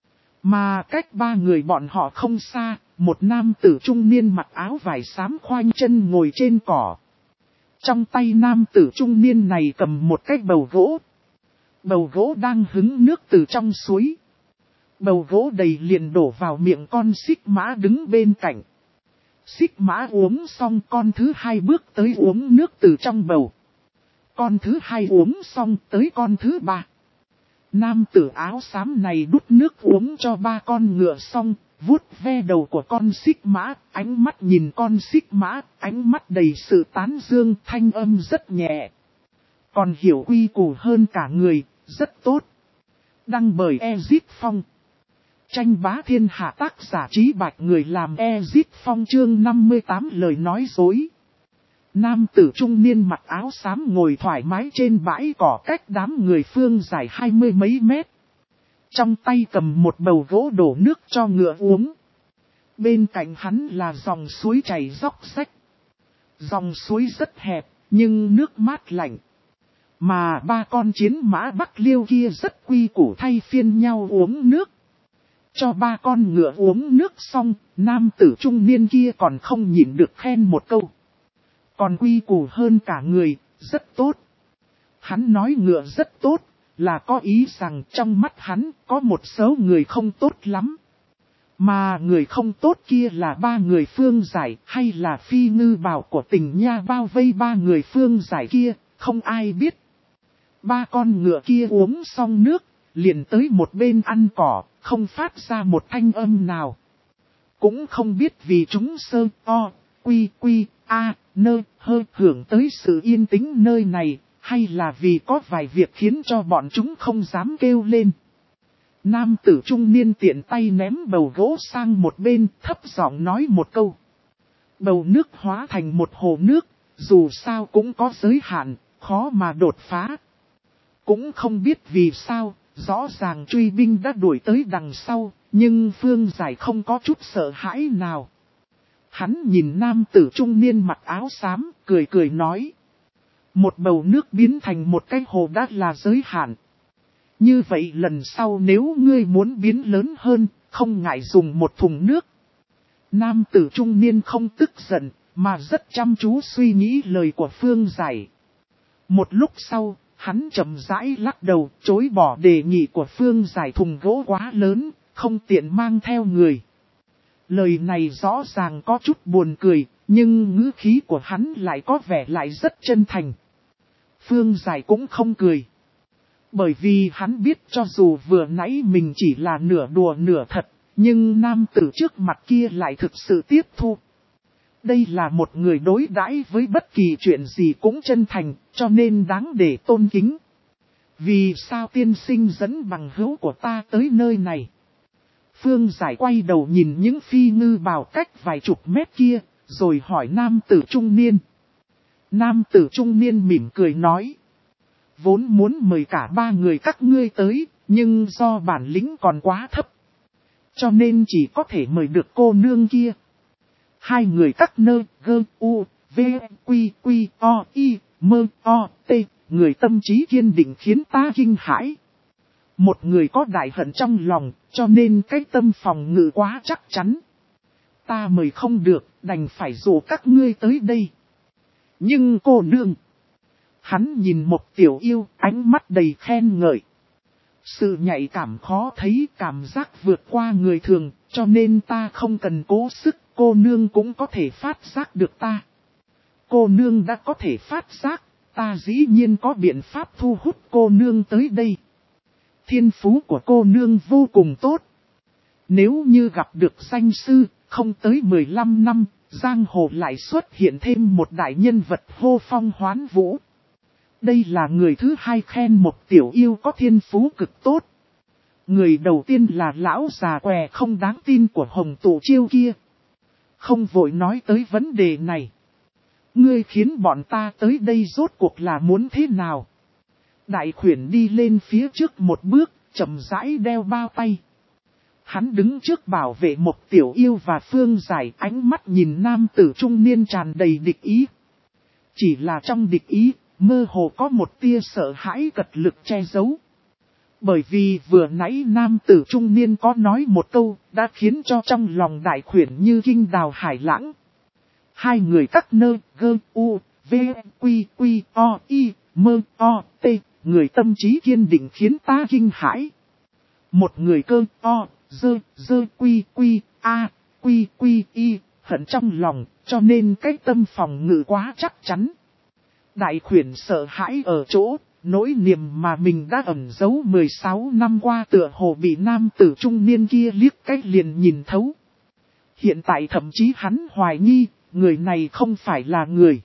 Mà cách ba người bọn họ không xa, một nam tử trung niên mặc áo vải xám khoanh chân ngồi trên cỏ. Trong tay nam tử trung niên này cầm một cái bầu gỗ. Bầu gỗ đang hứng nước từ trong suối. Bầu gỗ đầy liền đổ vào miệng con xích mã đứng bên cạnh. Xích mã uống xong, con thứ hai bước tới uống nước từ trong bầu. Con thứ hai uống xong tới con thứ ba. Nam tử áo xám này đút nước uống cho ba con ngựa xong, vuốt ve đầu của con xích mã, ánh mắt nhìn con xích mã, ánh mắt đầy sự tán dương, thanh âm rất nhẹ. Còn hiểu quy củ hơn cả người, rất tốt. Đăng bởi Ezit Phong. Tranh bá thiên hạ, tác giả Trí Bạch, người làm Ezit Phong, chương 58 lời nói dối. Nam tử trung niên mặc áo xám ngồi thoải mái trên bãi cỏ cách đám người Phương Giải 20 mấy mét. Trong tay cầm một bầu gỗ đổ nước cho ngựa uống. Bên cạnh hắn là dòng suối chảy róc rách. Dòng suối rất hẹp, nhưng nước mát lạnh. Mà ba con chiến mã Bắc Liêu kia rất quy củ thay phiên nhau uống nước. Cho ba con ngựa uống nước xong, nam tử trung niên kia còn không nhịn được khen một câu. Còn quy củ hơn cả người, rất tốt. Hắn nói ngựa rất tốt, là có ý rằng trong mắt hắn có một số người không tốt lắm. Mà người không tốt kia là ba người Phương Giải hay là phi ngư bào của Tình Nha bao vây ba người Phương Giải kia, không ai biết. Ba con ngựa kia uống xong nước, liền tới một bên ăn cỏ, không phát ra một thanh âm nào. Cũng không biết vì chúng nơ hơ hưởng tới sự yên tĩnh nơi này, hay là vì có vài việc khiến cho bọn chúng không dám kêu lên. Nam tử trung niên tiện tay ném bầu gỗ sang một bên, thấp giọng nói một câu. Bầu nước hóa thành một hồ nước, dù sao cũng có giới hạn, khó mà đột phá. Cũng không biết vì sao, rõ ràng truy binh đã đuổi tới đằng sau, nhưng Phương Giải không có chút sợ hãi nào. Hắn nhìn nam tử trung niên mặc áo xám, cười nói. Một bầu nước biến thành một cái hồ đã là giới hạn. Như vậy lần sau nếu ngươi muốn biến lớn hơn, không ngại dùng một thùng nước. Nam tử trung niên không tức giận, mà rất chăm chú suy nghĩ lời của Phương Giải. Một lúc sau, hắn chậm rãi lắc đầu, chối bỏ đề nghị của Phương Giải, thùng gỗ quá lớn, không tiện mang theo người. Lời này rõ ràng có chút buồn cười, Nhưng ngữ khí của hắn lại có vẻ lại rất chân thành. Phương Giải cũng không cười. Bởi vì hắn biết cho dù vừa nãy mình chỉ là nửa đùa nửa thật, nhưng nam tử trước mặt kia lại thực sự tiếp thu. Đây là một người đối đãi với bất kỳ chuyện gì cũng chân thành, cho nên đáng để tôn kính. Vì sao tiên sinh dẫn bằng hữu của ta tới nơi này? Phương Giải quay đầu nhìn những phi ngư bào cách vài chục mét kia, rồi hỏi nam tử trung niên. Nam tử trung niên mỉm cười nói. Vốn muốn mời cả ba người các ngươi tới, nhưng do bản lĩnh còn quá thấp. Cho nên chỉ có thể mời được cô nương kia. Hai người các nơi, gơ, u, v, quy, quy, o, y, mơ, o, t, người tâm trí kiên định khiến ta kinh hãi. Một người có đại hận trong lòng, cho nên cái tâm phòng ngự quá chắc chắn. Ta mời không được, đành phải dụ các ngươi tới đây. Nhưng cô nương... Hắn nhìn một tiểu yêu, ánh mắt đầy khen ngợi. Sự nhạy cảm khó thấy, cảm giác vượt qua người thường, cho nên ta không cần cố sức, cô nương cũng có thể phát giác được ta. Cô nương đã có thể phát giác, ta dĩ nhiên có biện pháp thu hút cô nương tới đây. Thiên phú của cô nương vô cùng tốt. Nếu như gặp được danh sư, không tới 15 năm, giang hồ lại xuất hiện thêm một đại nhân vật hô phong hoán vũ. Đây là người thứ hai khen một tiểu yêu có thiên phú cực tốt. Người đầu tiên là lão già què không đáng tin của Hồng Tụ Chiêu kia. Không vội nói tới vấn đề này. Ngươi khiến bọn ta tới đây rốt cuộc là muốn thế nào? Đại khuyển đi lên phía trước một bước, chậm rãi đeo bao tay. Hắn đứng trước bảo vệ một tiểu yêu và Phương Giải, ánh mắt nhìn nam tử trung niên tràn đầy địch ý. Chỉ là trong địch ý, mơ hồ có một tia sợ hãi cật lực che giấu. Bởi vì vừa nãy nam tử trung niên có nói một câu, đã khiến cho trong lòng đại khuyển như kinh đào hải lãng. Hai người các nơi, gơ, u, v, quy, quy, o, y, mơ, o, t, người tâm trí kiên định khiến ta kinh hãi. Một người cơ, o, dơ, quy, quy, a, quy, quy, y, hận trong lòng, cho nên cái tâm phòng ngự quá chắc chắn. Đại khuyển sợ hãi ở chỗ, nỗi niềm mà mình đã ẩn giấu 16 năm qua tựa hồ bị nam tử trung niên kia liếc cách liền nhìn thấu. Hiện tại thậm chí hắn hoài nghi, người này không phải là người,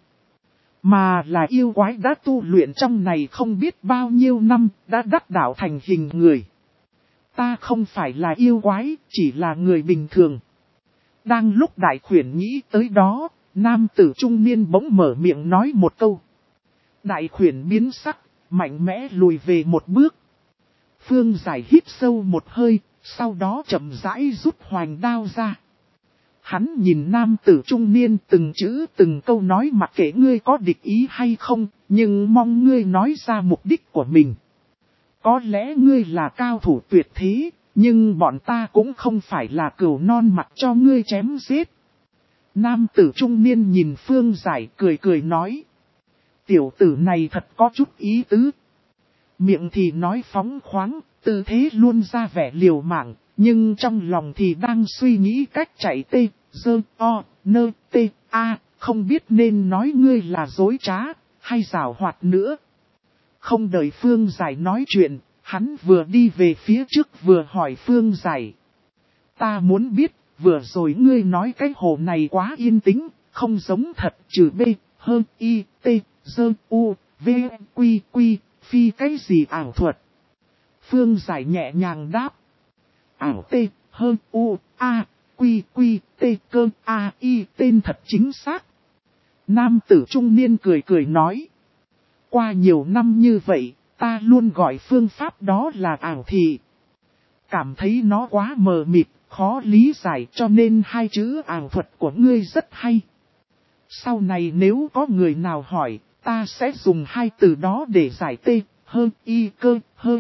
mà là yêu quái đã tu luyện trong này không biết bao nhiêu năm, đã đắc đạo thành hình người. Ta không phải là yêu quái, chỉ là người bình thường. Đang lúc đại khuyển nghĩ tới đó, nam tử trung niên bỗng mở miệng nói một câu. Đại khuyển biến sắc, mạnh mẽ lùi về một bước. Phương Giải hít sâu một hơi, sau đó chậm rãi rút hoành đao ra. Hắn nhìn nam tử trung niên từng chữ từng câu nói mặc kệ ngươi có địch ý hay không, nhưng mong ngươi nói ra mục đích của mình. Có lẽ ngươi là cao thủ tuyệt thế, nhưng bọn ta cũng không phải là cừu non mặc cho ngươi chém giết. Nam tử trung niên nhìn Phương Giải cười cười nói. Tiểu tử này thật có chút ý tứ. Miệng thì nói phóng khoáng, tư thế luôn ra vẻ liều mạng, nhưng trong lòng thì đang suy nghĩ cách chạy tê, dơ, o, nơ, tê, a, không biết nên nói ngươi là dối trá, hay giảo hoạt nữa. Không đợi Phương Giải nói chuyện, hắn vừa đi về phía trước vừa hỏi Phương Giải. Ta muốn biết, vừa rồi ngươi nói cái hồ này quá yên tĩnh, không giống thật trừ b, hơn y, t, dơ, u, v, quy, quy, phi cái gì ảo thuật. Phương Giải nhẹ nhàng đáp. Ảo t, hơn u, a, quy, quy, t, cơ, a, y, tên thật chính xác. Nam tử trung niên cười cười nói. Qua nhiều năm như vậy, ta luôn gọi phương pháp đó là ảo thị. Cảm thấy nó quá mờ mịt, khó lý giải cho nên hai chữ ảo thuật của ngươi rất hay. Sau này nếu có người nào hỏi, ta sẽ dùng hai từ đó để giải tê, hơn y cơ,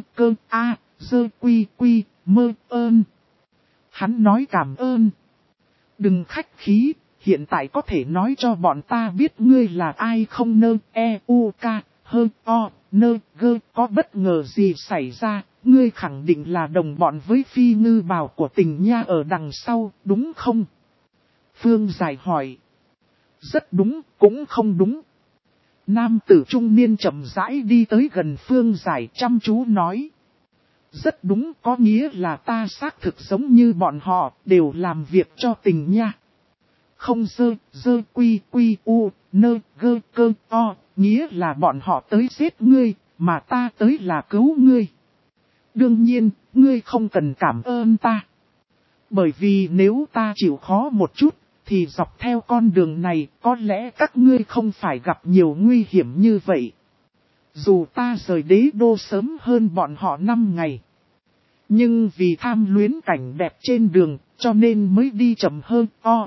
a, dơ quy quy, mơ ơn. Hắn nói cảm ơn. Đừng khách khí, hiện tại có thể nói cho bọn ta biết ngươi là ai không nơ, e, u, k, hơn, o, nơ, gơ, có bất ngờ gì xảy ra, ngươi khẳng định là đồng bọn với phi ngư bào của tình nha ở đằng sau, đúng không? Phương Giải hỏi. Rất đúng, cũng không đúng. Nam tử trung niên chậm rãi đi tới gần Phương Giải chăm chú nói. Rất đúng, có nghĩa là ta xác thực giống như bọn họ, đều làm việc cho tình nha. Không dơ quy u, nơ gơ cơ o, nghĩa là bọn họ tới giết ngươi, mà ta tới là cứu ngươi. Đương nhiên, ngươi không cần cảm ơn ta. Bởi vì nếu ta chịu khó một chút, thì dọc theo con đường này có lẽ các ngươi không phải gặp nhiều nguy hiểm như vậy. Dù ta rời đế đô sớm hơn bọn họ 5 ngày. Nhưng vì tham luyến cảnh đẹp trên đường, cho nên mới đi chậm hơn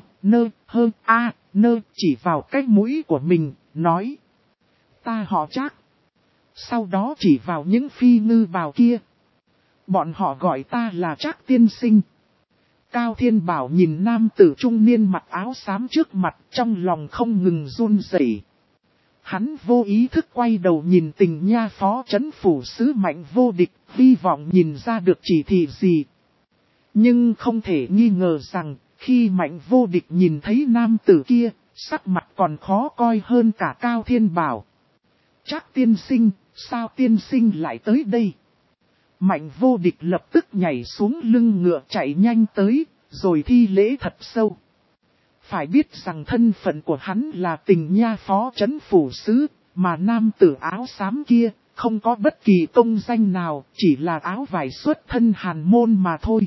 nơ chỉ vào cái mũi của mình, nói. Ta họ Trác. Sau đó chỉ vào những phi ngư bào kia. Bọn họ gọi ta là Trác tiên sinh. Cao Thiên Bảo nhìn nam tử trung niên mặc áo xám trước mặt, trong lòng không ngừng run rẩy. Hắn vô ý thức quay đầu nhìn Tình Nha phó trấn phủ sứ Mạnh Vô Địch, hy vọng nhìn ra được chỉ thị gì. Nhưng không thể nghi ngờ rằng, khi Mạnh Vô Địch nhìn thấy nam tử kia, sắc mặt còn khó coi hơn cả Cao Thiên Bảo. Trác tiên sinh, sao tiên sinh lại tới đây? Mạnh Vô Địch lập tức nhảy xuống lưng ngựa chạy nhanh tới, rồi thi lễ thật sâu. Phải biết rằng thân phận của hắn là Tình Nha phó trấn phủ sứ, mà nam tử áo xám kia, không có bất kỳ công danh nào, chỉ là áo vải xuất thân hàn môn mà thôi.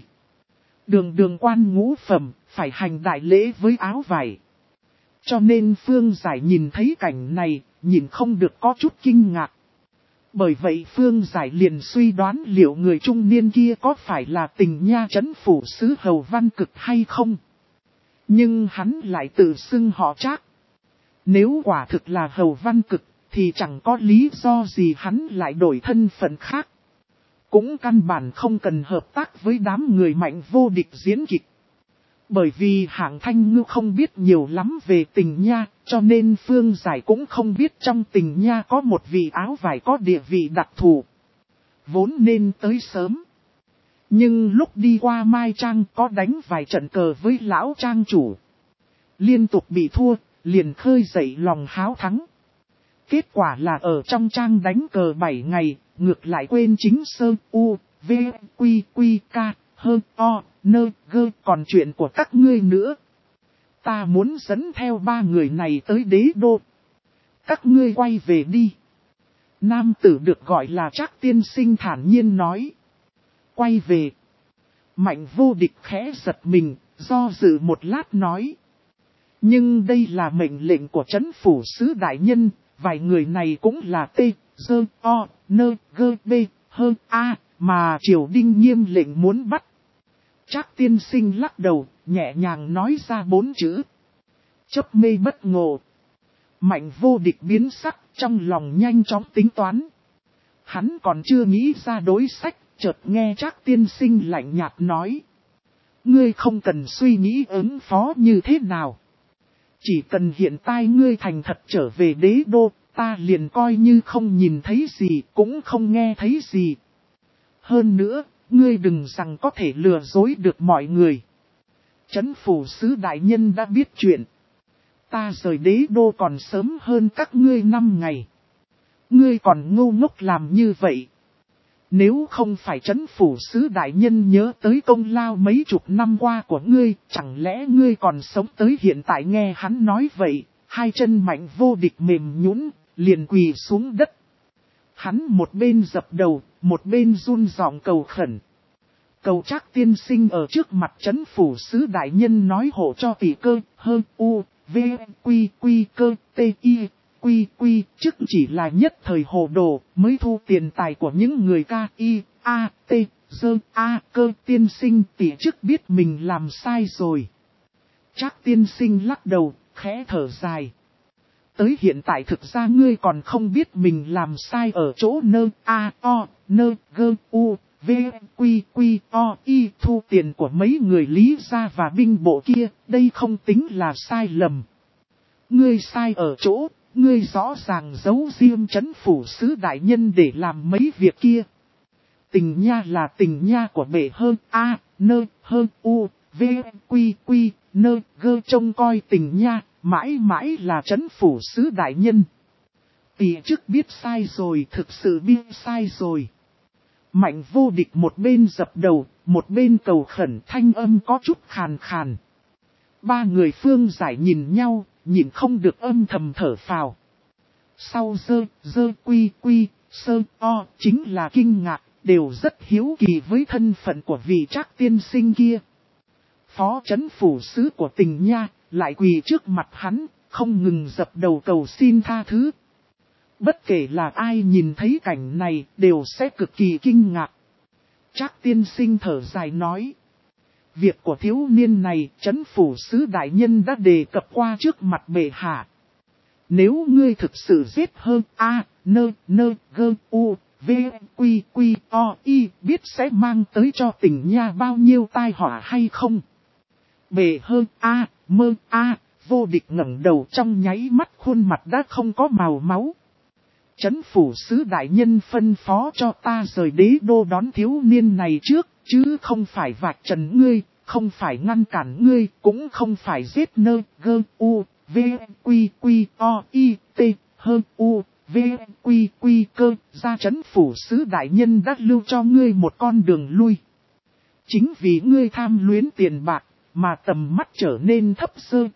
Đường quan ngũ phẩm, phải hành đại lễ với áo vải. Cho nên Phương Giải nhìn thấy cảnh này, nhìn không được có chút kinh ngạc. Bởi vậy Phương Giải liền suy đoán liệu người trung niên kia có phải là Tình Nha trấn phủ sứ Hầu Văn Cực hay không. Nhưng hắn lại tự xưng họ Trác. Nếu quả thực là Hầu Văn Cực, thì chẳng có lý do gì hắn lại đổi thân phận khác. Cũng căn bản không cần hợp tác với đám người Mạnh Vô Địch diễn kịch. Bởi vì Hạng Thanh Ngư không biết nhiều lắm về Tình Nha, cho nên Phương Giải cũng không biết trong Tình Nha có một vị áo vải có địa vị đặc thù. Vốn nên tới sớm. Nhưng lúc đi qua Mai Trang có đánh vài trận cờ với lão trang chủ. Liên tục bị thua, liền khơi dậy lòng háo thắng. Kết quả là ở trong trang đánh cờ 7 ngày, ngược lại quên chính sơ u, v, quy, k, hơn o, nơ, gơ, còn chuyện của các ngươi nữa. Ta muốn dẫn theo 3 người này tới đế đô. Các ngươi quay về đi. Nam tử được gọi là Trác tiên sinh thản nhiên nói. Quay về. Mạnh Vô Địch khẽ giật mình, do dự một lát nói. Nhưng đây là mệnh lệnh của trấn phủ sứ đại nhân, vài người này cũng là T, Dơ, O, Nơ, Gơ, B, Hơn, A, mà Triều Đinh nghiêm lệnh muốn bắt. Trác tiên sinh lắc đầu, nhẹ nhàng nói ra 4 chữ. Chấp mê bất ngộ. Mạnh Vô Địch biến sắc, trong lòng nhanh chóng tính toán. Hắn còn chưa nghĩ ra đối sách, chợt nghe Trác tiên sinh lạnh nhạt nói. Ngươi không cần suy nghĩ ứng phó như thế nào. Chỉ cần hiện tại ngươi thành thật trở về đế đô, ta liền coi như không nhìn thấy gì, cũng không nghe thấy gì. Hơn nữa, ngươi đừng rằng có thể lừa dối được mọi người. Trấn phủ sứ đại nhân đã biết chuyện. Ta rời đế đô còn sớm hơn các ngươi 5 ngày. Ngươi còn ngu ngốc làm như vậy. Nếu không phải trấn phủ sứ đại nhân nhớ tới công lao mấy chục năm qua của ngươi, chẳng lẽ ngươi còn sống tới hiện tại? Nghe hắn nói vậy, hai chân Mạnh Vô Địch mềm nhũn, liền quỳ xuống đất. Hắn một bên dập đầu, một bên run giọng cầu khẩn. Cầu Trác tiên sinh ở trước mặt trấn phủ sứ đại nhân nói hộ cho tỷ cơ, hơn u, v, quy cơ, t, i. Quy, chức chỉ là nhất thời hồ đồ, mới thu tiền tài của những người ca i, a, t, dơ, a, cơ tiên sinh tỷ chức biết mình làm sai rồi. Trác tiên sinh lắc đầu, khẽ thở dài. Tới hiện tại thực ra ngươi còn không biết mình làm sai ở chỗ nơ, a, o, nơ, gơ, u, v, quy, o, i thu tiền của mấy người Lý gia và binh bộ kia, đây không tính là sai lầm. Ngươi sai ở chỗ. Ngươi rõ ràng giấu riêng trấn phủ sứ đại nhân để làm mấy việc kia. Tình Nha là Tình Nha của bệ hơn A, nơ, hơn U, V, quy, nơ, gơ trông coi Tình Nha, mãi mãi là trấn phủ sứ đại nhân. Tỷ chức biết sai rồi, thực sự biết sai rồi. Mạnh Vô Địch một bên dập đầu, một bên cầu khẩn, thanh âm có chút khàn khàn. Ba người Phương Giải nhìn nhau, nhìn không được âm thầm thở phào. Sau dơ quy, sơ o, chính là kinh ngạc, đều rất hiếu kỳ với thân phận của vị Trác tiên sinh kia. Phó trấn phủ sứ của Tình Nha, lại quỳ trước mặt hắn, không ngừng dập đầu cầu xin tha thứ. Bất kể là ai nhìn thấy cảnh này, đều sẽ cực kỳ kinh ngạc. Trác tiên sinh thở dài nói. Việc của thiếu niên này, trấn phủ sứ đại nhân đã đề cập qua trước mặt bệ hạ. Nếu ngươi thực sự giết hơn biết sẽ mang tới cho Tình Nha bao nhiêu tai họa hay không? Bệ hơn Vô Địch ngẩng đầu, trong nháy mắt khuôn mặt đã không có màu máu. Trấn phủ sứ đại nhân phân phó cho ta rời đế đô đón thiếu niên này trước, chứ không phải vạch trần ngươi, không phải ngăn cản ngươi, cũng không phải giết cơ, ra trấn phủ sứ đại nhân đã lưu cho ngươi một con đường lui. Chính vì ngươi tham luyến tiền bạc, mà tầm mắt trở nên thấp,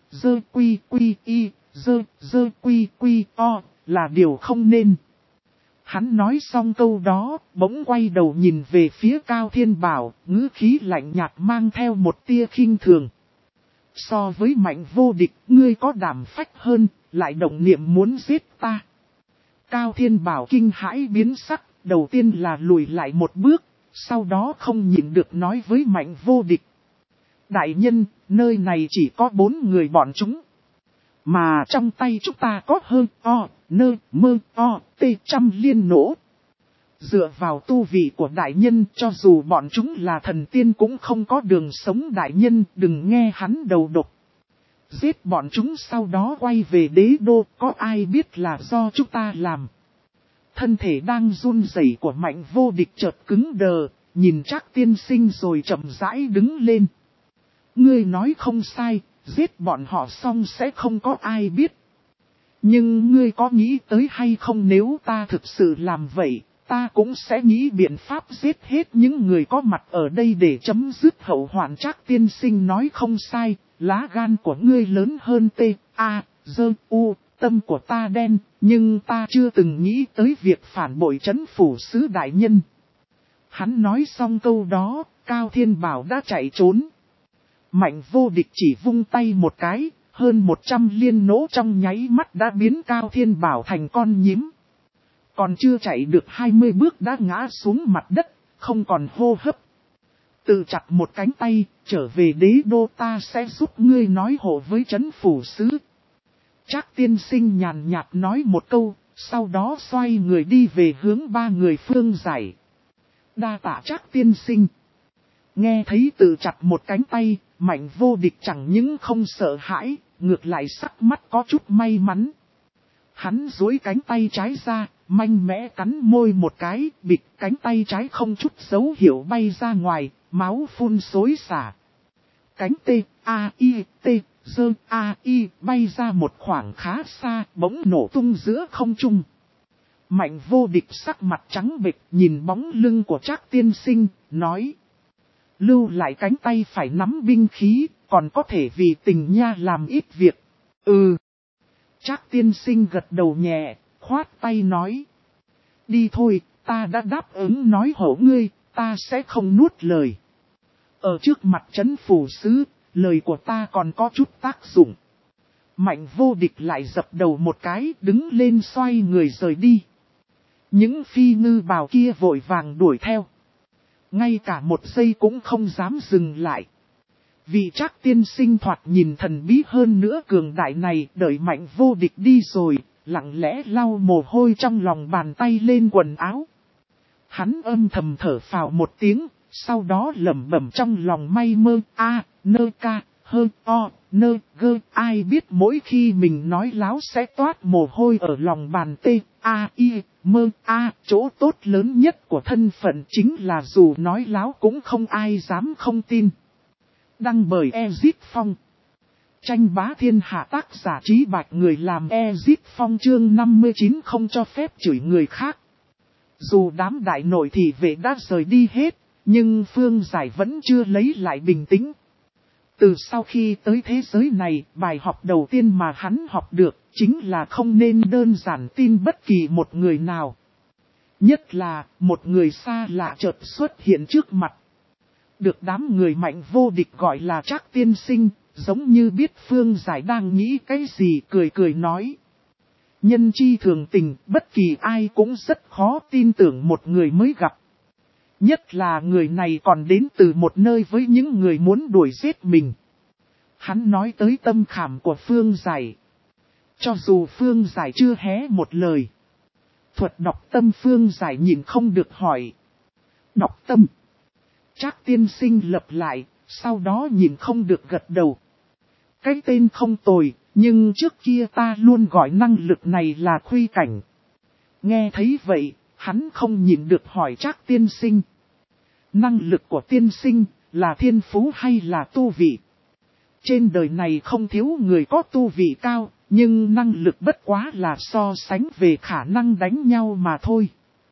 là điều không nên. Hắn nói xong câu đó, bỗng quay đầu nhìn về phía Cao Thiên Bảo, ngữ khí lạnh nhạt mang theo một tia khinh thường. So với Mạnh Vô Địch, ngươi có đảm phách hơn, lại động niệm muốn giết ta. Cao Thiên Bảo kinh hãi biến sắc, đầu tiên là lùi lại một bước, sau đó không nhịn được nói với Mạnh Vô Địch. Đại nhân, nơi này chỉ có 4 người bọn chúng. Mà trong tay chúng ta có hơn trăm liên nỗ. Dựa vào tu vị của đại nhân, cho dù bọn chúng là thần tiên cũng không có đường sống. Đại nhân đừng nghe hắn đầu độc. Giết bọn chúng sau đó quay về đế đô, có ai biết là do chúng ta làm. Thân thể đang run rẩy của Mạnh Vô Địch chợt cứng đờ, nhìn Trác tiên sinh rồi chậm rãi đứng lên. Ngươi nói không sai, giết bọn họ xong sẽ không có ai biết. Nhưng ngươi có nghĩ tới hay không, nếu ta thực sự làm vậy, ta cũng sẽ nghĩ biện pháp giết hết những người có mặt ở đây để chấm dứt hậu hoạn. Trác tiên sinh nói không sai, lá gan của ngươi lớn hơn tâm của ta đen, nhưng ta chưa từng nghĩ tới việc phản bội trấn phủ sứ đại nhân. Hắn nói xong câu đó, Cao Thiên Bảo đã chạy trốn. Mạnh Vô Địch chỉ vung tay một cái, hơn 100 liên nỗ trong nháy mắt đã biến Cao Thiên Bảo thành con nhím. Còn chưa chạy được 20 bước đã ngã xuống mặt đất, không còn hô hấp. Tự chặt một cánh tay, trở về đế đô, ta sẽ giúp ngươi nói hộ với trấn phủ sứ. Trác tiên sinh nhàn nhạt nói một câu, sau đó xoay người đi về hướng 3 người Phương Giải. Đa tạ Trác tiên sinh. Nghe thấy tự chặt một cánh tay, Mạnh Vô Địch chẳng những không sợ hãi, ngược lại sắc mắt có chút may mắn. Hắn duỗi cánh tay trái ra, mạnh mẽ cắn môi một cái, bịch, cánh tay trái không chút dấu hiệu bay ra ngoài, máu phun xối xả. Cánh bay ra một khoảng khá xa, bỗng nổ tung giữa không trung. Mạnh Vô Địch sắc mặt trắng bệch, nhìn bóng lưng của Trác tiên sinh, nói. Lưu lại cánh tay phải nắm binh khí, còn có thể vì Tình Nha làm ít việc. Trác tiên sinh gật đầu nhẹ, khoát tay nói. Đi thôi, ta đã đáp ứng nói hộ ngươi, ta sẽ không nuốt lời. Ở trước mặt trấn phủ sứ, lời của ta còn có chút tác dụng. Mạnh Vô Địch lại dập đầu một cái, đứng lên xoay người rời đi. Những phi ngư bào kia vội vàng đuổi theo. Ngay cả một giây cũng không dám dừng lại. Vì Trác tiên sinh thoạt nhìn thần bí hơn nữa cường đại này, đợi Mạnh Vô Địch đi rồi, lặng lẽ lau mồ hôi trong lòng bàn tay lên quần áo. Hắn âm thầm thở phào một tiếng, sau đó lẩm bẩm trong lòng may mơ, ai biết mỗi khi mình nói láo sẽ toát mồ hôi ở lòng bàn chỗ tốt lớn nhất của thân phận chính là dù nói láo cũng không ai dám không tin. Đăng bởi Ezit Phong. Tranh bá thiên hạ tác giả Trí Bạch, người làm Ezit Phong chương 59 không cho phép chửi người khác. Dù đám đại nội thị vệ đã rời đi hết, nhưng Phương Giải vẫn chưa lấy lại bình tĩnh. Từ sau khi tới thế giới này, bài học đầu tiên mà hắn học được chính là không nên đơn giản tin bất kỳ một người nào. Nhất là một người xa lạ chợt xuất hiện trước mặt. Được đám người mạnh vô địch gọi là Trác tiên sinh, giống như biết Phương Giải đang nghĩ cái gì, cười cười nói. Nhân chi thường tình, bất kỳ ai cũng rất khó tin tưởng một người mới gặp. Nhất là người này còn đến từ một nơi với những người muốn đuổi giết mình. Hắn nói tới tâm khảm của Phương Giải. Cho dù Phương Giải chưa hé một lời. Thuật đọc tâm Phương Giải nhìn không được hỏi. Đọc tâm. Trác tiên sinh lặp lại, sau đó nhìn không được gật đầu. Cái tên không tồi, nhưng trước kia ta luôn gọi năng lực này là khuy cảnh. Nghe thấy vậy, hắn không nhìn được hỏi Trác tiên sinh. Năng lực của tiên sinh là thiên phú hay là tu vị? Trên đời này không thiếu người có tu vị cao, nhưng năng lực bất quá là so sánh về khả năng đánh nhau mà thôi.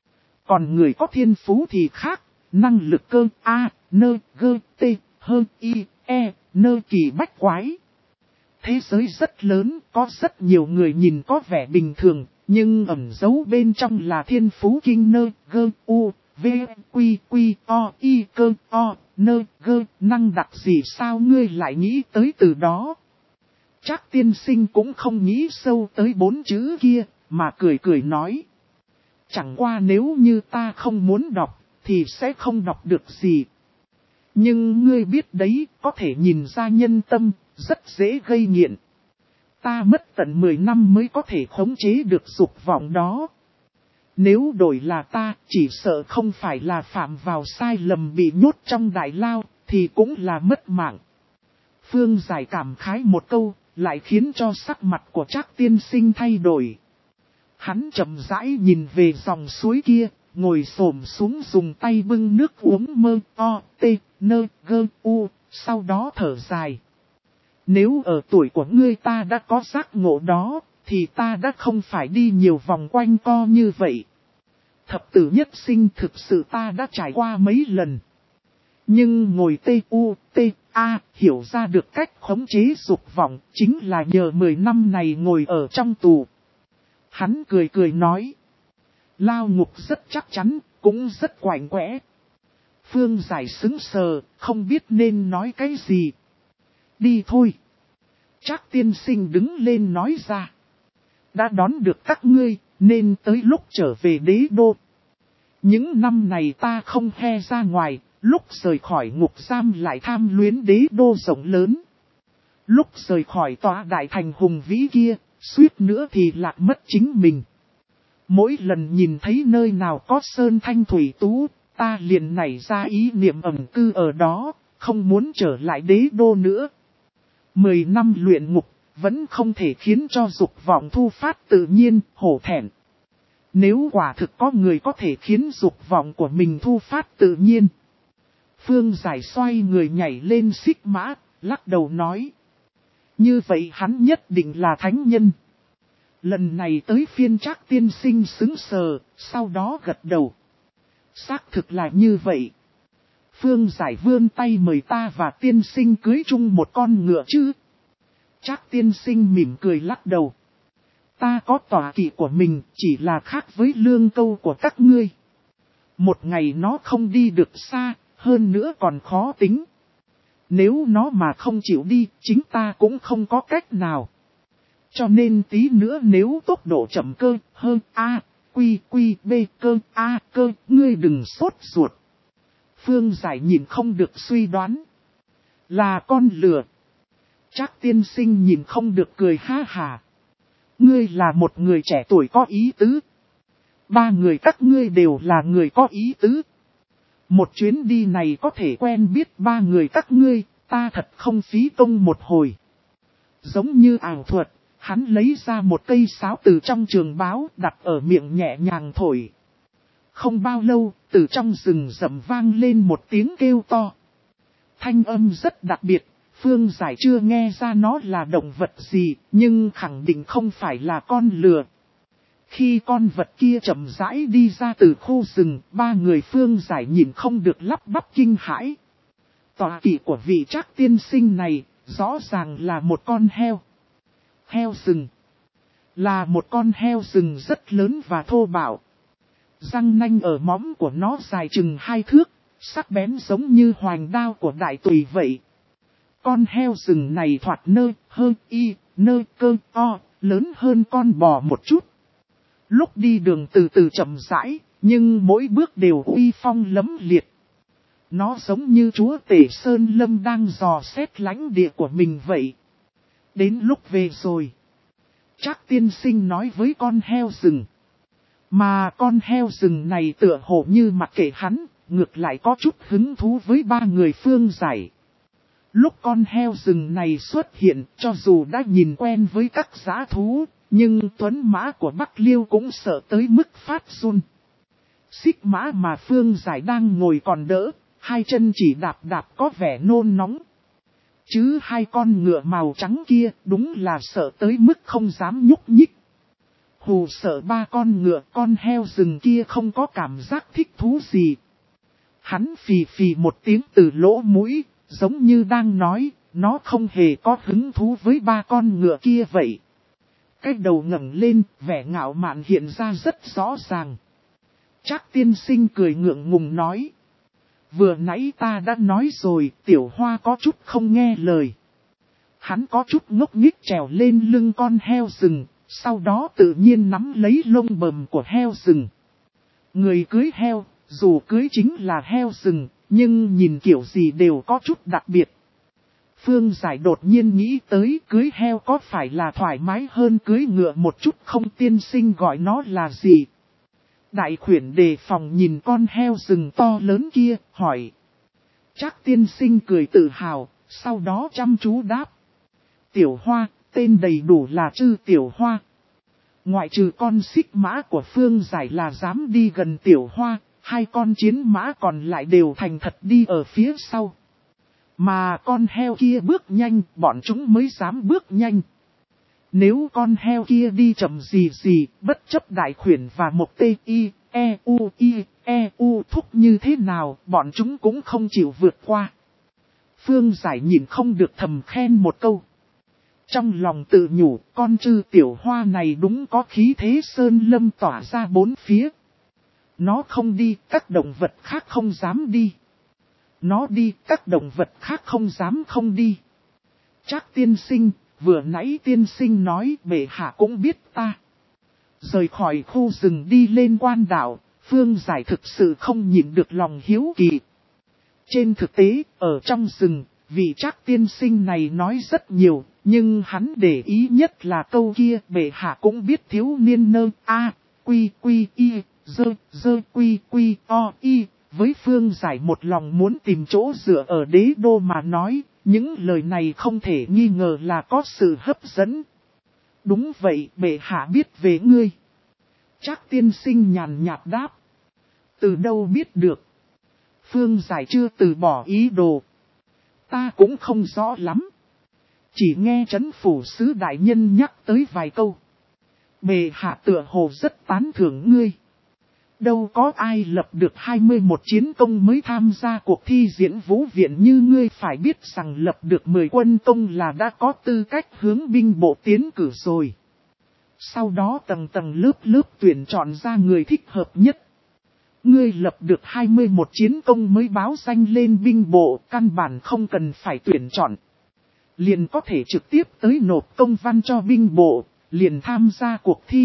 Còn người có thiên phú thì khác, năng lực cơ A, nơ, gơ, t, hơn, y, e, nơ kỳ bách quái. Thế giới rất lớn, có rất nhiều người nhìn có vẻ bình thường, nhưng ẩn giấu bên trong là thiên phú kinh nơ, gơ, u, v, quy, quy, o, y, cơ, o, nơ, gơ, năng đặc gì sao ngươi lại nghĩ tới từ đó. Trác tiên sinh cũng không nghĩ sâu tới 4 chữ kia, mà cười cười nói. Chẳng qua nếu như ta không muốn đọc, thì sẽ không đọc được gì. Nhưng ngươi biết đấy, có thể nhìn ra nhân tâm, rất dễ gây nghiện. Ta mất tận 10 năm mới có thể khống chế được dục vọng đó. Nếu đổi là ta, chỉ sợ không phải là phạm vào sai lầm bị nhốt trong đại lao, thì cũng là mất mạng. Phương Giải cảm khái một câu, lại khiến cho sắc mặt của Trác tiên sinh thay đổi. Hắn chậm rãi nhìn về dòng suối kia, ngồi xổm xuống dùng tay bưng nước uống mơ o, t, nơ, gơ, u, sau đó thở dài. Nếu ở tuổi của ngươi ta đã có giác ngộ đó, thì ta đã không phải đi nhiều vòng quanh co như vậy. Thập tử nhất sinh thực sự ta đã trải qua mấy lần. Nhưng ngồi T.U.T.A. hiểu ra được cách khống chế dục vọng chính là nhờ 10 năm này ngồi ở trong tù. Hắn cười cười nói. Lao ngục rất chắc chắn, cũng rất quạnh quẽ. Phương Giải sững sờ, không biết nên nói cái gì. Đi thôi. Trác tiên sinh đứng lên nói ra. Đã đón được các ngươi, nên tới lúc trở về đế đô. Những năm này ta không he ra ngoài, lúc rời khỏi ngục giam lại tham luyến đế đô rộng lớn. Lúc rời khỏi tòa đại thành hùng vĩ kia, suýt nữa thì lạc mất chính mình. Mỗi lần nhìn thấy nơi nào có sơn thanh thủy tú, ta liền nảy ra ý niệm ẩn cư ở đó, không muốn trở lại đế đô nữa. 10 năm luyện ngục, vẫn không thể khiến cho dục vọng thu phát tự nhiên, hổ thẹn. Nếu quả thực có người có thể khiến dục vọng của mình thu phát tự nhiên. Phương Giải xoay người nhảy lên xích mã, lắc đầu nói. Như vậy hắn nhất định là thánh nhân. Lần này tới phiên Trác tiên sinh sững sờ, sau đó gật đầu. Xác thực là như vậy. Phương Giải vươn tay mời ta và tiên sinh cưới chung một con ngựa chứ. Trác tiên sinh mỉm cười lắc đầu. Ta có tọa kỵ của mình, chỉ là khác với lương câu của các ngươi. Một ngày nó không đi được xa, hơn nữa còn khó tính. Nếu nó mà không chịu đi, chính ta cũng không có cách nào. Cho nên tí nữa nếu tốc độ chậm cơ, hơn A, quy, B cơ, A cơ, ngươi đừng sốt ruột. Phương Giải nhìn không được suy đoán. Là con lừa. Trác tiên sinh nhìn không được cười ha hà. Ngươi là một người trẻ tuổi có ý tứ. 3 người các ngươi đều là người có ý tứ. Một chuyến đi này có thể quen biết 3 người các ngươi, ta thật không phí công một hồi. Giống như ảo thuật, hắn lấy ra một cây sáo từ trong trường báo đặt ở miệng nhẹ nhàng thổi. Không bao lâu, từ trong rừng rậm vang lên một tiếng kêu to. Thanh âm rất đặc biệt, Phương Giải chưa nghe ra nó là động vật gì, nhưng khẳng định không phải là con lừa. Khi con vật kia chậm rãi đi ra từ khu rừng, ba người Phương Giải nhìn không được lắp bắp kinh hãi. Tọa kỵ của vị Trác tiên sinh này, rõ ràng là một con heo. Heo rừng. Là một con heo rừng rất lớn và thô bạo. Răng nanh ở móng của nó dài chừng 2 thước, sắc bén giống như hoành đao của đại tùy vậy. Con heo rừng này thoạt nơ cơ o, lớn hơn con bò một chút. Lúc đi đường từ từ chậm rãi, nhưng mỗi bước đều uy phong lẫm liệt. Nó giống như chúa tể Sơn Lâm đang dò xét lãnh địa của mình vậy. Đến lúc về rồi. Trác tiên sinh nói với con heo rừng. Mà con heo rừng này tựa hồ như mặc kệ hắn, ngược lại có chút hứng thú với ba người Phương Giải. Lúc con heo rừng này xuất hiện, cho dù đã nhìn quen với các dã thú, nhưng tuấn mã của Bắc Liêu cũng sợ tới mức phát run. Xích mã mà Phương Giải đang ngồi còn đỡ, hai chân chỉ đạp đạp có vẻ nôn nóng. Chứ hai con ngựa màu trắng kia đúng là sợ tới mức không dám nhúc nhích. Hù sợ ba con ngựa, con heo rừng kia không có cảm giác thích thú gì. Hắn phì phì một tiếng từ lỗ mũi, giống như đang nói, nó không hề có hứng thú với ba con ngựa kia vậy. Cái đầu ngẩng lên, vẻ ngạo mạn hiện ra rất rõ ràng. Trác tiên sinh cười ngượng ngùng nói. Vừa nãy ta đã nói rồi, Tiểu Hoa có chút không nghe lời. Hắn có chút ngốc nghếch trèo lên lưng con heo rừng, sau đó tự nhiên nắm lấy lông bờm của heo rừng. Người cưới heo, dù cưới chính là heo rừng, nhưng nhìn kiểu gì đều có chút đặc biệt. Phương Giải đột nhiên nghĩ tới cưới heo có phải là thoải mái hơn cưới ngựa một chút không, tiên sinh gọi nó là gì? Đại khuyển đề phòng nhìn con heo rừng to lớn kia, hỏi. Trác tiên sinh cười tự hào, sau đó chăm chú đáp. Tiểu Hoa, tên đầy đủ là Trư Tiểu Hoa. Ngoại trừ con xích mã của Phương Giải là dám đi gần Tiểu Hoa, hai con chiến mã còn lại đều thành thật đi ở phía sau. Mà con heo kia bước nhanh, bọn chúng mới dám bước nhanh. Nếu con heo kia đi chậm gì, bất chấp đại khuyển và một T-I-E-U thúc như thế nào, bọn chúng cũng không chịu vượt qua. Phương Giải nhìn không được thầm khen một câu. Trong lòng tự nhủ, con Trư Tiểu Hoa này đúng có khí thế sơn lâm tỏa ra bốn phía. Nó không đi, các động vật khác không dám đi. Nó đi, các động vật khác không dám không đi. Trác tiên sinh, vừa nãy tiên sinh nói bệ hạ cũng biết ta. Rời khỏi khu rừng đi lên quan đảo, Phương Giải thực sự không nhịn được lòng hiếu kỳ. Trên thực tế, ở trong rừng, vị Trác tiên sinh này nói rất nhiều, nhưng hắn để ý nhất là câu kia bệ hạ cũng biết thiếu niên nơ a quy quy y dơ quy quy o y. Với Phương Giải một lòng muốn tìm chỗ dựa ở đế đô mà nói, những lời này không thể nghi ngờ là có sự hấp dẫn. Đúng vậy, bệ hạ biết về ngươi. Trác tiên sinh nhàn nhạt đáp. Từ đâu biết được? Phương Giải chưa từ bỏ ý đồ. Ta cũng không rõ lắm. Chỉ nghe trấn phủ sứ đại nhân nhắc tới vài câu. Bệ hạ tựa hồ rất tán thưởng ngươi. Đâu có ai lập được 21 chiến công mới tham gia cuộc thi diễn vũ viện như ngươi, phải biết rằng lập được 10 quân công là đã có tư cách hướng binh bộ tiến cử rồi. Sau đó tầng tầng lớp tuyển chọn ra người thích hợp nhất. Ngươi lập được 21 chiến công mới báo danh lên binh bộ, căn bản không cần phải tuyển chọn. Liền có thể trực tiếp tới nộp công văn cho binh bộ, liền tham gia cuộc thi.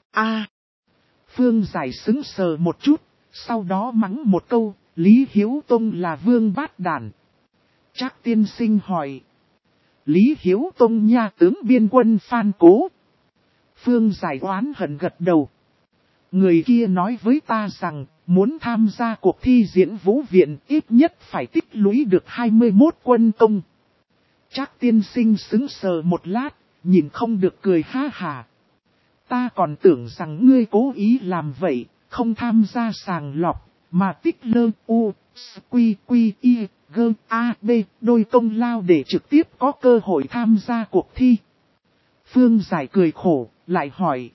Phương Giải sững sờ một chút, sau đó mắng một câu, Lý Hiếu Tông là vương bát đản. Trác tiên sinh hỏi. Lý Hiếu Tông nha, tướng biên quân Phan Cố. Phương Giải oán hận gật đầu. Người kia nói với ta rằng, muốn tham gia cuộc thi diễn vũ viện ít nhất phải tích lũy được 21 quân công. Trác tiên sinh sững sờ một lát, nhìn không được cười ha hả. Ta còn tưởng rằng ngươi cố ý làm vậy, không tham gia sàng lọc, mà tích lơ u, quy quy y, gơ a b đôi công lao để trực tiếp có cơ hội tham gia cuộc thi. Phương Giải cười khổ, lại hỏi.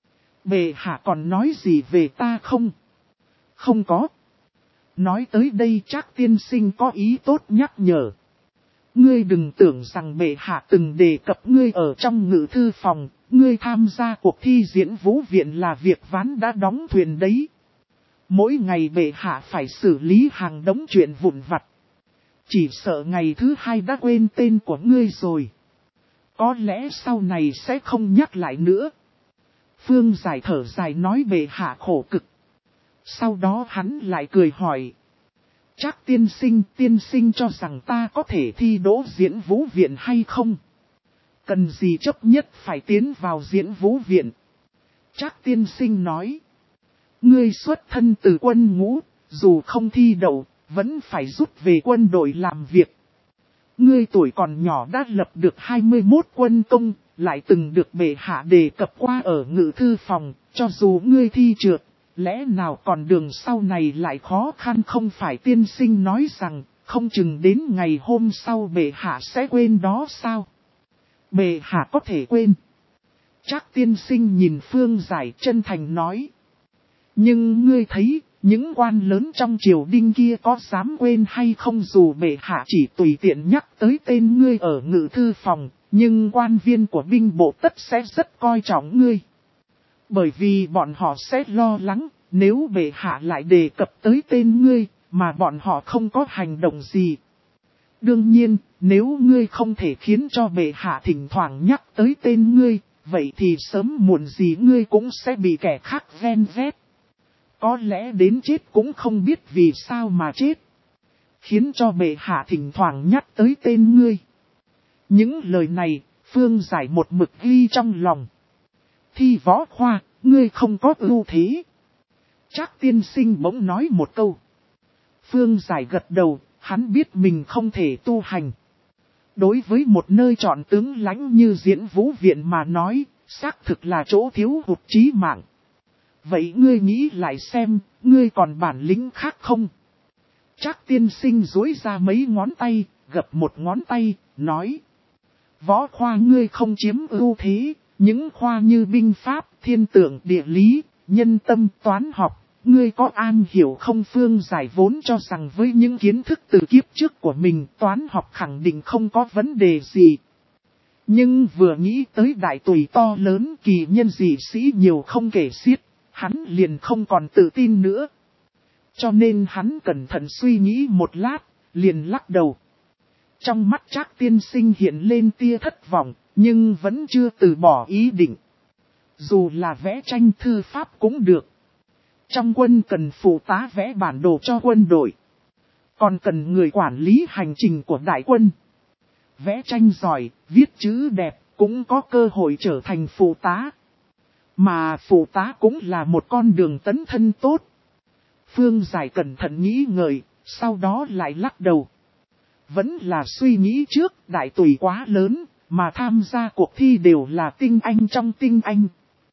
Bệ hạ còn nói gì về ta không? Không có. Nói tới đây Trác tiên sinh có ý tốt nhắc nhở. Ngươi đừng tưởng rằng bệ hạ từng đề cập ngươi ở trong ngự thư phòng, ngươi tham gia cuộc thi diễn vũ viện là việc ván đã đóng thuyền đấy. Mỗi ngày bệ hạ phải xử lý hàng đống chuyện vụn vặt. Chỉ sợ ngày thứ 2 đã quên tên của ngươi rồi. Có lẽ sau này sẽ không nhắc lại nữa. Phương Giải thở dài nói bệ hạ khổ cực. Sau đó hắn lại cười hỏi. Trác tiên sinh cho rằng ta có thể thi đỗ diễn vũ viện hay không? Cần gì chấp nhất phải tiến vào diễn vũ viện? Trác tiên sinh nói. Ngươi xuất thân từ quân ngũ, dù không thi đậu, vẫn phải rút về quân đội làm việc. Ngươi tuổi còn nhỏ đã lập được 21 quân công, lại từng được bệ hạ đề cập qua ở ngự thư phòng, cho dù ngươi thi trượt, lẽ nào còn đường sau này lại khó khăn không phải tiên sinh nói rằng, không chừng đến ngày hôm sau bệ hạ sẽ quên đó sao? Bệ hạ có thể quên. Trác tiên sinh nhìn Phương Giải chân thành nói. Nhưng ngươi thấy, những quan lớn trong triều đình kia có dám quên hay không dù bệ hạ chỉ tùy tiện nhắc tới tên ngươi ở ngự thư phòng, nhưng quan viên của binh bộ tất sẽ rất coi trọng ngươi. Bởi vì bọn họ sẽ lo lắng, nếu bệ hạ lại đề cập tới tên ngươi, mà bọn họ không có hành động gì. Đương nhiên, nếu ngươi không thể khiến cho bệ hạ thỉnh thoảng nhắc tới tên ngươi, vậy thì sớm muộn gì ngươi cũng sẽ bị kẻ khác ven vét. Có lẽ đến chết cũng không biết vì sao mà chết. Khiến cho bệ hạ thỉnh thoảng nhắc tới tên ngươi. Những lời này, Phương Giải một mực ghi trong lòng. Thi võ khoa, ngươi không có ưu thế. Trác tiên sinh bỗng nói một câu. Phương Giải gật đầu, hắn biết mình không thể tu hành. Đối với một nơi chọn tướng lãnh như diễn vũ viện mà nói, xác thực là chỗ thiếu hụt chí mạng. Vậy ngươi nghĩ lại xem, ngươi còn bản lĩnh khác không? Trác tiên sinh duỗi ra mấy ngón tay, gập một ngón tay, nói. Võ khoa ngươi không chiếm ưu thế, những khoa như binh pháp, thiên tượng, địa lý, nhân tâm, toán học, ngươi có an hiểu không? Phương Giải vốn cho rằng với những kiến thức từ kiếp trước của mình, toán học khẳng định không có vấn đề gì. Nhưng vừa nghĩ tới đại tùy to lớn kỳ nhân dị sĩ nhiều không kể xiết, hắn liền không còn tự tin nữa. Cho nên hắn cẩn thận suy nghĩ một lát, liền lắc đầu. Trong mắt Trác tiên sinh hiện lên tia thất vọng, nhưng vẫn chưa từ bỏ ý định. Dù là vẽ tranh thư pháp cũng được. Trong quân cần phụ tá vẽ bản đồ cho quân đội. Còn cần người quản lý hành trình của đại quân. Vẽ tranh giỏi, viết chữ đẹp, cũng có cơ hội trở thành phụ tá. Mà phụ tá cũng là một con đường tấn thân tốt. Phương Giải cẩn thận nghĩ ngợi, sau đó lại lắc đầu. Vẫn là suy nghĩ trước, đại tùy quá lớn, mà tham gia cuộc thi đều là tinh anh trong tinh anh.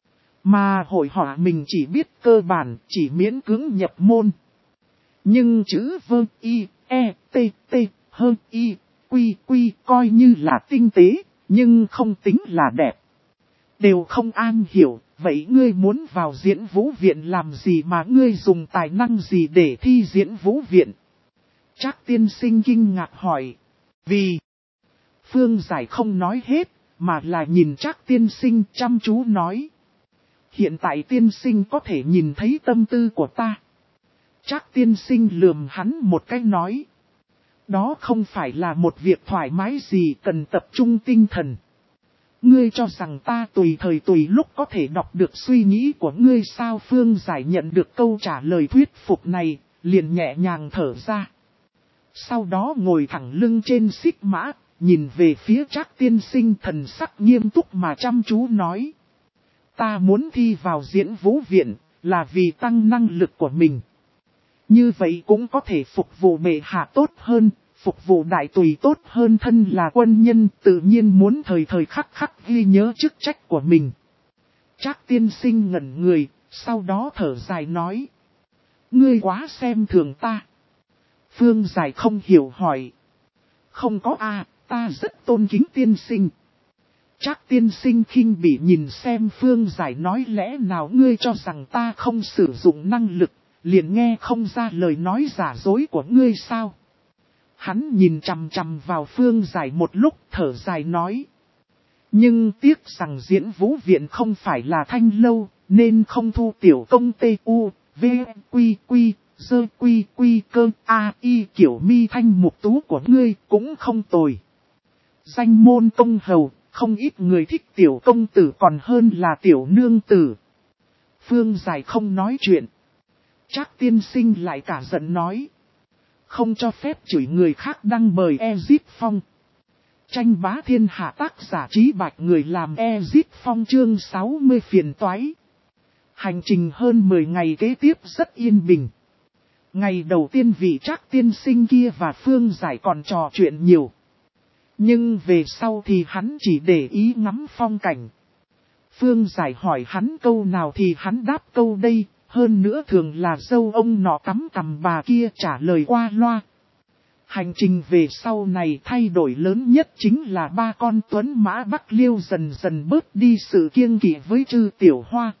Mà hội họa mình chỉ biết cơ bản, chỉ miễn cưỡng nhập môn. Nhưng chữ vơ y, e, t, t, hơn y, quy, quy coi như là tinh tế, nhưng không tính là đẹp. Đều không an hiểu, vậy ngươi muốn vào diễn vũ viện làm gì mà ngươi dùng tài năng gì để thi diễn vũ viện? Trác tiên sinh kinh ngạc hỏi. Vì Phương Giải không nói hết, mà là nhìn Trác tiên sinh chăm chú nói. Hiện tại tiên sinh có thể nhìn thấy tâm tư của ta. Trác tiên sinh lườm hắn một cái nói. Đó không phải là một việc thoải mái gì cần tập trung tinh thần. Ngươi cho rằng ta tùy thời tùy lúc có thể đọc được suy nghĩ của ngươi sao? Phương Giải nhận được câu trả lời thuyết phục này, liền nhẹ nhàng thở ra. Sau đó ngồi thẳng lưng trên xích mã, nhìn về phía Trác tiên sinh thần sắc nghiêm túc mà chăm chú nói. Ta muốn thi vào diễn vũ viện, là vì tăng năng lực của mình. Như vậy cũng có thể phục vụ bệ hạ tốt hơn, phục vụ đại tùy tốt hơn. Thân là quân nhân tự nhiên muốn thời thời khắc khắc ghi nhớ chức trách của mình. Trác tiên sinh ngẩn người, sau đó thở dài nói. Ngươi quá xem thường ta. Phương Giải không hiểu hỏi. Không có a, ta rất tôn kính tiên sinh. Trác tiên sinh khinh bỉ nhìn xem Phương Giải nói lẽ nào ngươi cho rằng ta không sử dụng năng lực, liền nghe không ra lời nói giả dối của ngươi sao? Hắn nhìn chằm chằm vào Phương Giải một lúc thở dài nói. Nhưng tiếc rằng diễn vũ viện không phải là thanh lâu, nên không thu tiểu công T.U. V. Quy Quy, Dơ Quy Quy Cơ A Y kiểu mi thanh mục tú của ngươi cũng không tồi. Danh môn công hầu, không ít người thích tiểu công tử còn hơn là tiểu nương tử. Phương Giải không nói chuyện. Trác tiên sinh lại cả giận nói. Không cho phép chửi người khác đăng bời Ezip Phong. Tranh bá thiên hạ tác giả Trí Bạch người làm Ezip Phong chương 60 phiền toái. Hành trình hơn 10 ngày kế tiếp rất yên bình. Ngày đầu tiên vị Trác tiên sinh kia và Phương Giải còn trò chuyện nhiều. Nhưng về sau thì hắn chỉ để ý ngắm phong cảnh. Phương Giải hỏi hắn câu nào thì hắn đáp câu đây, hơn nữa thường là dâu ông nọ cắm cằm bà kia trả lời qua loa. Hành trình về sau này thay đổi lớn nhất chính là ba con tuấn mã Bắc Liêu dần dần bớt đi sự kiêng kỵ với Trư Tiểu Hoa.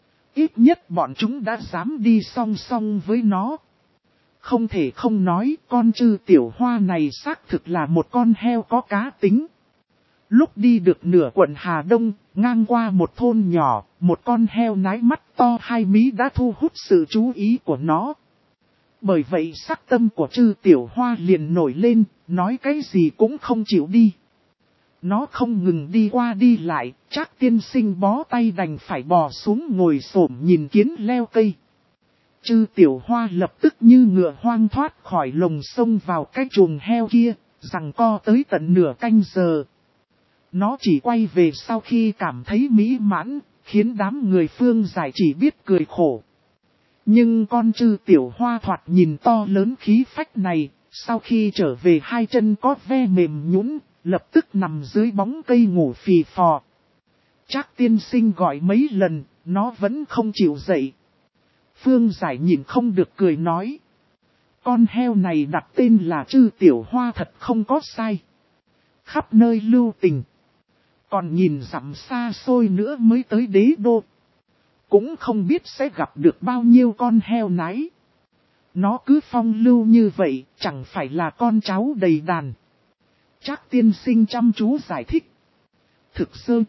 Ít nhất bọn chúng đã dám đi song song với nó. Không thể không nói con Trư Tiểu Hoa này xác thực là một con heo có cá tính. Lúc đi được nửa quận Hà Đông, ngang qua một thôn nhỏ, một con heo nái mắt to hai mí đã thu hút sự chú ý của nó. Bởi vậy sắc tâm của Trư Tiểu Hoa liền nổi lên, nói cái gì cũng không chịu đi. Nó không ngừng đi qua đi lại, Trác tiên sinh bó tay đành phải bò xuống ngồi xổm nhìn kiến leo cây. Trư Tiểu Hoa lập tức như ngựa hoang thoát khỏi lồng sông vào cái chuồng heo kia, giằng co tới tận nửa canh giờ. Nó chỉ quay về sau khi cảm thấy mỹ mãn, khiến đám người Phương Giải chỉ biết cười khổ. Nhưng con Trư Tiểu Hoa thoạt nhìn to lớn khí phách này, sau khi trở về hai chân có ve mềm nhũn, lập tức nằm dưới bóng cây ngủ phì phò. Trác tiên sinh gọi mấy lần, nó vẫn không chịu dậy. Phương Giải nhìn không được cười nói. Con heo này đặt tên là Trư Tiểu Hoa thật không có sai. Khắp nơi lưu tình. Còn nhìn dặm xa xôi nữa mới tới đế đô. Cũng không biết sẽ gặp được bao nhiêu con heo nái. Nó cứ phong lưu như vậy, chẳng phải là con cháu đầy đàn. Trác tiên sinh chăm chú giải thích. Thực sơ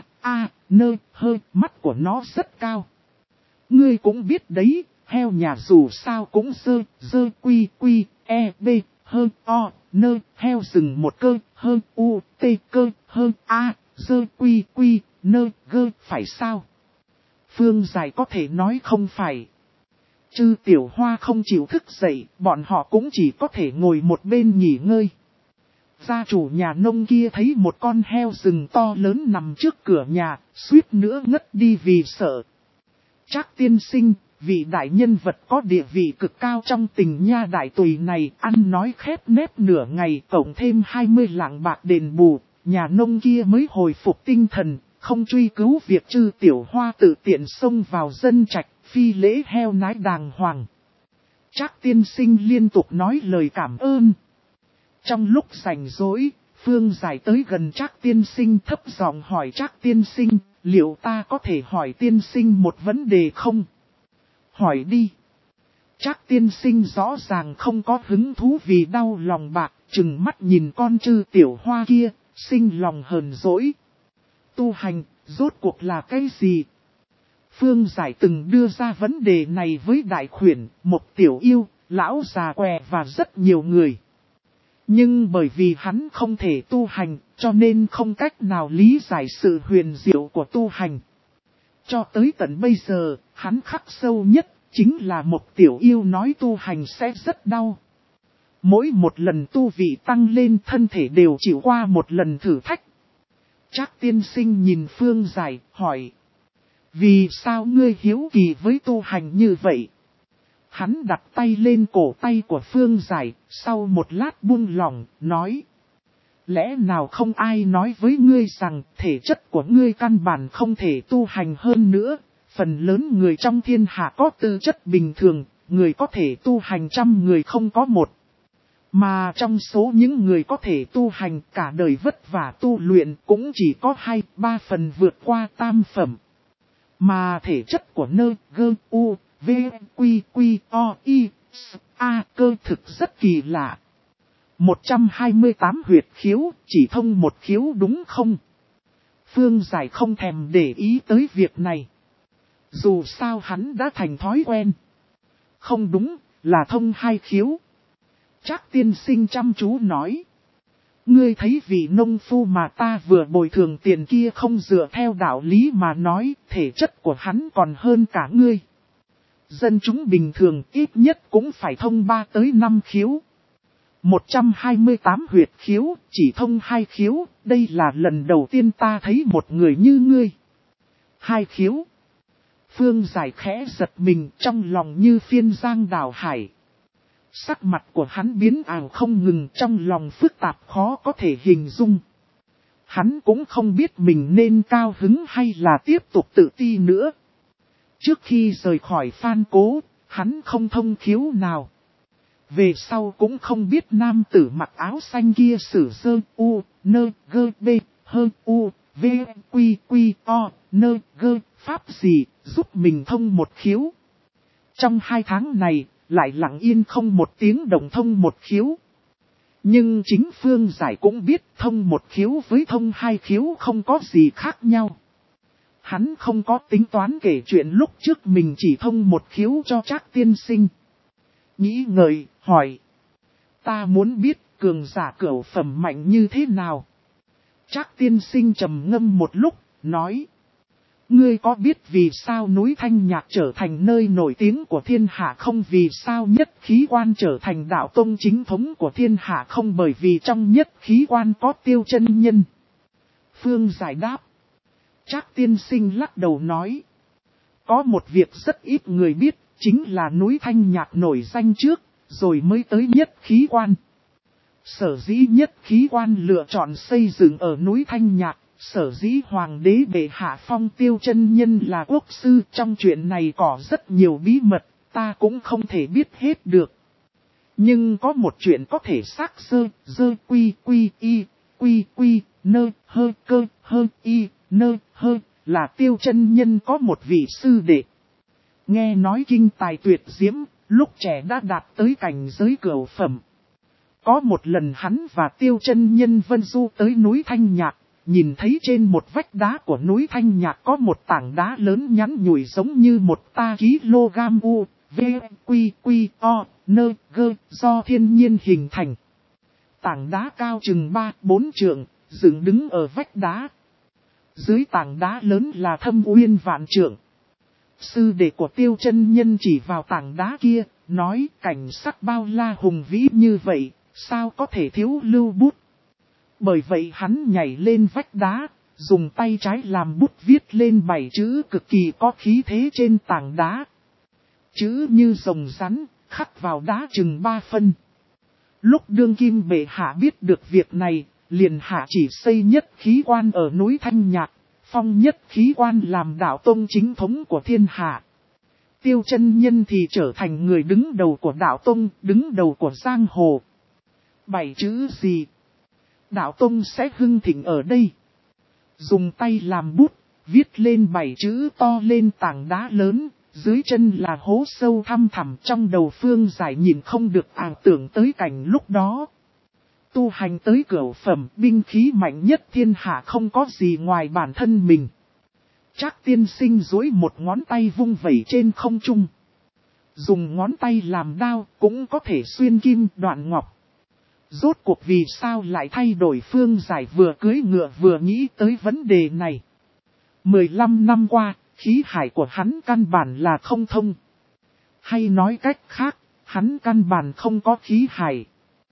nơ hơi mắt của nó rất cao. Ngươi cũng biết đấy, heo nhà dù sao cũng dơ quy quy, b, hơn o, nơ, heo rừng một cơ, hơn u, t cơ, hơn a, dơ quy quy, nơ, gơ, phải sao? Phương Giải có thể nói không phải. Trư Tiểu Hoa không chịu thức dậy, bọn họ cũng chỉ có thể ngồi một bên nghỉ ngơi. Gia chủ nhà nông kia thấy một con heo rừng to lớn nằm trước cửa nhà, suýt nữa ngất đi vì sợ. Trác tiên sinh, vị đại nhân vật có địa vị cực cao trong tình nha đại tùy này, ăn nói khép nép nửa ngày, cộng thêm 20 lạng bạc đền bù, nhà nông kia mới hồi phục tinh thần, không truy cứu việc Trư Tiểu Hoa tự tiện xông vào dân trạch, phi lễ heo nái đàng hoàng. Trác tiên sinh liên tục nói lời cảm ơn. Trong lúc rảnh rỗi, Phương Giải tới gần Trác tiên sinh thấp giọng hỏi Trác tiên sinh, liệu ta có thể hỏi tiên sinh một vấn đề không? Hỏi đi. Trác tiên sinh rõ ràng không có hứng thú vì đau lòng bạc, trừng mắt nhìn con Trư Tiểu Hoa kia, sinh lòng hờn dỗi. Tu hành, rốt cuộc là cái gì? Phương Giải từng đưa ra vấn đề này với Đại Khuyển, một tiểu yêu, lão già què và rất nhiều người. Nhưng bởi vì hắn không thể tu hành, cho nên không cách nào lý giải sự huyền diệu của tu hành. Cho tới tận bây giờ, hắn khắc sâu nhất, chính là một tiểu yêu nói tu hành sẽ rất đau. Mỗi một lần tu vị tăng lên thân thể đều chịu qua một lần thử thách. Trác tiên sinh nhìn Phương Giải, hỏi. Vì sao ngươi hiếu kỳ với tu hành như vậy? Hắn đặt tay lên cổ tay của Phương Giải, sau một lát buông lỏng, nói. Lẽ nào không ai nói với ngươi rằng thể chất của ngươi căn bản không thể tu hành hơn nữa, phần lớn người trong thiên hạ có tư chất bình thường, người có thể tu hành 100 người không có một. Mà trong số những người có thể tu hành cả đời vất vả tu luyện cũng chỉ có 2-3 phần vượt qua tam phẩm. Mà thể chất của nơ, gơ, u, v, quy, quy, o, y, a cơ thực rất kỳ lạ. 128 huyệt khiếu, chỉ thông một khiếu đúng không? Phương Giải không thèm để ý tới việc này. Dù sao hắn đã thành thói quen. Không đúng, là thông 2 khiếu. Trác tiên sinh chăm chú nói. Ngươi thấy vị nông phu mà ta vừa bồi thường tiền kia không dựa theo đạo lý mà nói, thể chất của hắn còn hơn cả ngươi. Dân chúng bình thường ít nhất cũng phải thông 3 tới 5 khiếu. 128 huyệt khiếu, chỉ thông 2 khiếu, đây là lần đầu tiên ta thấy một người như ngươi. 2 khiếu. Phương Giải khẽ giật mình trong lòng như phiên giang đảo hải. Sắc mặt của hắn biến ảo không ngừng, trong lòng phức tạp khó có thể hình dung. Hắn cũng không biết mình nên cao hứng hay là tiếp tục tự ti nữa. Trước khi rời khỏi Phan Cố, hắn không thông khiếu nào. Về sau cũng không biết nam tử mặc áo xanh kia sử sơ u, nơ, gơ, bê, hơ, u, v, quy, quy, o, nơ, gơ, pháp gì, giúp mình thông một khiếu. Trong 2 tháng này, lại lặng yên không một tiếng động thông một khiếu. Nhưng chính Phương Giải cũng biết thông một khiếu với thông 2 khiếu không có gì khác nhau. Hắn không có tính toán kể chuyện lúc trước mình chỉ thông một khiếu cho Trác tiên sinh. Nghĩ ngợi, hỏi. Ta muốn biết cường giả cửu phẩm mạnh như thế nào? Trác tiên sinh trầm ngâm một lúc, nói. Ngươi có biết vì sao núi Thanh Nhạc trở thành nơi nổi tiếng của thiên hạ không? Vì sao nhất khí quan trở thành đạo tông chính thống của thiên hạ không? Bởi vì trong nhất khí quan có Tiêu Chân Nhân. Phương Giải đáp. Trác tiên sinh lắc đầu nói. Có một việc rất ít người biết, chính là núi Thanh Nhạc nổi danh trước, rồi mới tới nhất khí quan. Sở dĩ nhất khí quan lựa chọn xây dựng ở núi Thanh Nhạc, sở dĩ hoàng đế bệ hạ phong Tiêu Chân Nhân là quốc sư, trong chuyện này có rất nhiều bí mật, ta cũng không thể biết hết được. Nhưng có một chuyện có thể xác dơ quy quy y, quy quy, nơ, hơ cơ, hơ y, nơ, hơ, là Tiêu Chân Nhân có một vị sư đệ. Nghe nói kinh tài tuyệt diễm, lúc trẻ đã đạt tới cảnh giới cửu phẩm. Có một lần hắn và Tiêu Chân Nhân vân du tới núi Thanh Nhạc, nhìn thấy trên một vách đá của núi Thanh Nhạc có một tảng đá lớn nhắn nhủi giống như một kg u, v, quy, quy, o, nơ, gơ, do thiên nhiên hình thành. Tảng đá cao chừng 3-4 trượng, dựng đứng ở vách đá. Dưới tảng đá lớn là thâm uyên vạn trượng. Sư đệ của Tiêu Chân Nhân chỉ vào tảng đá kia, nói cảnh sắc bao la hùng vĩ như vậy, sao có thể thiếu lưu bút. Bởi vậy hắn nhảy lên vách đá, dùng tay trái làm bút viết lên 7 chữ cực kỳ có khí thế trên tảng đá. Chữ như rồng rắn, khắc vào đá chừng 3 phân. Lúc đương kim bệ hạ biết được việc này, liền hạ chỉ xây nhất khí quan ở núi Thanh Nhạc, phong nhất khí quan làm đạo tông chính thống của thiên hạ. Tiêu Chân Nhân thì trở thành người đứng đầu của đạo tông, đứng đầu của giang hồ. 7 chữ gì? Đạo tông sẽ hưng thịnh ở đây. Dùng tay làm bút, viết lên 7 chữ to lên tảng đá lớn, dưới chân là hố sâu thăm thẳm. Trong đầu Phương Giải nhìn không được ảo tưởng tới cảnh lúc đó. Tu hành tới cửu phẩm, binh khí mạnh nhất thiên hạ không có gì ngoài bản thân mình. Trác tiên sinh duỗi một ngón tay vung vẩy trên không trung. Dùng ngón tay làm đao cũng có thể xuyên kim đoạn ngọc. Rốt cuộc vì sao lại thay đổi? Phương Giải vừa cưỡi ngựa vừa nghĩ tới vấn đề này. 15 năm qua, khí hải của hắn căn bản là không thông. Hay nói cách khác, hắn căn bản không có khí hải.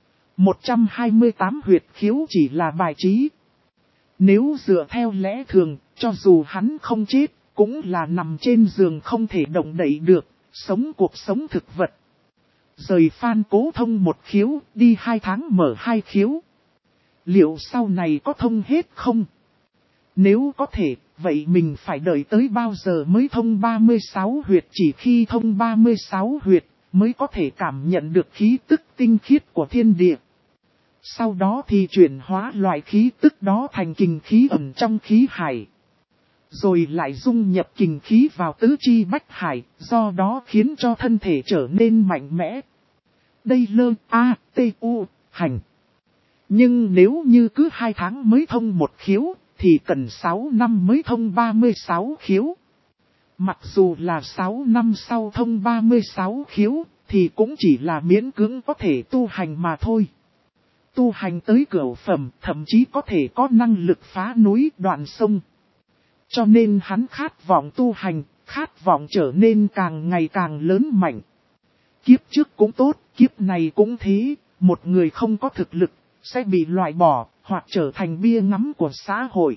128 huyệt khiếu chỉ là bài trí. Nếu dựa theo lẽ thường, cho dù hắn không chết, cũng là nằm trên giường không thể động đậy được, sống cuộc sống thực vật. Rời Phan Cố thông một khiếu, đi 2 tháng mở 2 khiếu. Liệu sau này có thông hết không? Nếu có thể, vậy mình phải đợi tới bao giờ mới thông 36 huyệt? Chỉ khi thông 36 huyệt, mới có thể cảm nhận được khí tức tinh khiết của thiên địa. Sau đó thì chuyển hóa loại khí tức đó thành kình khí ẩn trong khí hải. Rồi lại dung nhập kình khí vào tứ chi bách hải, do đó khiến cho thân thể trở nên mạnh mẽ. Đây lơ A-T-U, hành. Nhưng nếu như cứ 2 tháng mới thông một khiếu, thì cần 6 năm mới thông 36 khiếu. Mặc dù là 6 năm sau thông 36 khiếu, thì cũng chỉ là miễn cưỡng có thể tu hành mà thôi. Tu hành tới cửu phẩm, thậm chí có thể có năng lực phá núi đoạn sông. Cho nên hắn khát vọng tu hành, khát vọng trở nên càng ngày càng lớn mạnh. Kiếp trước cũng tốt, kiếp này cũng thế, một người không có thực lực, sẽ bị loại bỏ, hoặc trở thành bia ngắm của xã hội.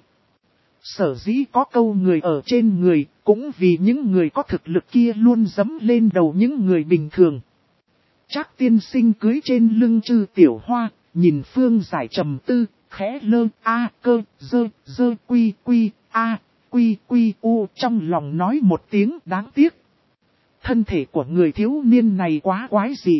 Sở dĩ có câu người ở trên người, cũng vì những người có thực lực kia luôn dẫm lên đầu những người bình thường. Trác tiên sinh cưới trên lưng Trư Tiểu Hoa, nhìn Phương Giải trầm tư, khẽ lơ a cơ dơ quy quy a quy quy u trong lòng nói một tiếng đáng tiếc. Thân thể của người thiếu niên này quá quái dị.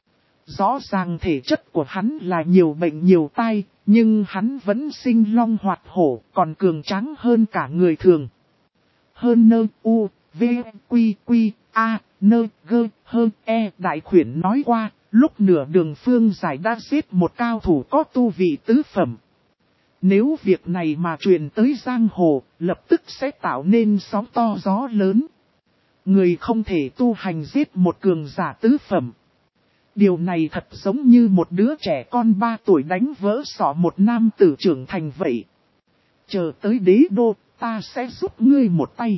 Rõ ràng thể chất của hắn là nhiều bệnh nhiều tai, nhưng hắn vẫn sinh long hoạt hổ, còn cường tráng hơn cả người thường. Hơn nơ u, v, quy quy, a, nơ gơ, hơn e. Đại khuyển nói qua, lúc nửa đường Phương Giải đã giết một cao thủ có tu vị tứ phẩm. Nếu việc này mà truyền tới giang hồ, lập tức sẽ tạo nên sóng to gió lớn. Người không thể tu hành giết một cường giả tứ phẩm. Điều này thật giống như một đứa trẻ con 3 tuổi đánh vỡ sọ một nam tử trưởng thành vậy. Chờ tới đế đô, ta sẽ giúp ngươi một tay.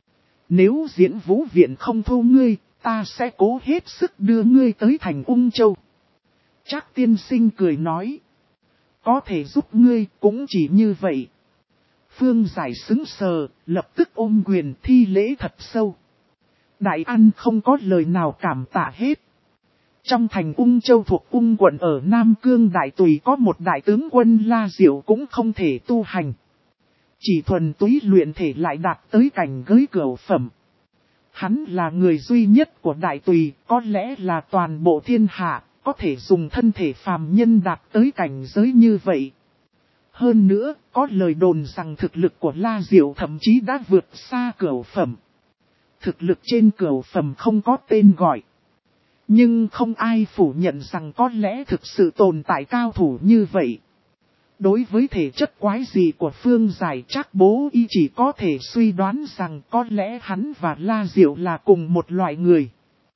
Nếu Diễn Vũ Viện không thu ngươi, ta sẽ cố hết sức đưa ngươi tới thành Ung Châu. Trác tiên sinh cười nói. Có thể giúp ngươi cũng chỉ như vậy. Phương Giải sững sờ, lập tức ôm quyền thi lễ thật sâu. Đại An không có lời nào cảm tạ hết. Trong thành Ung Châu thuộc Ung quận ở Nam Cương Đại Tùy có một đại tướng quân La Diệu cũng không thể tu hành. Chỉ thuần túy luyện thể lại đạt tới cảnh giới cửu phẩm. Hắn là người duy nhất của Đại Tùy, có lẽ là toàn bộ thiên hạ, có thể dùng thân thể phàm nhân đạt tới cảnh giới như vậy. Hơn nữa, có lời đồn rằng thực lực của La Diệu thậm chí đã vượt xa cửu phẩm. Thực lực trên cửu phẩm không có tên gọi. Nhưng không ai phủ nhận rằng có lẽ thực sự tồn tại cao thủ như vậy. Đối với thể chất quái dị của Phương Giải, Trác Bố Y chỉ có thể suy đoán rằng có lẽ hắn và La Diệu là cùng một loại người.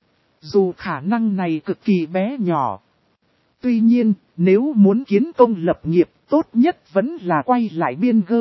Dù khả năng này cực kỳ bé nhỏ. Tuy nhiên, nếu muốn kiến công lập nghiệp, tốt nhất vẫn là quay lại biên gơ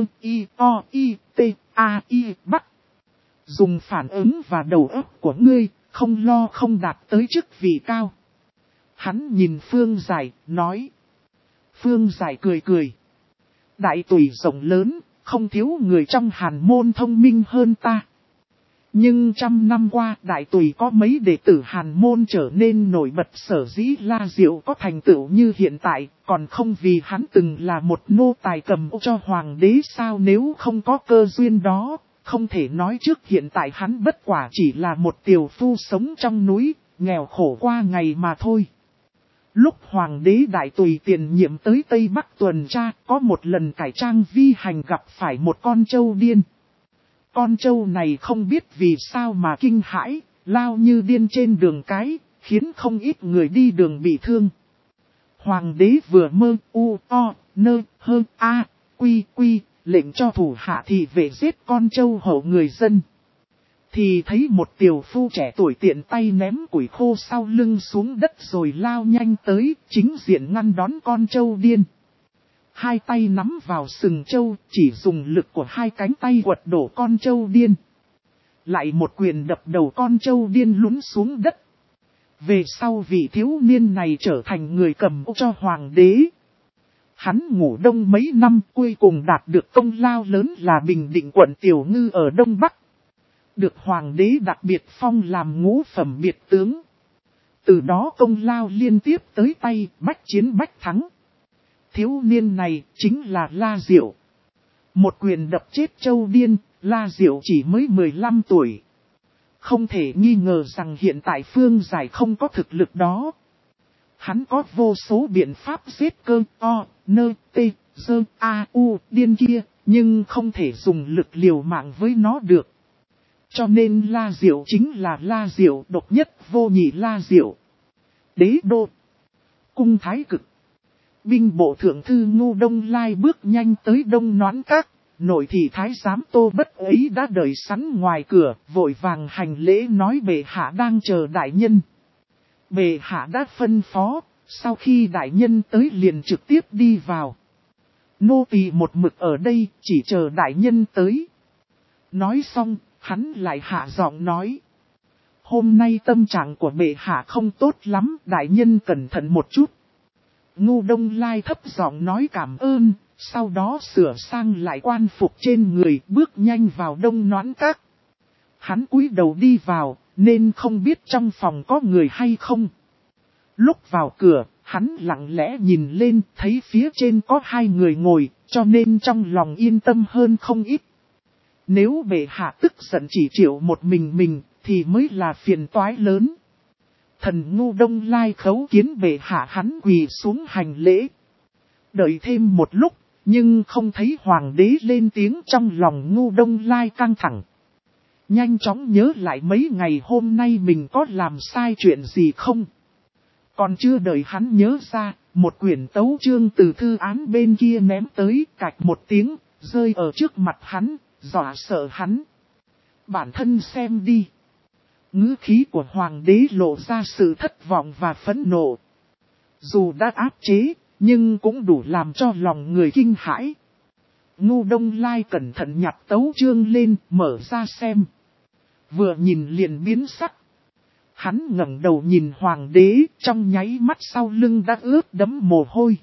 I-O-I-T-A-I Bắc. Dùng phản ứng và đầu óc của ngươi, không lo không đạt tới chức vị cao. Hắn nhìn Phương Giải, nói. Phương Giải cười cười. Đại Tùy rộng lớn, không thiếu người trong Hàn môn thông minh hơn ta. Nhưng 100 năm qua Đại Tùy có mấy đệ tử Hàn môn trở nên nổi bật, sở dĩ La Diệu có thành tựu như hiện tại, còn không vì hắn từng là một nô tài cầm ô cho hoàng đế sao. Nếu không có cơ duyên đó, không thể nói trước hiện tại hắn bất quả chỉ là một tiều phu sống trong núi, nghèo khổ qua ngày mà thôi. Lúc hoàng đế Đại Tùy tiền nhiệm tới Tây Bắc tuần tra, có một lần cải trang vi hành gặp phải một con trâu điên. Con trâu này không biết vì sao mà kinh hãi, lao như điên trên đường cái, khiến không ít người đi đường bị thương. Hoàng đế vừa mơ u o nơ hơ a quy quy, lệnh cho thủ hạ thị vệ giết con trâu hổ người dân. Thì thấy một tiểu phu trẻ tuổi tiện tay ném củi khô sau lưng xuống đất rồi lao nhanh tới, chính diện ngăn đón con trâu điên. Hai tay nắm vào sừng trâu, chỉ dùng lực của hai cánh tay quật đổ con trâu điên. Lại một quyền đập đầu con trâu điên lún xuống đất. Về sau vị thiếu niên này trở thành người cầm ô cho hoàng đế. Hắn ngủ đông mấy năm, cuối cùng đạt được công lao lớn là Bình Định quận Tiểu Ngư ở Đông Bắc. Được hoàng đế đặc biệt phong làm ngũ phẩm biệt tướng. Từ đó công lao liên tiếp tới tay, bách chiến bách thắng. Thiếu niên này chính là La Diệu. Một quyền đập chết trâu điên, La Diệu chỉ mới 15 tuổi. Không thể nghi ngờ rằng hiện tại Phương Giải không có thực lực đó. Hắn có vô số biện pháp giết cơ o, nơ, tê, dơ, a, u, điên kia, nhưng không thể dùng lực liều mạng với nó được. Cho nên La Diệu chính là La Diệu, độc nhất vô nhị La Diệu. Đế đô, cung Thái Cực. Binh bộ thượng thư Ngô Đông Lai bước nhanh tới Đông Noãn Các. Nội thị thái giám Tô Bất ấy đã đợi sẵn ngoài cửa, vội vàng hành lễ nói bệ hạ đang chờ đại nhân. Bệ hạ đã phân phó, sau khi đại nhân tới liền trực tiếp đi vào. Nô tỳ một mực ở đây, chỉ chờ đại nhân tới. Nói xong, hắn lại hạ giọng nói. Hôm nay tâm trạng của bệ hạ không tốt lắm, đại nhân cẩn thận một chút. Ngô Đông Lai thấp giọng nói cảm ơn, sau đó sửa sang lại quan phục trên người, bước nhanh vào Đông Noãn Các. Hắn cúi đầu đi vào, nên không biết trong phòng có người hay không. Lúc vào cửa, hắn lặng lẽ nhìn lên, thấy phía trên có 2 người ngồi, cho nên trong lòng yên tâm hơn không ít. Nếu bệ hạ tức giận chỉ triệu một mình, thì mới là phiền toái lớn. Thần Ngô Đông Lai khấu kiến bệ hạ, hắn quỳ xuống hành lễ. Đợi thêm một lúc, nhưng không thấy hoàng đế lên tiếng, trong lòng Ngô Đông Lai căng thẳng. Nhanh chóng nhớ lại mấy ngày hôm nay mình có làm sai chuyện gì không. Còn chưa đợi hắn nhớ ra, một quyển tấu chương từ thư án bên kia ném tới, cạch một tiếng, rơi ở trước mặt hắn, dọa sợ hắn. Bản thân xem đi. Ngữ khí của hoàng đế lộ ra sự thất vọng và phẫn nộ. Dù đã áp chế, nhưng cũng đủ làm cho lòng người kinh hãi. Ngô Đông Lai cẩn thận nhặt tấu chương lên, mở ra xem. Vừa nhìn liền biến sắc. Hắn ngẩng đầu nhìn hoàng đế, trong nháy mắt sau lưng đã ướt đẫm mồ hôi.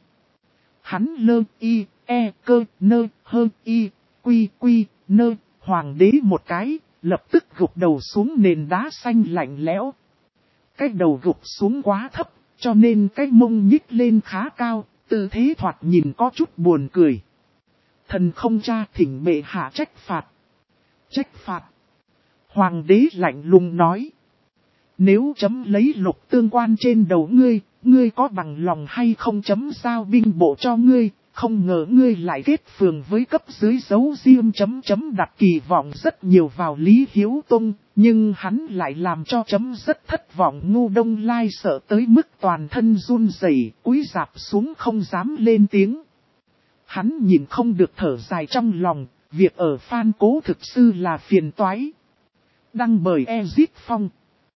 Hắn lơ y, e cơ, nơ, hơ y, quy quy, nơ, hoàng đế một cái, lập tức gục đầu xuống nền đá xanh lạnh lẽo. Cái đầu gục xuống quá thấp, cho nên cái mông nhích lên khá cao, tư thế thoạt nhìn có chút buồn cười. Thần không cha thỉnh bệ hạ trách phạt. Trách phạt. Hoàng đế lạnh lùng nói. Nếu chấm lấy lục tương quan trên đầu ngươi có bằng lòng hay không chấm giao binh bộ cho ngươi, không ngờ ngươi lại kết phường với cấp dưới giấu riêng chấm đặt kỳ vọng rất nhiều vào Lý Hiếu Tông, nhưng hắn lại làm cho chấm rất thất vọng. Ngô Đông Lai sợ tới mức toàn thân run rẩy, cúi rạp xuống không dám lên tiếng. Hắn nhìn không được thở dài trong lòng, việc ở Phan Cố thực sự là phiền toái. Đăng bởi Ezit Phong.